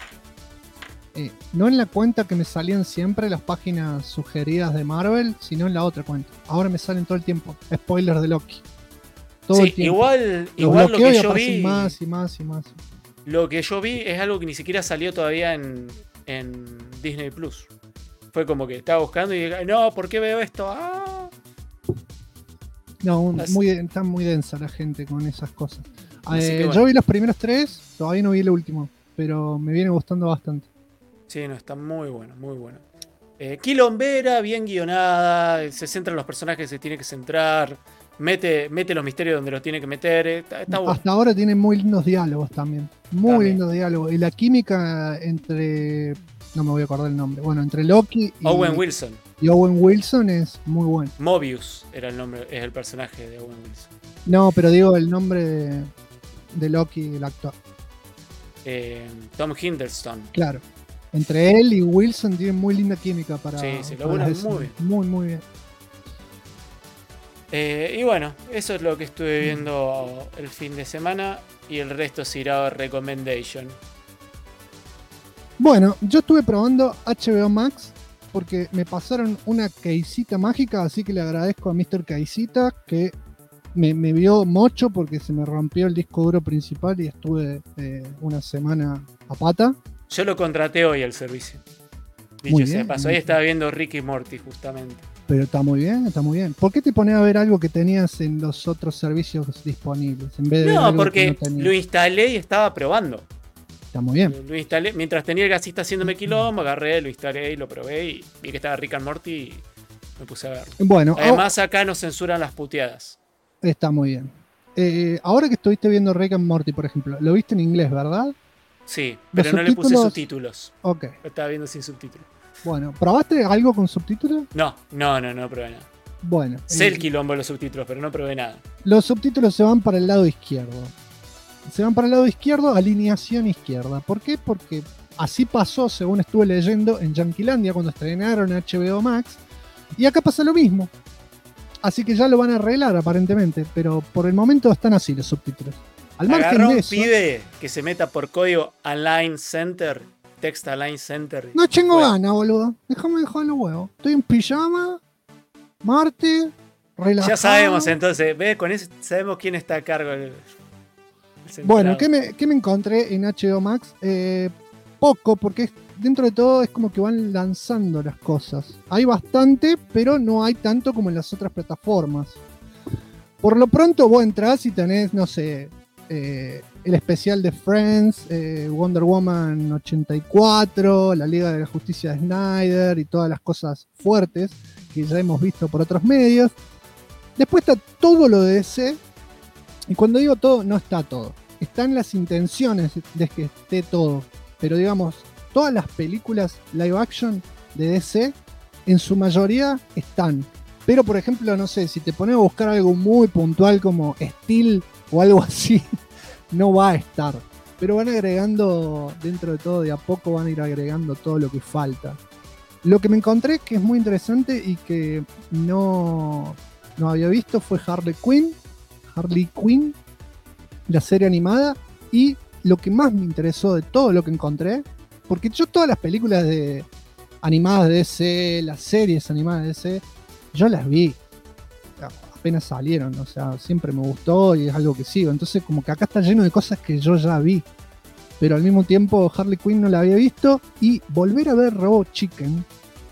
no en la cuenta que me salían siempre las páginas sugeridas de Marvel, sino en la otra cuenta. Ahora me salen todo el tiempo spoilers de Loki. Todo el tiempo. Igual lo que yo vi. Más y más. Lo que yo vi es algo que ni siquiera salió todavía en Disney Plus. Fue como que estaba buscando y dije, no, ¿por qué veo esto? ¡Ah! No, está muy densa la gente con esas cosas. Bueno. Yo vi los primeros 3, todavía no vi el último, pero me viene gustando bastante. Sí, no, está muy bueno, muy bueno. Quilombera, bien guionada, se centra en los personajes que se tiene que centrar, mete los misterios donde los tiene que meter, está bueno. Hasta ahora tiene muy lindos diálogos también. Muy lindos diálogos. Y la química entre... No me voy a acordar el nombre. Bueno, entre Loki y Owen Wilson. Y Owen Wilson es muy bueno. Mobius era el nombre, es el personaje de Owen Wilson. No, pero digo el nombre de Loki, el actor. Tom Hiddleston. Claro. Entre él y Wilson tienen muy linda química para... Sí, lo bueno muy bien. Muy bien. Y bueno, eso es lo que estuve viendo el fin de semana. Y el resto se irá a recommendation. Bueno, yo estuve probando HBO Max porque me pasaron una keysita mágica, así que le agradezco a Mr. Keysita que me vio mocho porque se me rompió el disco duro principal y estuve una semana a pata. Yo lo contraté hoy el servicio. Muy Dicho sea bien, paso, muy ahí bien. estaba viendo Ricky y Morty justamente. Pero está muy bien, está muy bien. ¿Por qué te pones a ver algo que tenías en los otros servicios disponibles en vez de ver No, algo que porque no tenías? lo instalé y estaba probando. Está muy bien. Lo instalé, mientras tenía el gasista haciéndome quilombo, agarré, lo instalé y lo probé y vi que estaba Rick and Morty y me puse a verlo. Bueno, Además acá no censuran las puteadas. está muy bien. Ahora que estuviste viendo Rick and Morty, por ejemplo, lo viste en inglés, ¿verdad? Sí, pero Los no le puse subtítulos- subtítulos. Ok. Lo estaba viendo sin subtítulos. Bueno, ¿probaste algo con subtítulos? No probé nada. Bueno. Sé el quilombo de los subtítulos, pero no probé nada. Los subtítulos se van para el lado izquierdo. Se van para el lado izquierdo, alineación izquierda. ¿Por qué? Porque así pasó, según estuve leyendo, en Yanquilandia cuando estrenaron HBO Max. Y acá pasa lo mismo. Así que ya lo van a arreglar aparentemente. Pero por el momento están así los subtítulos. Al margen Agarrá de un eso, pibe que se meta por código Align Center, Text Align Center. no tengo Bueno, ganas, boludo. Déjame dejar los huevos. Estoy en pijama, Marte, relajado. ya sabemos entonces, ve, con eso sabemos quién está a cargo del Bueno, centrado. ¿qué me encontré en HBO Max? Poco, porque dentro de todo es como que van lanzando las cosas. Hay bastante, pero no hay tanto como en las otras plataformas. Por lo pronto vos entrás y tenés, no sé, el especial de Friends, Wonder Woman 84, la Liga de la Justicia de Snyder y todas las cosas fuertes que ya hemos visto por otros medios. Después está todo lo de DC. Y cuando digo todo, no está todo. Están las intenciones de que esté todo. Pero digamos, todas las películas live action de DC, en su mayoría están. Pero por ejemplo, no sé, si te pones a buscar algo muy puntual como Steel o algo así, no va a estar. Pero van agregando, dentro de todo, de a poco van a ir agregando todo lo que falta. Lo que me encontré que es muy interesante y que no había visto fue Harley Quinn, la serie animada, y lo que más me interesó de todo lo que encontré, porque yo todas las películas animadas de DC, las series animadas de DC, yo las vi apenas salieron, o sea, siempre me gustó y es algo que sigo, entonces como que acá está lleno de cosas que yo ya vi, pero al mismo tiempo Harley Quinn no la había visto, y volver a ver Robot Chicken,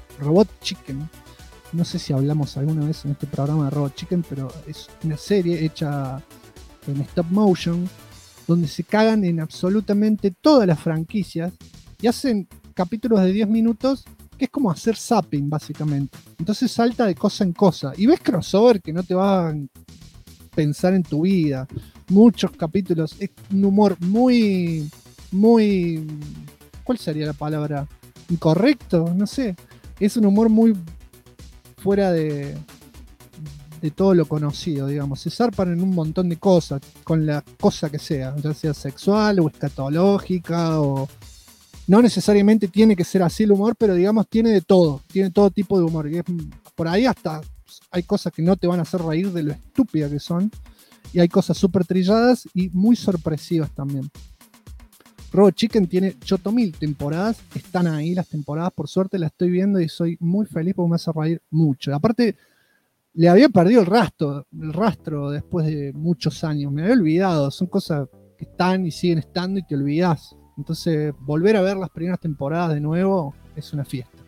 no sé si hablamos alguna vez en este programa de Robot Chicken, pero es una serie hecha en stop motion, donde se cagan en absolutamente todas las franquicias y hacen capítulos de 10 minutos, que es como hacer zapping, básicamente. Entonces salta de cosa en cosa. Y ves crossover que no te va a pensar en tu vida. Muchos capítulos. Es un humor muy... ¿Cuál sería la palabra? Incorrecto, no sé. Es un humor muy fuera de todo lo conocido, digamos. Se zarpan en un montón de cosas, con la cosa que sea, ya sea sexual o escatológica, o no necesariamente tiene que ser así el humor, pero digamos tiene todo tipo de humor. Y por ahí hasta hay cosas que no te van a hacer reír de lo estúpida que son, y hay cosas súper trilladas y muy sorpresivas también. Robot Chicken tiene 8000 temporadas, están ahí las temporadas, por suerte las estoy viendo y soy muy feliz porque me hace reír mucho. Aparte, le había perdido el rastro después de muchos años, me había olvidado, son cosas que están y siguen estando y te olvidás. Entonces, volver a ver las primeras temporadas de nuevo es una fiesta.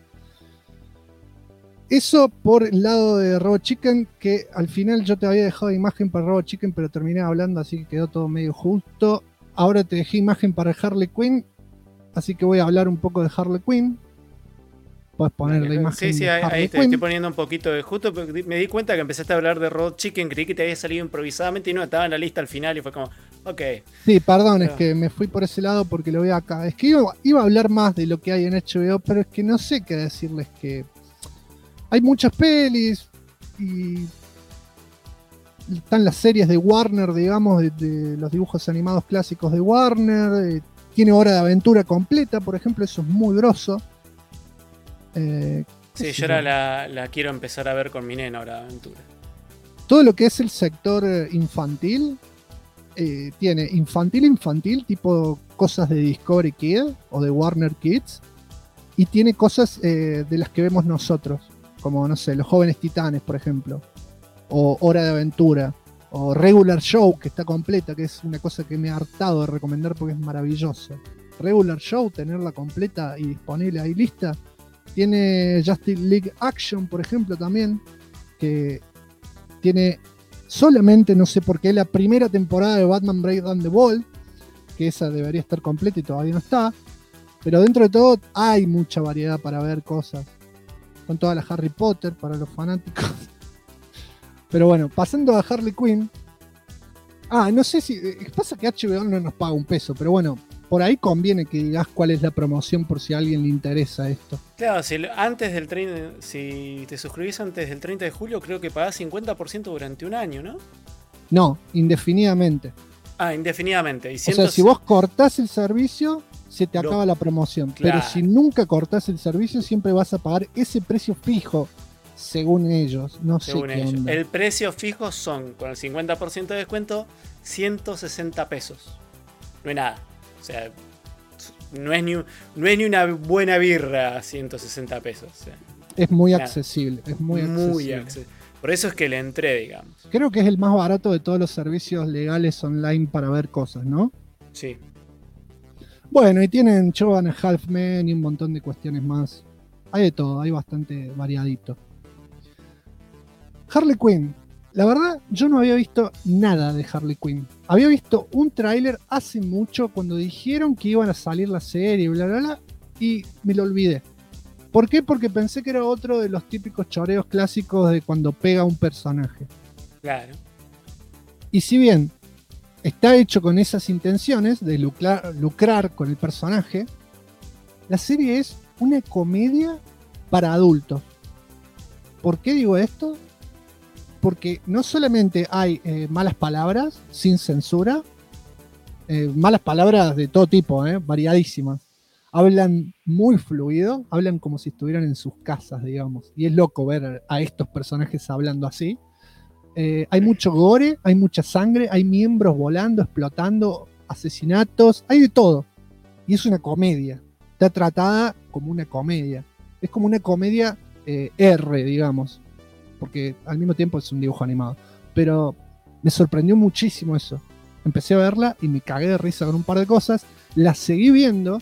Eso por el lado de Robot Chicken, que al final yo te había dejado imagen para Robot Chicken, pero terminé hablando, así que quedó todo medio justo. Ahora te dejé imagen para Harley Quinn, así que voy a hablar un poco de Harley Quinn. Puedes poner la imagen. Sí, de Harley ahí te Quinn. estoy poniendo un poquito de justo, porque me di cuenta que empezaste a hablar de Robot Chicken, creí que te había salido improvisadamente y no, estaba en la lista al final y fue como, ok. Sí, perdón, Pero- es que me fui por ese lado porque lo veo acá. Es que iba a hablar más de lo que hay en HBO, pero es que no sé qué decirles, que hay muchas pelis y están las series de Warner, digamos, de los dibujos animados clásicos de Warner. Tiene Hora de Aventura completa, por ejemplo, eso es muy grosso. Sí, yo ahora la quiero empezar a ver con mi nena ahora, Aventura. todo lo que es el sector infantil, tiene infantil, tipo cosas de Discovery Kids o de Warner Kids, y tiene cosas de las que vemos nosotros, como, no sé, Los Jóvenes Titanes, por ejemplo, o Hora de Aventura, o Regular Show, que está completa, que es una cosa que me he hartado de recomendar porque es maravilloso. Regular Show, tenerla completa y disponible ahí lista. Tiene Justice League Action, por ejemplo, también, que tiene solamente, no sé por qué, la primera temporada de Batman Break Down the Wall, que esa debería estar completa y todavía no está. Pero dentro de todo hay mucha variedad para ver cosas. Con toda la Harry Potter para los fanáticos. Pero bueno, pasando a Harley Quinn. No sé si... Pasa que HBO no nos paga un peso, pero bueno, por ahí conviene que digas cuál es la promoción por si a alguien le interesa esto. Claro, si te suscribís antes del 30 de julio, creo que pagás 50% durante un año, ¿no? No, indefinidamente. Indefinidamente. O sea, si vos cortás el servicio, se te acaba la promoción. Claro. Pero si nunca cortás el servicio, siempre vas a pagar ese precio fijo, según ellos. No sé qué onda. El precio fijo son, con el 50% de descuento, 160 pesos. No es nada. O sea, no es ni una buena birra 160 pesos. O sea, es muy nada. Accesible. Es muy accesible. Por eso es que le entré, digamos. Creo que es el más barato de todos los servicios legales online para ver cosas, ¿no? Sí. Bueno, y tienen Two and a Half Men y un montón de cuestiones más. Hay de todo, hay bastante variadito. Harley Quinn. La verdad, yo no había visto nada de Harley Quinn. Había visto un tráiler hace mucho cuando dijeron que iban a salir la serie, bla, bla, bla, y me lo olvidé. ¿Por qué? Porque pensé que era otro de los típicos choreos clásicos de cuando pega un personaje. Claro. Y si bien está hecho con esas intenciones de lucrar con el personaje, la serie es una comedia para adultos. ¿Por qué digo esto? Porque no solamente hay malas palabras sin censura, malas palabras de todo tipo, variadísimas. Hablan muy fluido, hablan como si estuvieran en sus casas, digamos. Y es loco ver a estos personajes hablando así. Hay mucho gore, hay mucha sangre, hay miembros volando, explotando, asesinatos, hay de todo. Y es una comedia. Está tratada como una comedia. Es como una comedia R, digamos. Porque al mismo tiempo es un dibujo animado. Pero me sorprendió muchísimo eso. Empecé a verla y me cagué de risa con un par de cosas. La seguí viendo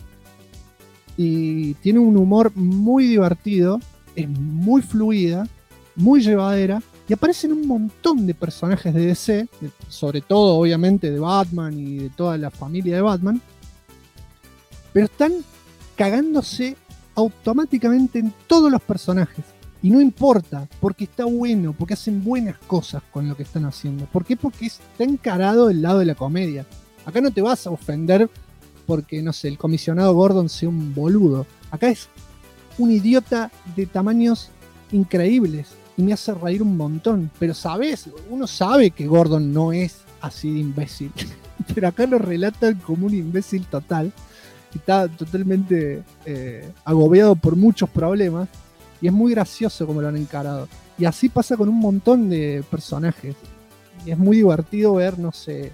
y tiene un humor muy divertido, es muy fluida, muy llevadera, y aparecen un montón de personajes de DC, sobre todo obviamente de Batman y de toda la familia de Batman, pero están cagándose automáticamente en todos los personajes. Y no importa, porque está bueno, porque hacen buenas cosas con lo que están haciendo. ¿Por qué? Porque está encarado del lado de la comedia. Acá no te vas a ofender porque, no sé, el comisionado Gordon sea un boludo. Acá es un idiota de tamaños increíbles y me hace reír un montón. Pero uno sabe que Gordon no es así de imbécil. Pero acá lo relatan como un imbécil total. Y está totalmente agobiado por muchos problemas. Y es muy gracioso como lo han encarado. Y así pasa con un montón de personajes. Y es muy divertido ver, no sé,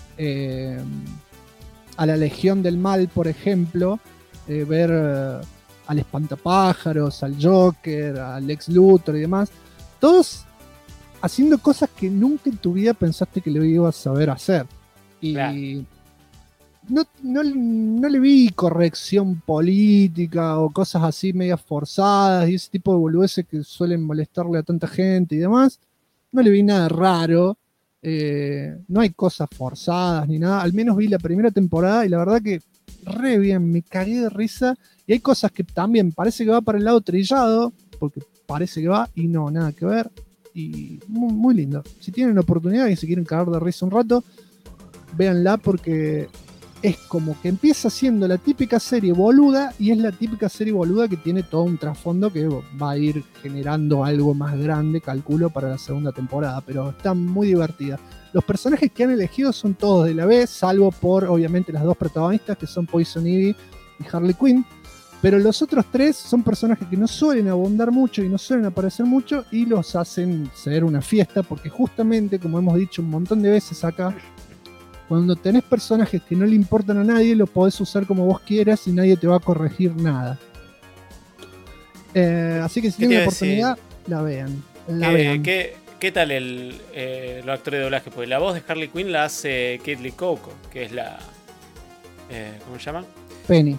a la Legión del Mal, por ejemplo, ver al Espantapájaros, al Joker, al Lex Luthor y demás, todos haciendo cosas que nunca en tu vida pensaste que lo ibas a saber hacer. Y claro, no le vi corrección política o cosas así medias forzadas y ese tipo de boludeces que suelen molestarle a tanta gente y demás. No le vi nada raro. No hay cosas forzadas ni nada. Al menos vi la primera temporada y la verdad que re bien, me cagué de risa. Y hay cosas que también parece que va para el lado trillado, porque parece que va y no, nada que ver. Y muy, muy lindo. Si tienen la oportunidad y se quieren cagar de risa un rato, véanla porque es como que empieza siendo la típica serie boluda y es la típica serie boluda que tiene todo un trasfondo que va a ir generando algo más grande, calculo, para la segunda temporada, pero está muy divertida. Los personajes que han elegido son todos de la B, salvo por obviamente las dos protagonistas que son Poison Ivy y Harley Quinn, Pero los otros 3 son personajes que no suelen abundar mucho y no suelen aparecer mucho y los hacen ser una fiesta porque justamente, como hemos dicho un montón de veces acá, cuando tenés personajes que no le importan a nadie, los podés usar como vos quieras y nadie te va a corregir nada. Así que si tienen la oportunidad, la vean. ¿Qué tal los actores de doblaje? Porque la voz de Harley Quinn la hace Kate Coco, que es la... ¿cómo se llama? Penny.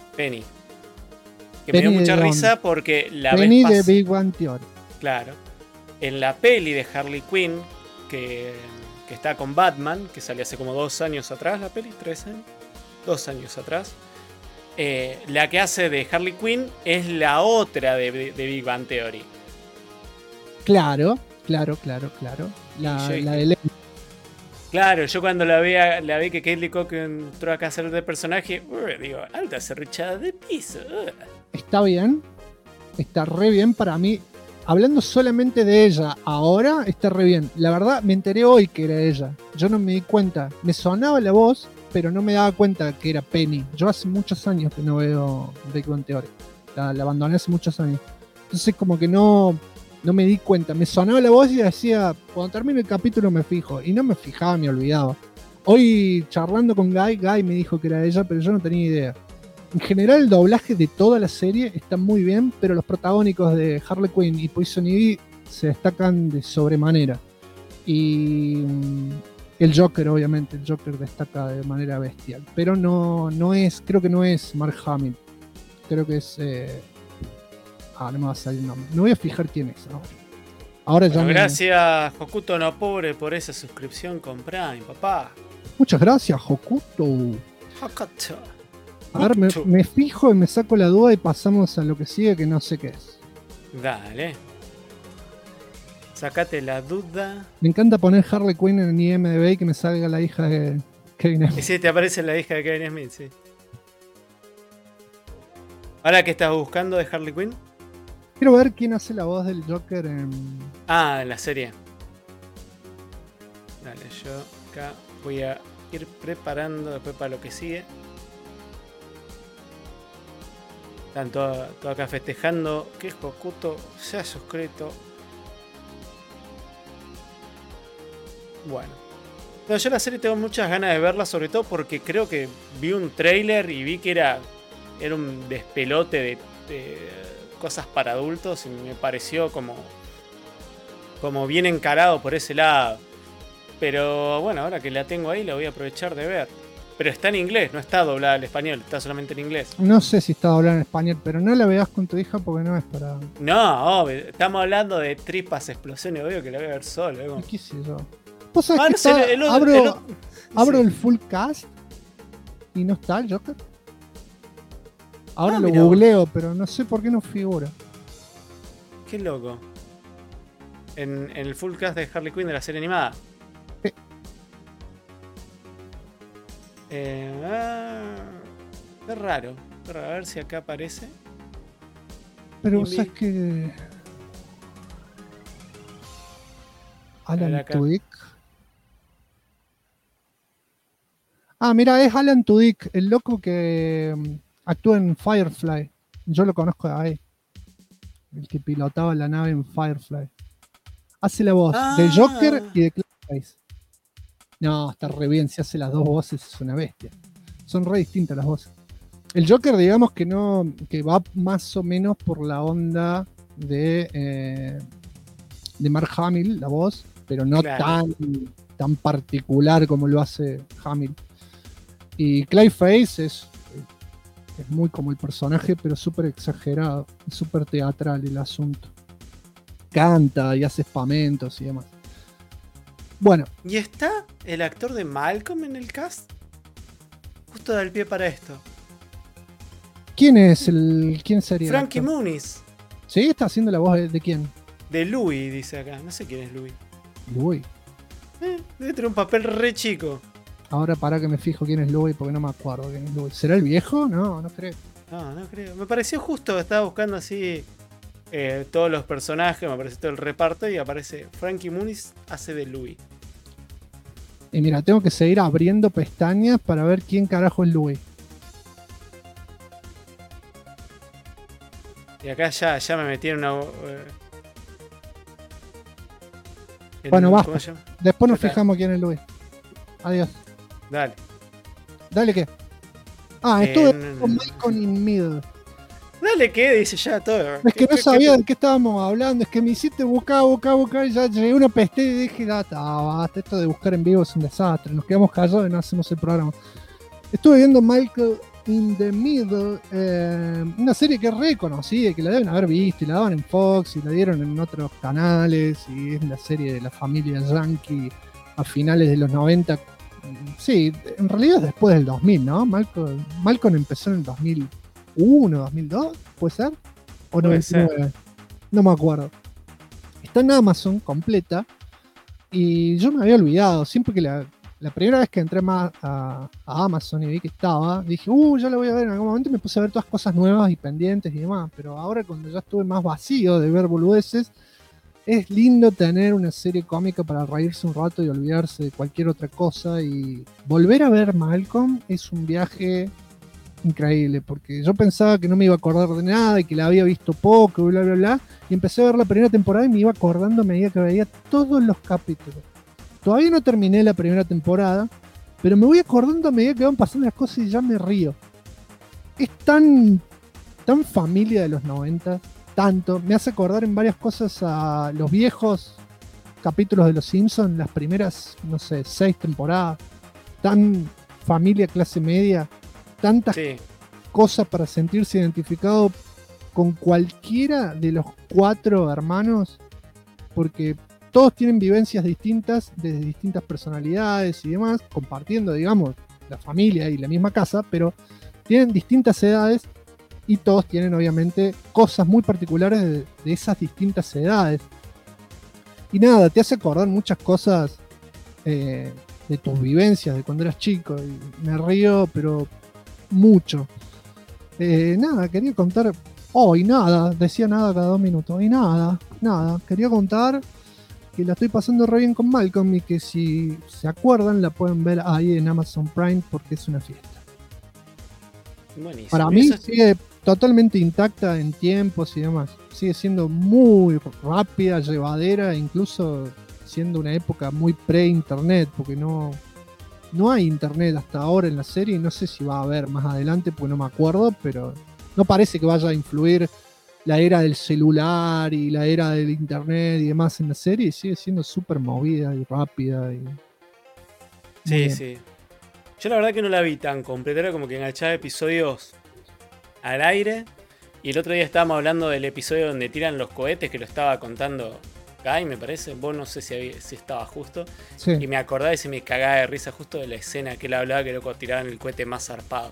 Que Penny me dio mucha risa porque la Penny de Big Bang Theory. Claro. En la peli de Harley Quinn, que está con Batman, que salió hace como 2 años atrás, la peli, 3 años, 2 años atrás. La que hace de Harley Quinn es la otra de Big Bang Theory. Claro. La de Lenny. Claro, yo cuando la vi que Kate Coco entró acá a hacer de personaje, digo, alta serruchada de piso. Está bien, está re bien para mí. Hablando solamente de ella, ahora está re bien. La verdad, me enteré hoy que era ella. Yo no me di cuenta. Me sonaba la voz, pero no me daba cuenta que era Penny. Yo hace muchos años que no veo Big Bang Theory. La abandoné hace muchos años. Entonces como que no me di cuenta. Me sonaba la voz y decía, cuando termine el capítulo me fijo. Y no me fijaba, me olvidaba. Hoy charlando con Guy me dijo que era ella, pero yo no tenía idea. En general el doblaje de toda la serie está muy bien, pero los protagónicos de Harley Quinn y Poison Ivy se destacan de sobremanera. Y el Joker, obviamente, el Joker destaca de manera bestial. Pero creo que no es Mark Hamill. Creo que es... no me va a salir el nombre. Me voy a fijar quién es ahora. Bueno, gracias, Hokuto no pobre, por esa suscripción con Prime, papá. Muchas gracias, Hokuto. A ver, me fijo y me saco la duda y pasamos a lo que sigue, que no sé qué es. Dale. Sacate la duda. Me encanta poner Harley Quinn en IMDb y que me salga la hija de Kevin Smith. Sí, te aparece la hija de Kevin Smith, sí. ¿Ahora qué estás buscando de Harley Quinn? Quiero ver quién hace la voz del Joker en... en la serie. Dale, yo acá voy a ir preparando después para lo que sigue. Están todos acá festejando que Hokuto se ha suscrito. Bueno. No, yo la serie tengo muchas ganas de verla, sobre todo porque creo que vi un tráiler y vi que era un despelote de cosas para adultos y me pareció como bien encarado por ese lado. Pero bueno, ahora que la tengo ahí la voy a aprovechar de ver. Pero está en inglés, no está doblada al español, está solamente en inglés. No sé si está doblada en español, pero no la veas con tu hija porque no es para... No, obvio, estamos hablando de tripas, explosiones, obvio que la voy a ver solo. ¿Qué sé yo? ¿Vos sabés que abro el full cast y no está el Joker? Ahora lo googleo, pero no sé por qué no figura. Qué loco. En el full cast de Harley Quinn de la serie animada. Es raro. A ver si acá aparece. Pero sabes que Alan Tudyk. Mira, es Alan Tudyk, el loco que actúa en Firefly. Yo lo conozco de ahí. El que pilotaba la nave en Firefly. Hace la voz de Joker y de Clayface. No, está re bien. Si hace las dos voces es una bestia. Son re distintas las voces. El Joker, digamos que va más o menos por la onda de Mark Hamill, la voz, pero no tan particular como lo hace Hamill. Y Clayface es muy como el personaje, pero súper exagerado, es súper teatral el asunto. Canta y hace espamentos y demás. Bueno. ¿Y está el actor de Malcolm en el cast? Justo da el pie para esto. ¿Quién sería? Frankie Muniz. ¿Sí? ¿Está haciendo la voz de quién? De Louis, dice acá. No sé quién es Louis. Louis. Debe tener un papel re chico. Ahora para que me fijo quién es Louis porque no me acuerdo quién es Louis. ¿Será el viejo? No creo. No creo. Me pareció justo, estaba buscando así todos los personajes, me apareció todo el reparto y aparece Frankie Muniz hace de Louis. Y mira, tengo que seguir abriendo pestañas para ver quién carajo es Louis. Y acá ya me metí en una... Bueno, basta. ¿Cómo se llama? Después nos Ya está. fijamos quién es Luis. Adiós. Dale. Dale, ¿qué? Estuve no, con no. Malcolm in Middle. Dale, ¿qué? Dice ya todo. Es que no sabía de qué estábamos hablando, es que me hiciste buscar, y ya llegué a una peste y dije, basta, esto de buscar en vivo es un desastre, nos quedamos callados y no hacemos el programa. Estuve viendo Malcolm in the Middle, una serie que es reconocida, que la deben haber visto, y la daban en Fox, y la dieron en otros canales, y es la serie de la familia Yankee a finales de los 90. Sí, en realidad es después del 2000, ¿no? Malcolm empezó en el 2001, 2002, ¿puede ser? ¿O Puede 99? No me acuerdo. Está en Amazon completa y yo me había olvidado. Siempre que la primera vez que entré más a Amazon y vi que estaba, dije, ya la voy a ver en algún momento, y me puse a ver todas cosas nuevas y pendientes y demás. Pero ahora, cuando ya estuve más vacío de ver boludeces, es lindo tener una serie cómica para reírse un rato y olvidarse de cualquier otra cosa. Y volver a ver Malcolm es un viaje increíble, porque yo pensaba que no me iba a acordar de nada y que la había visto poco, bla, bla, bla. Y empecé a ver la primera temporada y me iba acordando a medida que veía todos los capítulos. Todavía no terminé la primera temporada, pero me voy acordando a medida que van pasando las cosas y ya me río. Es tan familia de los 90, tanto. Me hace acordar en varias cosas a los viejos capítulos de Los Simpsons, las primeras, no sé, 6 temporadas. Tan familia clase media, tantas Sí. cosas para sentirse identificado con cualquiera de los 4 hermanos, porque todos tienen vivencias distintas, desde distintas personalidades y demás, compartiendo, digamos, la familia y la misma casa, pero tienen distintas edades y todos tienen, obviamente, cosas muy particulares de esas distintas edades. Y nada, te hace acordar muchas cosas de tus vivencias, de cuando eras chico, y me río, pero mucho. Nada, quería contar... decía nada cada 2 minutos, y nada, quería contar que la estoy pasando re bien con Malcolm y que si se acuerdan la pueden ver ahí en Amazon Prime porque es una fiesta. Buenísimo. Para mí Eso- sigue totalmente intacta en tiempos y demás. Sigue siendo muy rápida, llevadera, incluso siendo una época muy pre-internet, porque no hay internet hasta ahora en la serie y no sé si va a haber más adelante, porque no me acuerdo, pero no parece que vaya a influir la era del celular y la era del internet y demás en la serie. Sigue siendo súper movida y rápida. Muy Sí, bien. sí. Yo la verdad que no la vi tan completa, era como que enganchaba episodios al aire. Y el otro día estábamos hablando del episodio donde tiran los cohetes, que lo estaba contando Guy, me parece. Vos no sé si estaba justo. Sí. Y me acordaba y se me cagaba de risa justo de la escena que él hablaba, que loco tiraban el cohete más zarpado.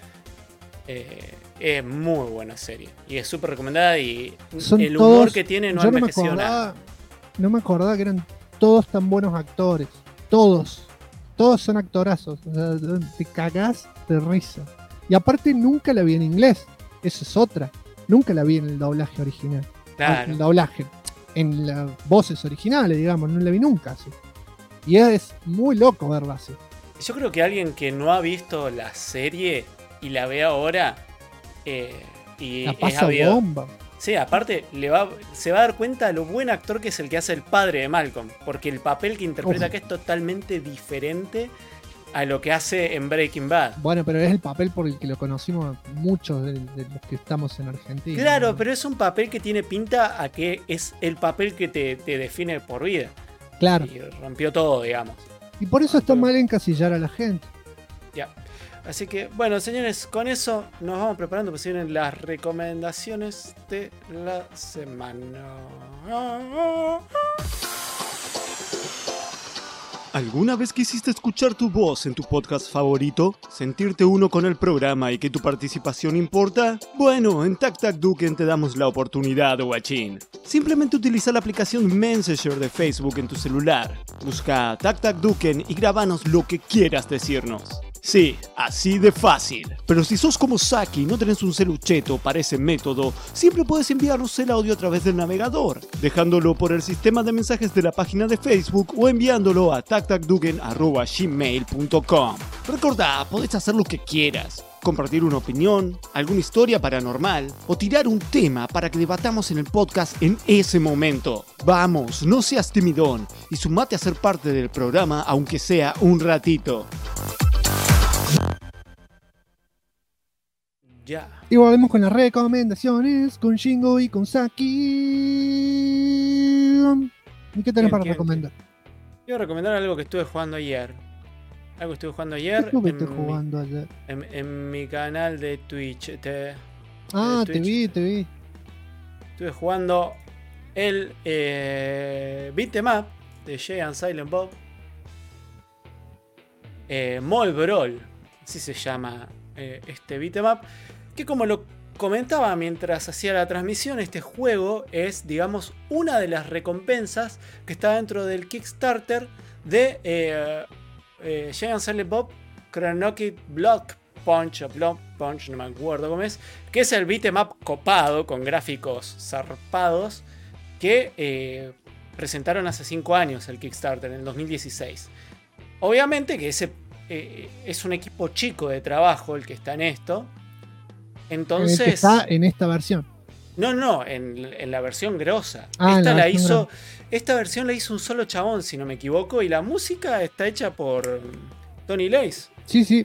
Es muy buena serie. Y es súper recomendada. Y Son el humor todos- que tiene no yo ha envejecido nada. No me acordaba que eran todos tan buenos actores. Todos son actorazos. O sea, te cagás de risa. Y aparte nunca la vi en inglés. Eso es otra. Nunca la vi en el doblaje original. En Claro. el doblaje. En las voces originales, digamos. No la vi nunca así. Y es muy loco verla así. Yo creo que alguien que no ha visto la serie y la ve ahora y La es pasa ávido. bomba. Sí, aparte se va a dar cuenta de lo buen actor que es el que hace el padre de Malcolm, porque el papel que interpreta Uf. acá es totalmente diferente a lo que hace en Breaking Bad. Bueno, pero es el papel por el que lo conocimos muchos de los que estamos en Argentina. Claro, pero es un papel que tiene pinta a que es el papel que te define por vida. Claro. Y rompió todo, digamos. Y por eso está mal encasillar a la gente. Ya. Así que, bueno, señores, con eso nos vamos preparando, pues vienen las recomendaciones de la semana. ¿Alguna vez quisiste escuchar tu voz en tu podcast favorito? ¿Sentirte uno con el programa y que tu participación importa? Bueno, en Tac Tac Duken te damos la oportunidad, guachín. Simplemente utiliza la aplicación Messenger de Facebook en tu celular. Busca Tac Tac Duken y grabanos lo que quieras decirnos. Sí, así de fácil. Pero si sos como Saki y no tenés un celucheto para ese método, siempre puedes enviarnos el audio a través del navegador, dejándolo por el sistema de mensajes de la página de Facebook o enviándolo a tactacduken@gmail.com. Recordá, podés hacer lo que quieras. compartir una opinión, alguna historia paranormal o tirar un tema para que debatamos en el podcast en ese momento. Vamos, no seas timidón y sumate a ser parte del programa aunque sea un ratito. Ya. Y volvemos con las recomendaciones, con Shingo y con Saki. ¿Y qué tenés para recomendar? Quiero recomendar algo que estuve jugando ayer. Algo que estuve jugando ¿Qué ayer estuviste jugando ayer? en mi canal de Twitch. Ah, Twitch. te vi. Estuve jugando el Beat 'em Up de Jay and Silent Bob. Mall Brawl, así se llama este Beat 'em Up. Que como lo comentaba mientras hacía la transmisión, este juego es, digamos, una de las recompensas que está dentro del Kickstarter de Jay and Silent Bob Chronotic Block Punch, o Block Punch, no me acuerdo cómo es, que es el beat'em up copado con gráficos zarpados que presentaron hace 5 años el Kickstarter, en el 2016. Obviamente que ese es un equipo chico de trabajo el que está en esto. Entonces. El que está en esta versión. No, en la versión grosa. Ah, Esta versión la hizo un solo chabón, si no me equivoco, y la música está hecha por Tony Lace. Sí.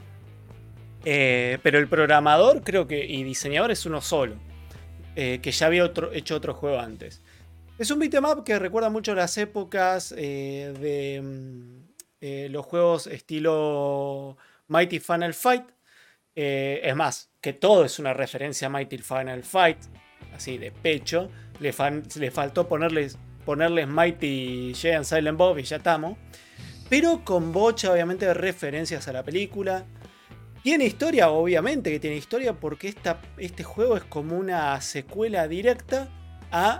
Pero el programador, creo que, y diseñador es uno solo, que ya había hecho otro juego antes. Es un beat'em up que recuerda mucho las épocas de los juegos estilo Mighty Final Fight. Es más, que todo es una referencia a Mighty Final Fight, así de pecho. Le faltó ponerles Mighty Jay and Silent Bob y ya estamos. Pero con bocha, obviamente, de referencias a la película. Tiene historia, obviamente que tiene historia, porque este juego es como una secuela directa a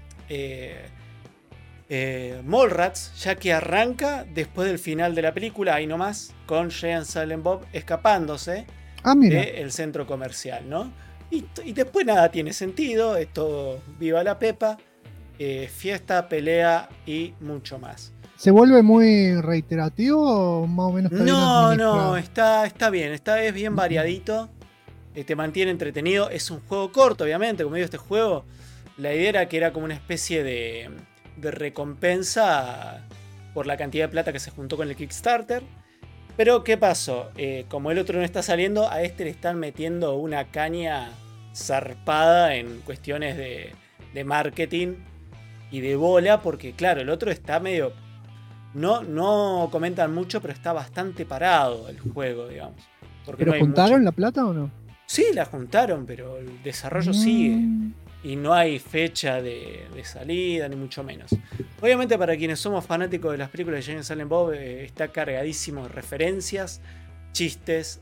Mallrats, ya que arranca después del final de la película, ahí nomás, con Jay and Silent Bob escapándose del centro comercial, ¿no? Y después nada tiene sentido, es todo viva la pepa, fiesta, pelea y mucho más. ¿Se vuelve muy reiterativo o más o menos? No, está bien, es bien variadito, te mantiene entretenido, es un juego corto, obviamente, como digo, este juego, la idea era que era como una especie de recompensa por la cantidad de plata que se juntó con el Kickstarter. Pero ¿qué pasó? Como el otro no está saliendo, a este le están metiendo una caña zarpada en cuestiones de marketing y de bola, porque claro, el otro está medio... No comentan mucho, pero está bastante parado el juego, digamos. ¿Pero no juntaron la plata o no? Sí, la juntaron, pero el desarrollo sigue. Y no hay fecha de salida, ni mucho menos. Obviamente, para quienes somos fanáticos de las películas de Jay and Silent Bob, está cargadísimo de referencias, chistes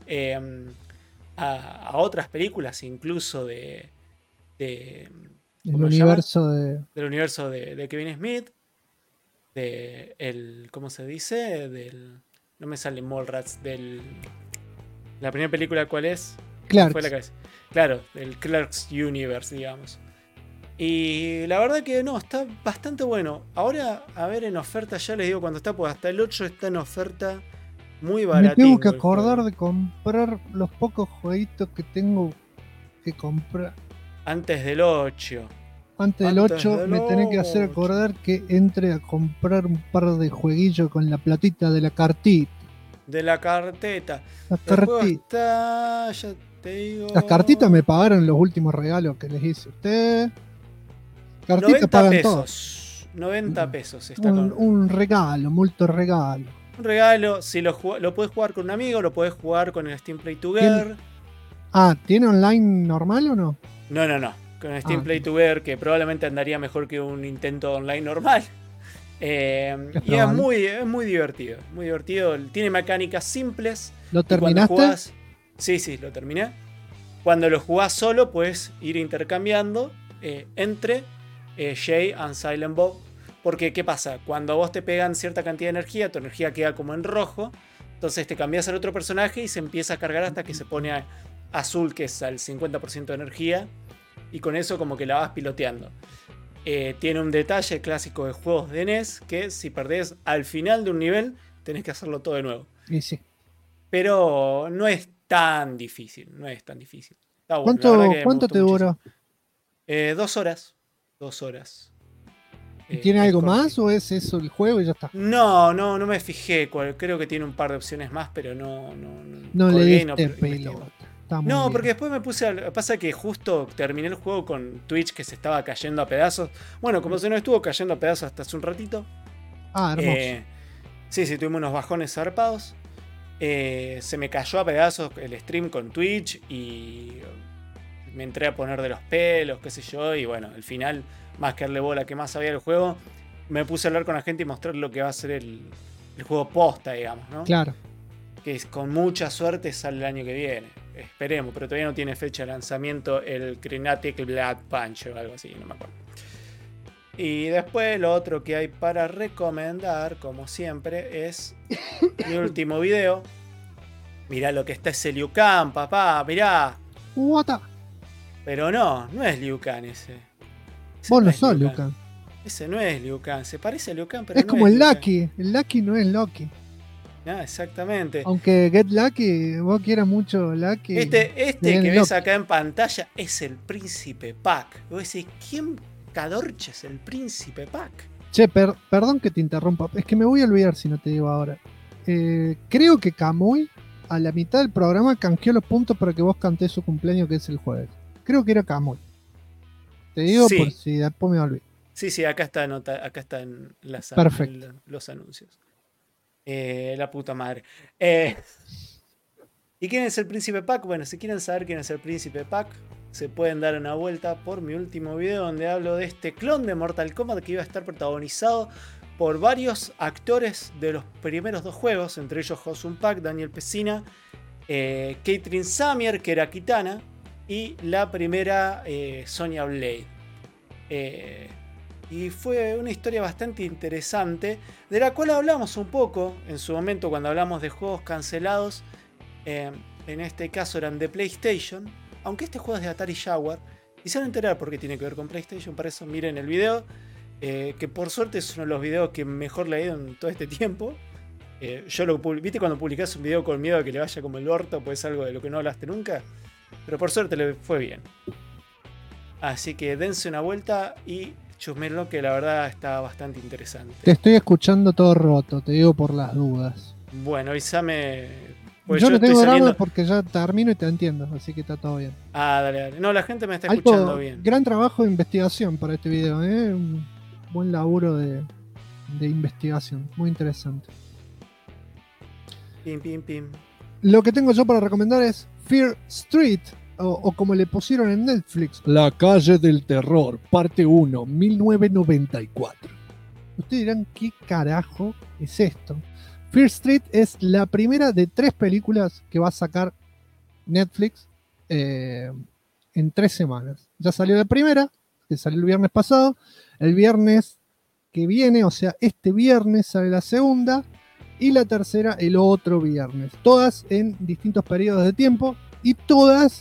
a otras películas, incluso del universo de Kevin Smith, ¿cómo se dice? No me sale Mallrats, la primera película, ¿cuál es? Clerks. Claro, del Clerks Universe, digamos. Y la verdad que no, está bastante bueno. Ahora, a ver, en oferta, ya les digo cuando está, pues hasta el 8 está en oferta muy barato. Me tengo que acordar de comprar los pocos jueguitos que tengo que comprar. Antes del 8. Antes del 8 me tenés que hacer acordar que entre a comprar un par de jueguillos con la platita de la cartita. De la carteta. La cartita. Ya te digo. Las cartitas me pagaron los últimos regalos que les hice a usted. Cartitas pagan pesos. Todo. 90 pesos está un regalo, mucho regalo. Un regalo, si lo puedes jugar con un amigo, lo puedes jugar con el Steam Play Together. ¿Tiene online normal o no? No. Con el Steam Play Together, que probablemente andaría mejor que un intento online normal. Y es muy divertido. Muy divertido. Tiene mecánicas simples. ¿Lo terminaste? Sí, lo terminé. Cuando lo jugás solo, puedes ir intercambiando entre Jay and Silent Bob. Porque, ¿qué pasa? Cuando vos te pegan cierta cantidad de energía, tu energía queda como en rojo. Entonces te cambias al otro personaje y se empieza a cargar hasta que se pone azul, que es al 50% de energía. Y con eso como que la vas piloteando. Tiene un detalle clásico de juegos de NES, que si perdés al final de un nivel, tenés que hacerlo todo de nuevo. Y sí. Pero no es tan difícil. No es tan difícil. Está bueno, la verdad que me ¿Cuánto gustó te muchísimo. duró? 2 horas. 2 horas. ¿Y tiene Es algo más cortito. o es eso el juego y ya está? No me fijé. Creo que tiene un par de opciones más, pero no No le colgué y diste investigué. pelota. Está muy No, bien. porque después me puse pasa que justo terminé el juego con Twitch que se estaba cayendo a pedazos. Bueno, como se nos estuvo cayendo a pedazos hasta hace un ratito. Ah, hermoso. Sí, tuvimos unos bajones zarpados. Se me cayó a pedazos el stream con Twitch y me entré a poner de los pelos, qué sé yo. Y bueno, al final, más que darle bola que más sabía del juego, me puse a hablar con la gente y mostrar lo que va a ser el juego posta, digamos, ¿no? Claro. Que con mucha suerte sale el año que viene. Esperemos, pero todavía no tiene fecha de lanzamiento el Chronatic Blood Punch o algo así, no me acuerdo. Y después lo otro que hay para recomendar, como siempre, es mi último video. Mirá lo que está ese Liu Kang, papá, mirá. What the- Pero no es Liu Kang ese. Vos no es sos Liu Luca. Ese no es Liu Kang, se parece a Liu Kang, pero Es no como es el Liu Kang. Lucky. El Lucky no es Loki. Ah, exactamente. Aunque Get Lucky, vos quieras mucho Lucky. Este bien que ves Loki. acá en pantalla es el Príncipe Pac. Vos decís, ¿quién cadorcha es el Príncipe Pac? Che, perdón que te interrumpa. Es que me voy a olvidar si no te digo ahora. Creo que Kamui a la mitad del programa canjeó los puntos para que vos cantés su cumpleaños, que es el jueves. Creo que era Kamui. Te digo Sí. por si después me olvido. Sí, acá está acá están Perfecto. los anuncios. La puta madre. ¿Y quién es el Príncipe Pac? Bueno, si quieren saber quién es el Príncipe Pac, se pueden dar una vuelta por mi último video donde hablo de este clon de Mortal Kombat que iba a estar protagonizado por varios actores de los primeros 2 juegos, entre ellos Hosun Pak, Daniel Pesina, Caitlyn Samier, que era Kitana, y la primera Sonya Blade. Y fue una historia bastante interesante, de la cual hablamos un poco en su momento cuando hablamos de juegos cancelados. En este caso eran de PlayStation, aunque este juego es de Atari Jaguar. Y se van a enterar por qué tiene que ver con PlayStation. Para eso miren el video, que por suerte es uno de los videos que mejor le ha ido en todo este tiempo. ¿Viste cuando publicás un video con miedo a que le vaya como el orto? Pues algo de lo que no hablaste nunca. Pero por suerte le fue bien. Así que dense una vuelta y chusmenlo, que la verdad está bastante interesante. Te estoy escuchando todo roto, te digo por las dudas. Bueno, avísame. Pues yo no estoy tengo drama saliendo. porque ya termino y te entiendo, así que está todo bien. Ah, dale. No, la gente me está escuchando Alto, bien. gran trabajo de investigación para este video, ¿eh? Un buen laburo de investigación, muy interesante. Pim, pim, pim. Lo que tengo yo para recomendar es Fear Street, o como le pusieron en Netflix, La calle del terror, parte 1, 1994. Ustedes dirán, ¿qué carajo es esto? Fear Street es la primera de 3 películas que va a sacar Netflix en 3 semanas. Ya salió la primera, que salió el viernes pasado. El viernes que viene, o sea, este viernes sale la segunda. Y la tercera el otro viernes. Todas en distintos periodos de tiempo y todas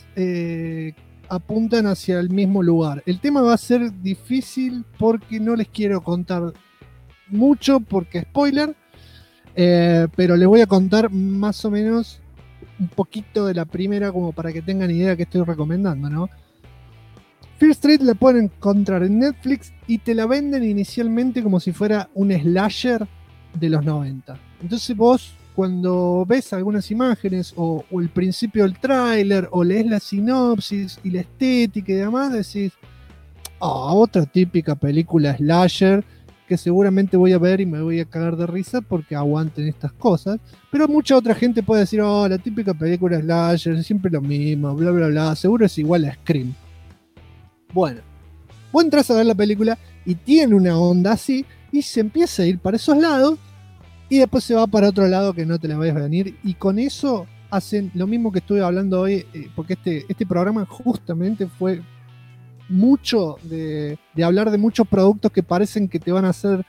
apuntan hacia el mismo lugar. El tema va a ser difícil porque no les quiero contar mucho porque spoiler, pero les voy a contar más o menos un poquito de la primera como para que tengan idea que estoy recomendando, ¿no? Fear Street la pueden encontrar en Netflix y te la venden inicialmente como si fuera un slasher de los 90. Entonces vos, cuando ves algunas imágenes o el principio del tráiler o lees la sinopsis y la estética y demás, decís, otra típica película slasher que seguramente voy a ver y me voy a cagar de risa porque aguanten estas cosas. Pero mucha otra gente puede decir, la típica película slasher, siempre lo mismo, bla, bla, bla, seguro es igual a Scream. Bueno, vos entras a ver la película y tiene una onda así y se empieza a ir para esos lados. Y después se va para otro lado que no te la vayas a venir. Y con eso hacen lo mismo que estuve hablando hoy. Porque este programa justamente fue mucho de hablar de muchos productos que parecen que te van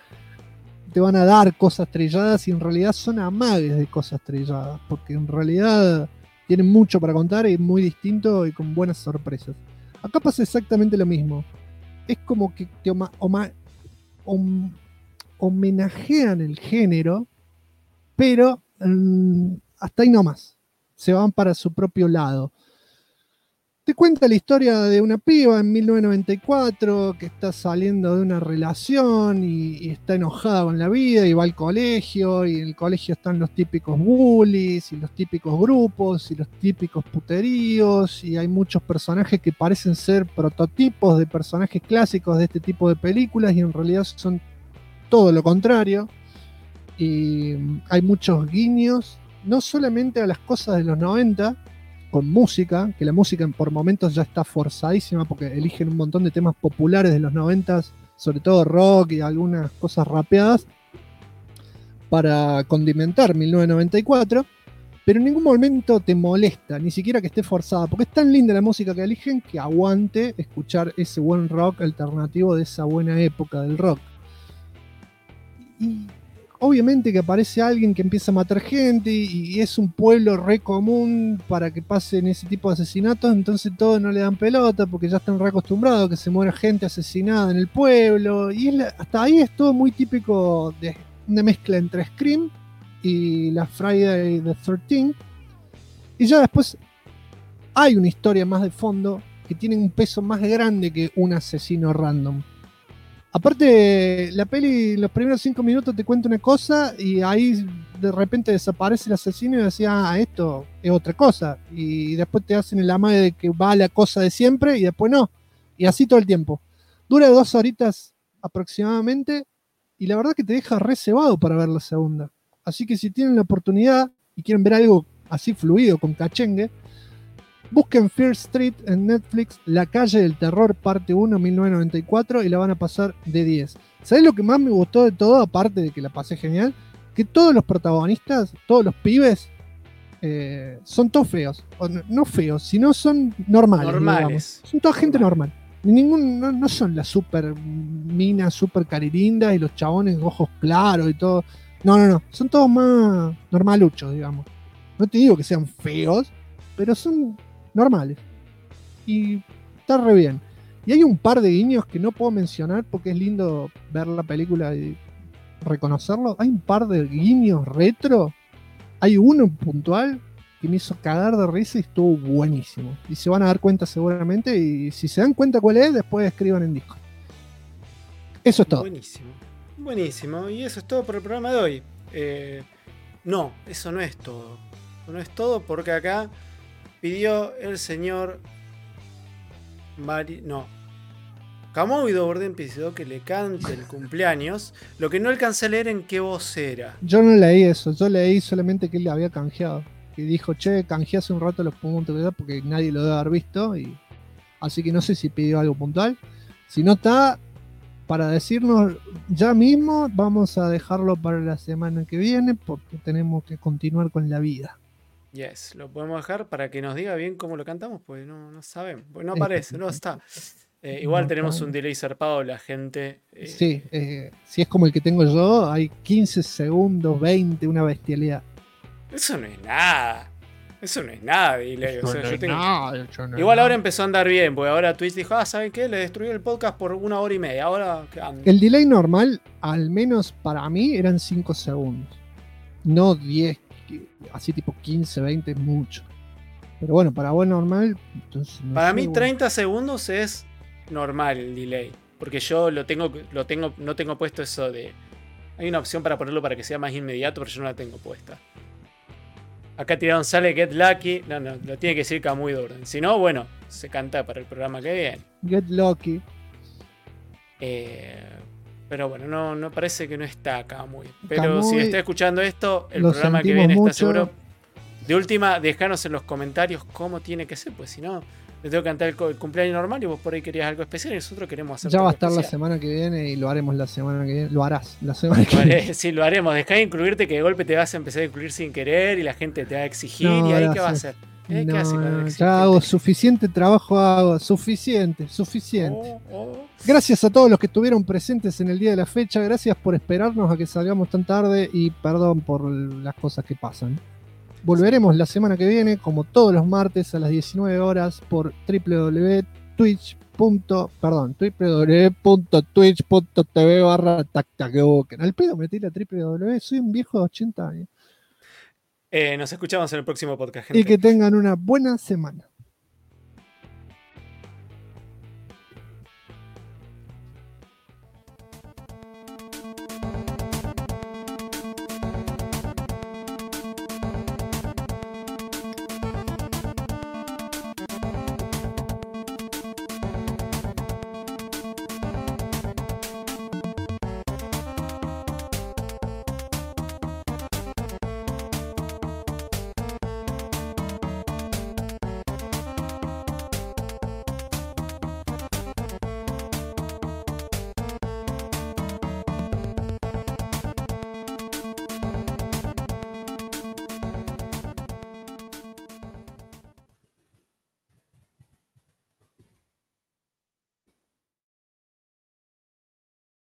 a dar cosas trilladas. Y en realidad son amagues de cosas trilladas. Porque en realidad tienen mucho para contar y muy distinto y con buenas sorpresas. Acá pasa exactamente lo mismo. Es como que te homenajean el género, pero hasta ahí nomás. se van para su propio lado. Te cuenta la historia de una piba en 1994 que está saliendo de una relación y está enojada con la vida y va al colegio, y en el colegio están los típicos bullies y los típicos grupos y los típicos puteríos, y hay muchos personajes que parecen ser prototipos de personajes clásicos de este tipo de películas y en realidad son todo lo contrario. Y hay muchos guiños, no solamente a las cosas de los 90, con música, que la música por momentos ya está forzadísima porque eligen un montón de temas populares de los 90, sobre todo rock y algunas cosas rapeadas, para condimentar 1994, pero en ningún momento te molesta, ni siquiera que esté forzada, porque es tan linda la música que eligen que aguante escuchar ese buen rock alternativo de esa buena época del rock. Y obviamente que aparece alguien que empieza a matar gente y es un pueblo re común para que pasen ese tipo de asesinatos, entonces todos no le dan pelota porque ya están re acostumbrados a que se muera gente asesinada en el pueblo, y hasta ahí es todo muy típico de una mezcla entre Scream y la Friday the 13th, y ya después hay una historia más de fondo que tiene un peso más grande que un asesino random. Aparte, la peli, los primeros 5 minutos te cuenta una cosa y ahí de repente desaparece el asesino y decía, esto es otra cosa. Y después te hacen el amague de que va la cosa de siempre y después no. Y así todo el tiempo. Dura 2 horitas aproximadamente y la verdad que te deja reservado para ver la segunda. Así que si tienen la oportunidad y quieren ver algo así fluido, con cachengue, busquen Fear Street en Netflix, La Calle del Terror, parte 1, 1994, y la van a pasar de 10. ¿Sabés lo que más me gustó de todo, aparte de que la pasé genial? Que todos los protagonistas, todos los pibes, son todos feos. O no feos, sino son normales. Digamos. Son toda gente normal. No son las super minas, super carilindas y los chabones ojos claros y todo. No. Son todos más normaluchos, digamos. No te digo que sean feos, pero son normales. Y está re bien. Y hay un par de guiños que no puedo mencionar porque es lindo ver la película y reconocerlo. Hay un par de guiños retro. Hay uno puntual que me hizo cagar de risa y estuvo buenísimo. Y se van a dar cuenta seguramente. Y si se dan cuenta cuál es, después escriban en Discord. Eso es todo. Buenísimo. Y eso es todo por el programa de hoy. No, eso no es todo. No es todo porque acá pidió el señor Camoido Borden pidió que le cante el cumpleaños. Lo que no alcancé a leer en qué voz era. Yo no leí eso, yo leí solamente que él le había canjeado. Que dijo, canjeé hace un rato los puntos de edad porque nadie lo debe haber visto. Así que no sé si pidió algo puntual. Si no está, para decirnos ya mismo, vamos a dejarlo para la semana que viene porque tenemos que continuar con la vida. Yes, lo podemos dejar para que nos diga bien cómo lo cantamos, pues no sabemos, pues no aparece, no está. Igual no tenemos un delay zarpado, la gente. Sí, si es como el que tengo yo, hay 15 segundos, 20, una bestialidad. Eso no es nada. Eso no es nada, delay. O sea, yo tengo... Igual ahora empezó a andar bien, porque ahora Twitch dijo, ¿saben qué? Le destruyó el podcast por 1 hora y media. Ahora, ¿qué anda? El delay normal, al menos para mí, eran 5 segundos. No 10. Así tipo 15, 20 es mucho. Pero bueno, para vos normal. Entonces no para sé, mí 30 segundos es normal el delay. Porque yo no tengo puesto eso de. Hay una opción para ponerlo para que sea más inmediato, pero yo no la tengo puesta. Acá tiraron sale Get Lucky. No, lo tiene que decir Camuy Orden. Si no, bueno, se canta para el programa que viene. Get Lucky. Pero bueno, no parece que no está acá muy. Pero si está escuchando esto, el programa que viene mucho. está seguro. De última, dejanos en los comentarios cómo tiene que ser, pues si no, le tengo que cantar el cumpleaños normal y vos por ahí querías algo especial y nosotros queremos hacer. Ya va a estar especial. La semana que viene y lo haremos la semana que viene. Lo harás la semana que viene. Sí, lo haremos. Dejá de incluirte que de golpe te vas a empezar a incluir sin querer y la gente te va a exigir y ahí ¿qué va a hacer? Ya hago suficiente trabajo, suficiente. Gracias a todos los que estuvieron presentes en el día de la fecha, gracias por esperarnos a que salgamos tan tarde y perdón por las cosas que pasan. Volveremos la semana que viene, como todos los martes a las 19 horas por www.twitch.tv/tactaqueboken. Al pedo me tira www, soy un viejo de 80 años. Nos escuchamos en el próximo podcast, gente. Y que tengan una buena semana.